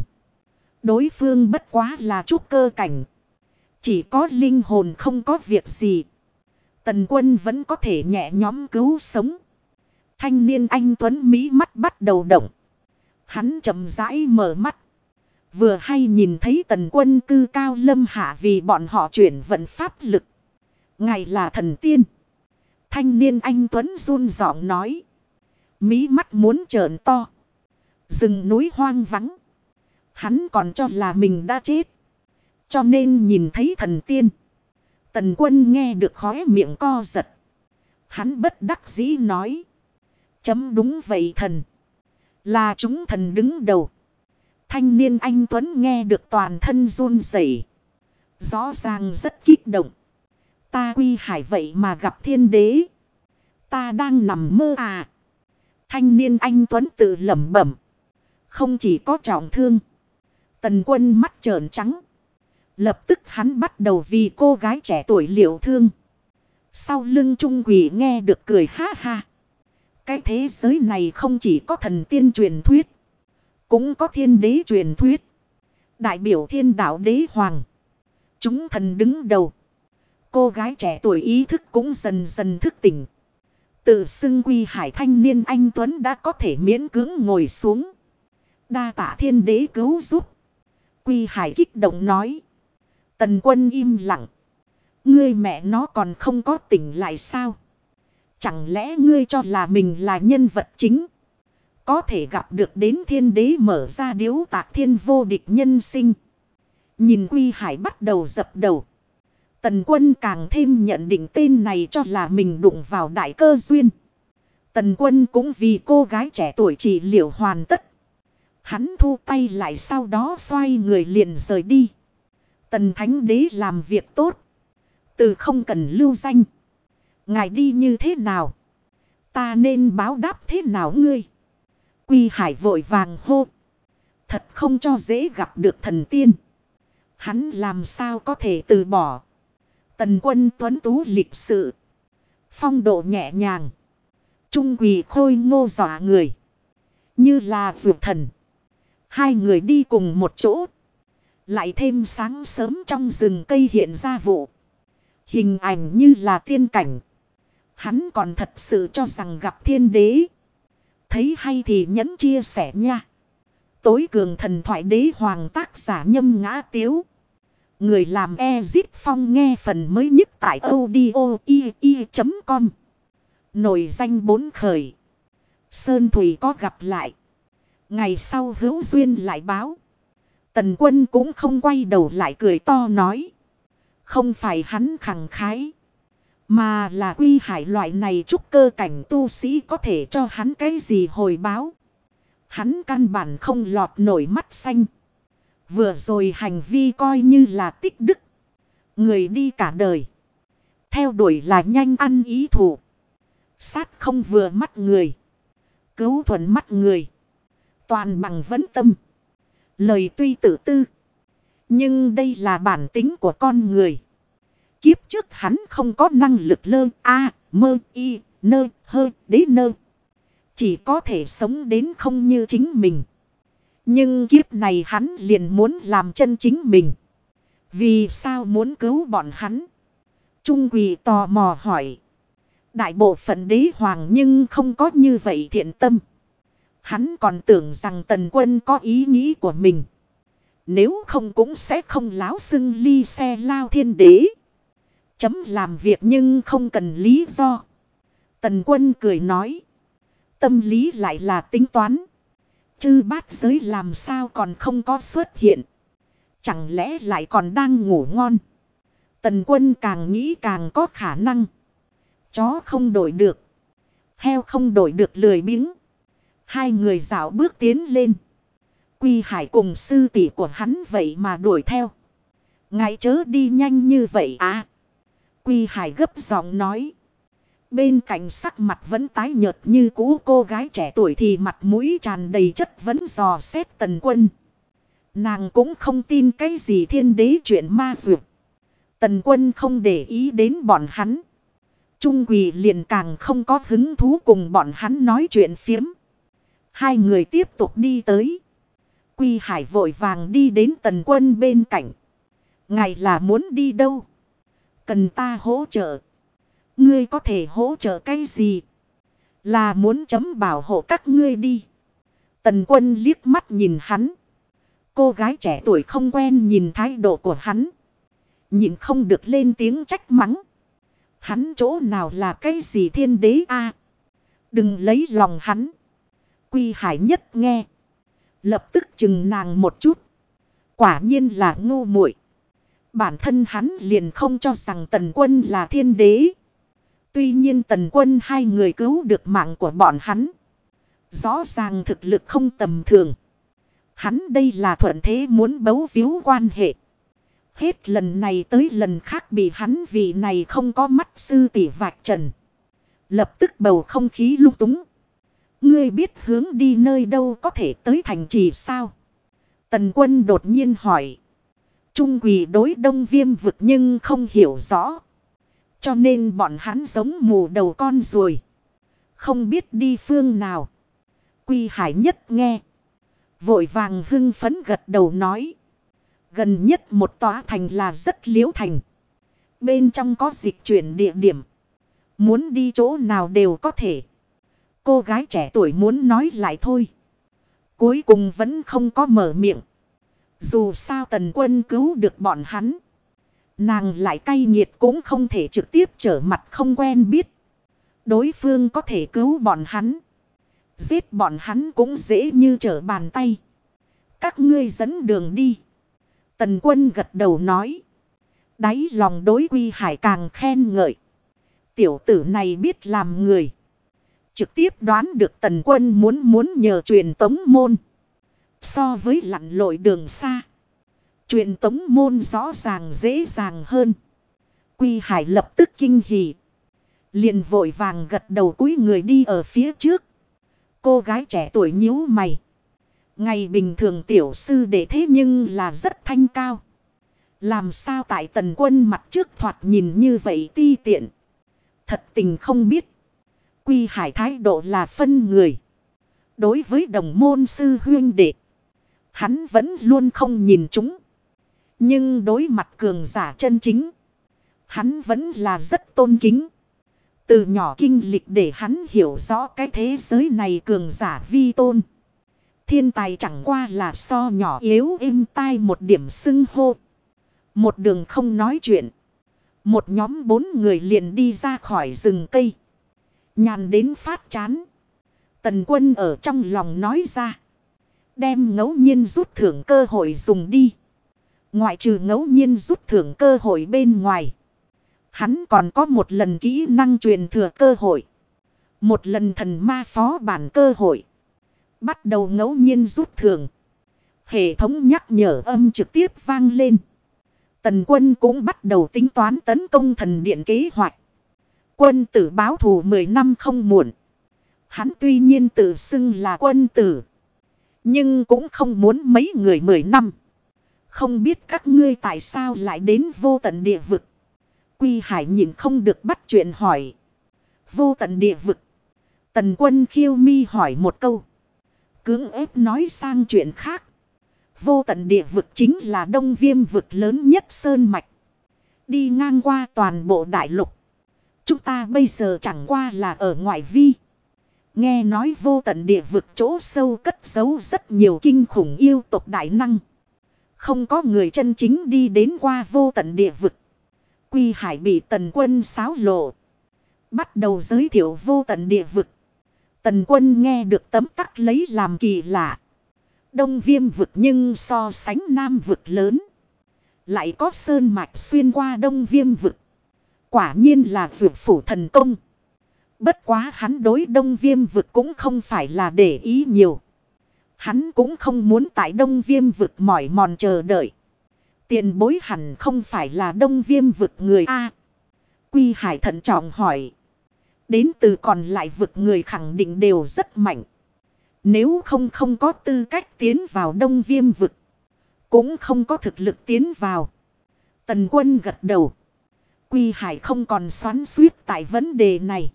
Đối phương bất quá là trúc cơ cảnh. Chỉ có linh hồn không có việc gì. Tần Quân vẫn có thể nhẹ nhõm cứu sống. Thanh niên anh tuấn mỹ mắt bắt đầu động. Hắn chậm rãi mở mắt. Vừa hay nhìn thấy Tần Quân cư cao lâm hạ vì bọn họ chuyển vận pháp lực. Ngài là thần tiên. Thanh niên anh Tuấn run giọng nói. Mí mắt muốn trợn to. Rừng núi hoang vắng. Hắn còn cho là mình đã chết. Cho nên nhìn thấy thần tiên. Tần Quân nghe được khóe miệng co giật. Hắn bất đắc dĩ nói. Chấm đúng vậy thần. Là chúng thần đứng đầu. Thanh niên anh Tuấn nghe được toàn thân run rẩy, rõ ràng rất kích động. Ta Quy Hải vậy mà gặp thiên đế. Ta đang nằm mơ à. Thanh niên anh Tuấn tự lẩm bẩm. Không chỉ có trọng thương. Tần Quân mắt trợn trắng. Lập tức hắn bắt đầu vì cô gái trẻ tuổi liệu thương. Sau lưng Trung Quỷ nghe được cười ha ha. Cái thế giới này không chỉ có thần tiên truyền thuyết. Cũng có thiên đế truyền thuyết. Đại biểu thiên đạo đế hoàng. Chúng thần đứng đầu. Cô gái trẻ tuổi ý thức cũng dần dần thức tỉnh. Tự xưng Quy Hải thanh niên anh Tuấn đã có thể miễn cưỡng ngồi xuống. Đa tạ thiên đế cứu giúp. Quy Hải kích động nói. Tần Quân im lặng. Ngươi mẹ nó còn không có tỉnh lại sao? Chẳng lẽ ngươi cho là mình là nhân vật chính? Có thể gặp được đến thiên đế mở ra điếu tạc thiên vô địch nhân sinh. Nhìn Quy Hải bắt đầu dập đầu. Tần Quân càng thêm nhận định tên này cho là mình đụng vào đại cơ duyên. Tần Quân cũng vì cô gái trẻ tuổi trị liệu hoàn tất. Hắn thu tay lại sau đó xoay người liền rời đi. Tần Thánh Đế làm việc tốt. Từ không cần lưu danh. Ngài đi như thế nào? Ta nên báo đáp thế nào ngươi? Quy Hải vội vàng hô. Thật không cho dễ gặp được thần tiên. Hắn làm sao có thể từ bỏ. Tần Quân tuấn tú lịch sự. Phong độ nhẹ nhàng. Trung Quỳ khôi ngô dọa người. Như là vượt thần. Hai người đi cùng một chỗ. Lại thêm sáng sớm trong rừng cây hiện ra vụ. Hình ảnh như là tiên cảnh. Hắn còn thật sự cho rằng gặp thiên đế. Thấy hay thì nhẫn chia sẻ nha. Tối cường thần thoại đế hoàng tác giả Nhâm Ngã Tiếu. Người làm Ezit Phong nghe phần mới nhất tại audio.com. Nổi danh 4 khởi. Sơn Thủy có gặp lại. Ngày sau hữu duyên lại báo. Tần Quân cũng không quay đầu lại cười to nói. Không phải hắn khẳng khái. Mà là Quy Hải loại này trúc cơ cảnh tu sĩ có thể cho hắn cái gì hồi báo. Hắn căn bản không lọt nổi mắt xanh. Vừa rồi hành vi coi như là tích đức. Người đi cả đời. Theo đuổi là nhanh ăn ý thủ. Sát không vừa mắt người. Cứu thuận mắt người. Toàn bằng vấn tâm. Lời tuy tự tư. Nhưng đây là bản tính của con người. Kiếp trước hắn không có năng lực lơ a mơ y nơ hơ đế nơ. Chỉ có thể sống đến không như chính mình. Nhưng kiếp này hắn liền muốn làm chân chính mình. Vì sao muốn cứu bọn hắn? Trung Quỳ tò mò hỏi. Đại bộ phận đế hoàng nhưng không có như vậy thiện tâm. Hắn còn tưởng rằng Tần Quân có ý nghĩ của mình. Nếu không cũng sẽ không láo xưng ly xe lao thiên đế. Chấm làm việc nhưng không cần lý do. Tần Quân cười nói. Tâm lý lại là tính toán. Chư bát giới làm sao còn không có xuất hiện. Chẳng lẽ lại còn đang ngủ ngon. Tần Quân càng nghĩ càng có khả năng. Chó không đổi được. Heo không đổi được lười biếng. Hai người dạo bước tiến lên. Quy Hải cùng sư tỷ của hắn vậy mà đuổi theo. Ngài chớ đi nhanh như vậy à. Quy Hải gấp giọng nói. Bên cạnh sắc mặt vẫn tái nhợt như cũ cô gái trẻ tuổi thì mặt mũi tràn đầy chất vấn dò xét Tần Quân. Nàng cũng không tin cái gì thiên đế chuyện ma dược. Tần Quân không để ý đến bọn hắn. Trung Quỳ liền càng không có hứng thú cùng bọn hắn nói chuyện phiếm. Hai người tiếp tục đi tới. Quy Hải vội vàng đi đến Tần Quân bên cạnh. Ngài là muốn đi đâu? Cần ta hỗ trợ? Ngươi có thể hỗ trợ cái gì? Là muốn chấm bảo hộ các ngươi đi. Tần Quân liếc mắt nhìn hắn. Cô gái trẻ tuổi không quen nhìn thái độ của hắn. Nhịn không được lên tiếng trách mắng. Hắn chỗ nào là cái gì thiên đế a? Đừng lấy lòng hắn. Quy Hải Nhất nghe. Lập tức chừng nàng một chút. Quả nhiên là ngu muội. Bản thân hắn liền không cho rằng Tần Quân là thiên đế. Tuy nhiên Tần Quân hai người cứu được mạng của bọn hắn. Rõ ràng thực lực không tầm thường. Hắn đây là thuận thế muốn bấu víu quan hệ. Hết lần này tới lần khác bị hắn vì này không có mắt sư tỷ vạch trần. Lập tức bầu không khí lung túng. Ngươi biết hướng đi nơi đâu có thể tới thành trì sao? Tần Quân đột nhiên hỏi. Trung Quỳ đối Đông Viêm vực nhưng không hiểu rõ. Cho nên bọn hắn giống mù đầu con ruồi. Không biết đi phương nào. Quy Hải Nhất nghe. Vội vàng hưng phấn gật đầu nói. Gần nhất một tòa thành là rất liễu thành. Bên trong có dịch chuyển địa điểm. Muốn đi chỗ nào đều có thể. Cô gái trẻ tuổi muốn nói lại thôi. Cuối cùng vẫn không có mở miệng. Dù sao Tần Quân cứu được bọn hắn. Nàng lại cay nghiệt cũng không thể trực tiếp trở mặt không quen biết. Đối phương có thể cứu bọn hắn. Giết bọn hắn cũng dễ như trở bàn tay. Các ngươi dẫn đường đi. Tần Quân gật đầu nói. Đáy lòng đối Quy Hải càng khen ngợi. Tiểu tử này biết làm người. Trực tiếp đoán được Tần Quân muốn nhờ truyền tống môn. So với lặn lội đường xa. Truyền tống môn rõ ràng dễ dàng hơn. Quy Hải lập tức kinh hỉ. Liền vội vàng gật đầu cúi người đi ở phía trước. Cô gái trẻ tuổi nhíu mày. Ngày bình thường tiểu sư đệ thế nhưng là rất thanh cao. Làm sao tại Tần Quân mặt trước thoạt nhìn như vậy ti tiện. Thật tình không biết. Quy Hải thái độ là phân người. Đối với đồng môn sư huynh đệ. Hắn vẫn luôn không nhìn chúng. Nhưng đối mặt cường giả chân chính. Hắn vẫn là rất tôn kính. Từ nhỏ kinh lịch để hắn hiểu rõ cái thế giới này cường giả vi tôn. Thiên tài chẳng qua là so nhỏ yếu êm tai một điểm xưng hô. Một đường không nói chuyện. Một nhóm 4 người liền đi ra khỏi rừng cây. Nhàn đến phát chán. Tần Quân ở trong lòng nói ra. Đem ngẫu nhiên rút thưởng cơ hội dùng đi. Ngoại trừ ngẫu nhiên rút thưởng cơ hội bên ngoài. Hắn còn có một lần kỹ năng truyền thừa cơ hội. Một lần thần ma phó bản cơ hội. Bắt đầu ngẫu nhiên rút thưởng. Hệ thống nhắc nhở âm trực tiếp vang lên. Tần Quân cũng bắt đầu tính toán tấn công thần điện kế hoạch. Quân tử báo thù 10 năm không muộn. Hắn tuy nhiên tự xưng là quân tử. Nhưng cũng không muốn mấy người 10 năm. Không biết các ngươi tại sao lại đến vô tận địa vực. Quy Hải nhìn không được bắt chuyện hỏi. Vô tận địa vực. Tần Quân khiêu mi hỏi một câu. Cưỡng ép nói sang chuyện khác. Vô tận địa vực chính là Đông Viêm vực lớn nhất sơn mạch. Đi ngang qua toàn bộ đại lục. Chúng ta bây giờ chẳng qua là ở ngoại vi. Nghe nói vô tận địa vực chỗ sâu cất giấu rất nhiều kinh khủng yêu tộc đại năng. Không có người chân chính đi đến qua vô tận địa vực. Quy Hải bị Tần Quân xáo lộ. Bắt đầu giới thiệu vô tận địa vực. Tần Quân nghe được tấm tắc lấy làm kỳ lạ. Đông Viêm vực nhưng so sánh Nam vực lớn. Lại có sơn mạch xuyên qua Đông Viêm vực. Quả nhiên là vực phủ thần công. Bất quá hắn đối Đông Viêm vực cũng không phải là để ý nhiều. Hắn cũng không muốn tại Đông Viêm vực mỏi mòn chờ đợi. Tiền bối hẳn không phải là Đông Viêm vực người A. Quy Hải thận trọng hỏi. Đến từ còn lại vực người khẳng định đều rất mạnh. Nếu không có tư cách tiến vào Đông Viêm vực. Cũng không có thực lực tiến vào. Tần Quân gật đầu. Quy Hải không còn xoắn xuýt tại vấn đề này.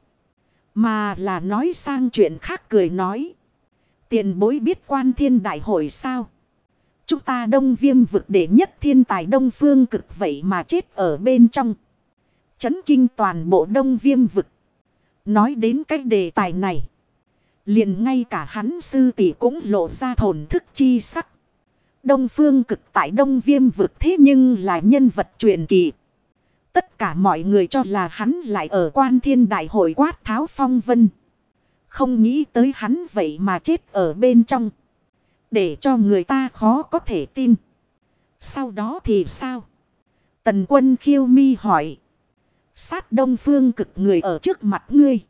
Mà là nói sang chuyện khác cười nói. Tiền bối biết Quan Thiên Đại Hội sao? Chúng ta Đông Viêm vực đệ nhất thiên tài Đông Phương Cực vậy mà chết ở bên trong. Chấn kinh toàn bộ Đông Viêm vực. Nói đến cái đề tài này. Liền ngay cả hắn sư tỷ cũng lộ ra thổn thức chi sắc. Đông Phương Cực tại Đông Viêm vực thế nhưng là nhân vật truyền kỳ. Tất cả mọi người cho là hắn lại ở Quan Thiên Đại hội quát tháo phong vân. Không nghĩ tới hắn vậy mà chết ở bên trong. Để cho người ta khó có thể tin. Sau đó thì sao? Tần Quân khiêu mi hỏi. Sát Đông Phương Cực người ở trước mặt ngươi.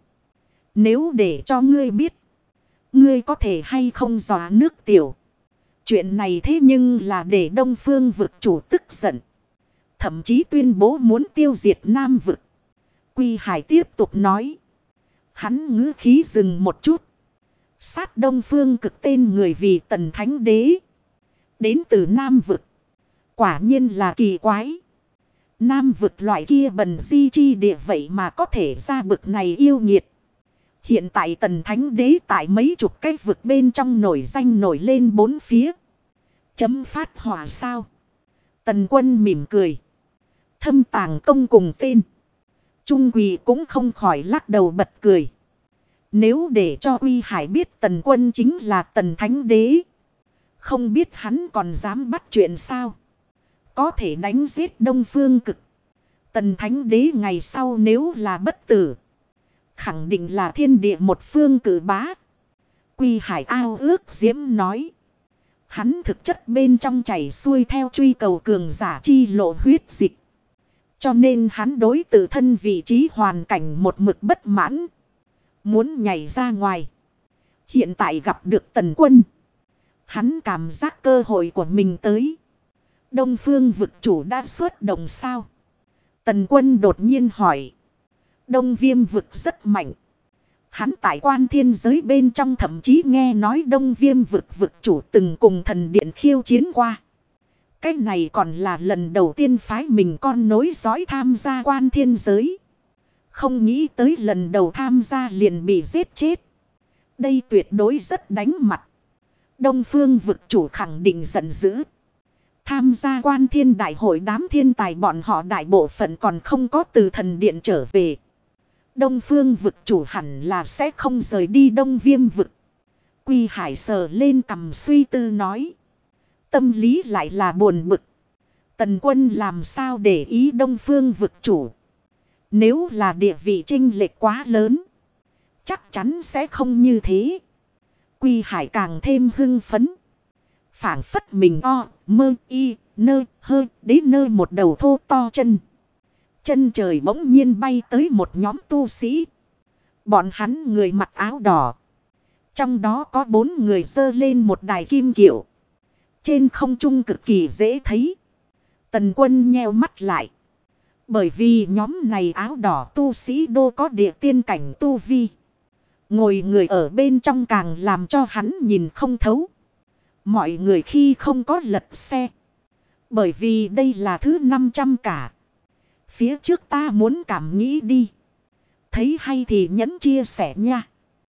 Nếu để cho ngươi biết. Ngươi có thể hay không dọa nước tiểu. Chuyện này thế nhưng là để Đông Phương vực chủ tức giận. Thậm chí tuyên bố muốn tiêu diệt Nam vực. Quy Hải tiếp tục nói. Hắn ngữ khí dừng một chút. Sát Đông Phương Cực tên người vì Tần Thánh Đế. Đến từ Nam vực. Quả nhiên là kỳ quái. Nam vực loại kia bần di chi địa vậy mà có thể ra bực này yêu nghiệt. Hiện tại Tần Thánh Đế tại mấy chục cái vực bên trong nổi danh nổi lên bốn phía. Chấm phát hỏa sao? Tần Quân mỉm cười. Thâm Tàng Công cùng tên. Trung Quỳ cũng không khỏi lắc đầu bật cười. Nếu để cho Uy Hải biết Tần Quân chính là Tần Thánh Đế. Không biết hắn còn dám bắt chuyện sao? Có thể đánh giết Đông Phương Cực. Tần Thánh Đế ngày sau nếu là bất tử. Khẳng định là thiên địa một phương cử bá. Quy Hải ao ước diễm nói. Hắn thực chất bên trong chảy xuôi theo truy cầu cường giả chi lộ huyết dịch. Cho nên hắn đối tự thân vị trí hoàn cảnh một mực bất mãn. Muốn nhảy ra ngoài. Hiện tại gặp được Tần Quân. Hắn cảm giác cơ hội của mình tới. Đông Phương vực chủ đã xuất động sao? Tần Quân đột nhiên hỏi. Đông Viêm vực rất mạnh. Hắn tại Quan Thiên giới bên trong thậm chí nghe nói Đông Viêm vực vực chủ từng cùng thần điện khiêu chiến qua. Cái này còn là lần đầu tiên phái mình con nối dõi tham gia Quan Thiên giới. Không nghĩ tới lần đầu tham gia liền bị giết chết. Đây tuyệt đối rất đánh mặt. Đông Phương vực chủ khẳng định giận dữ. Tham gia Quan Thiên đại hội đám thiên tài bọn họ đại bộ phận còn không có từ thần điện trở về. Đông Phương vực chủ hẳn là sẽ không rời đi Đông Viêm vực. Quy Hải sờ lên cằm suy tư nói. Tâm lý lại là buồn bực. Tần Quân làm sao để ý Đông Phương vực chủ. Nếu là địa vị chênh lệch quá lớn. Chắc chắn sẽ không như thế. Quy Hải càng thêm hưng phấn. Phảng phất mình mơ y nơ hơ đến nơi một đầu thô to chân. Chân trời bỗng nhiên bay tới một nhóm tu sĩ. Bọn hắn người mặc áo đỏ. Trong đó có 4 người giơ lên một đài kim kiệu. Trên không trung cực kỳ dễ thấy. Tần Quân nheo mắt lại. Bởi vì nhóm này áo đỏ tu sĩ đô có địa tiên cảnh tu vi. Ngồi người ở bên trong càng làm cho hắn nhìn không thấu. Mọi người khi không có lật xe. Bởi vì đây là thứ 500 cả. Phía trước ta muốn cảm nghĩ đi. Thấy hay thì nhấn chia sẻ nha.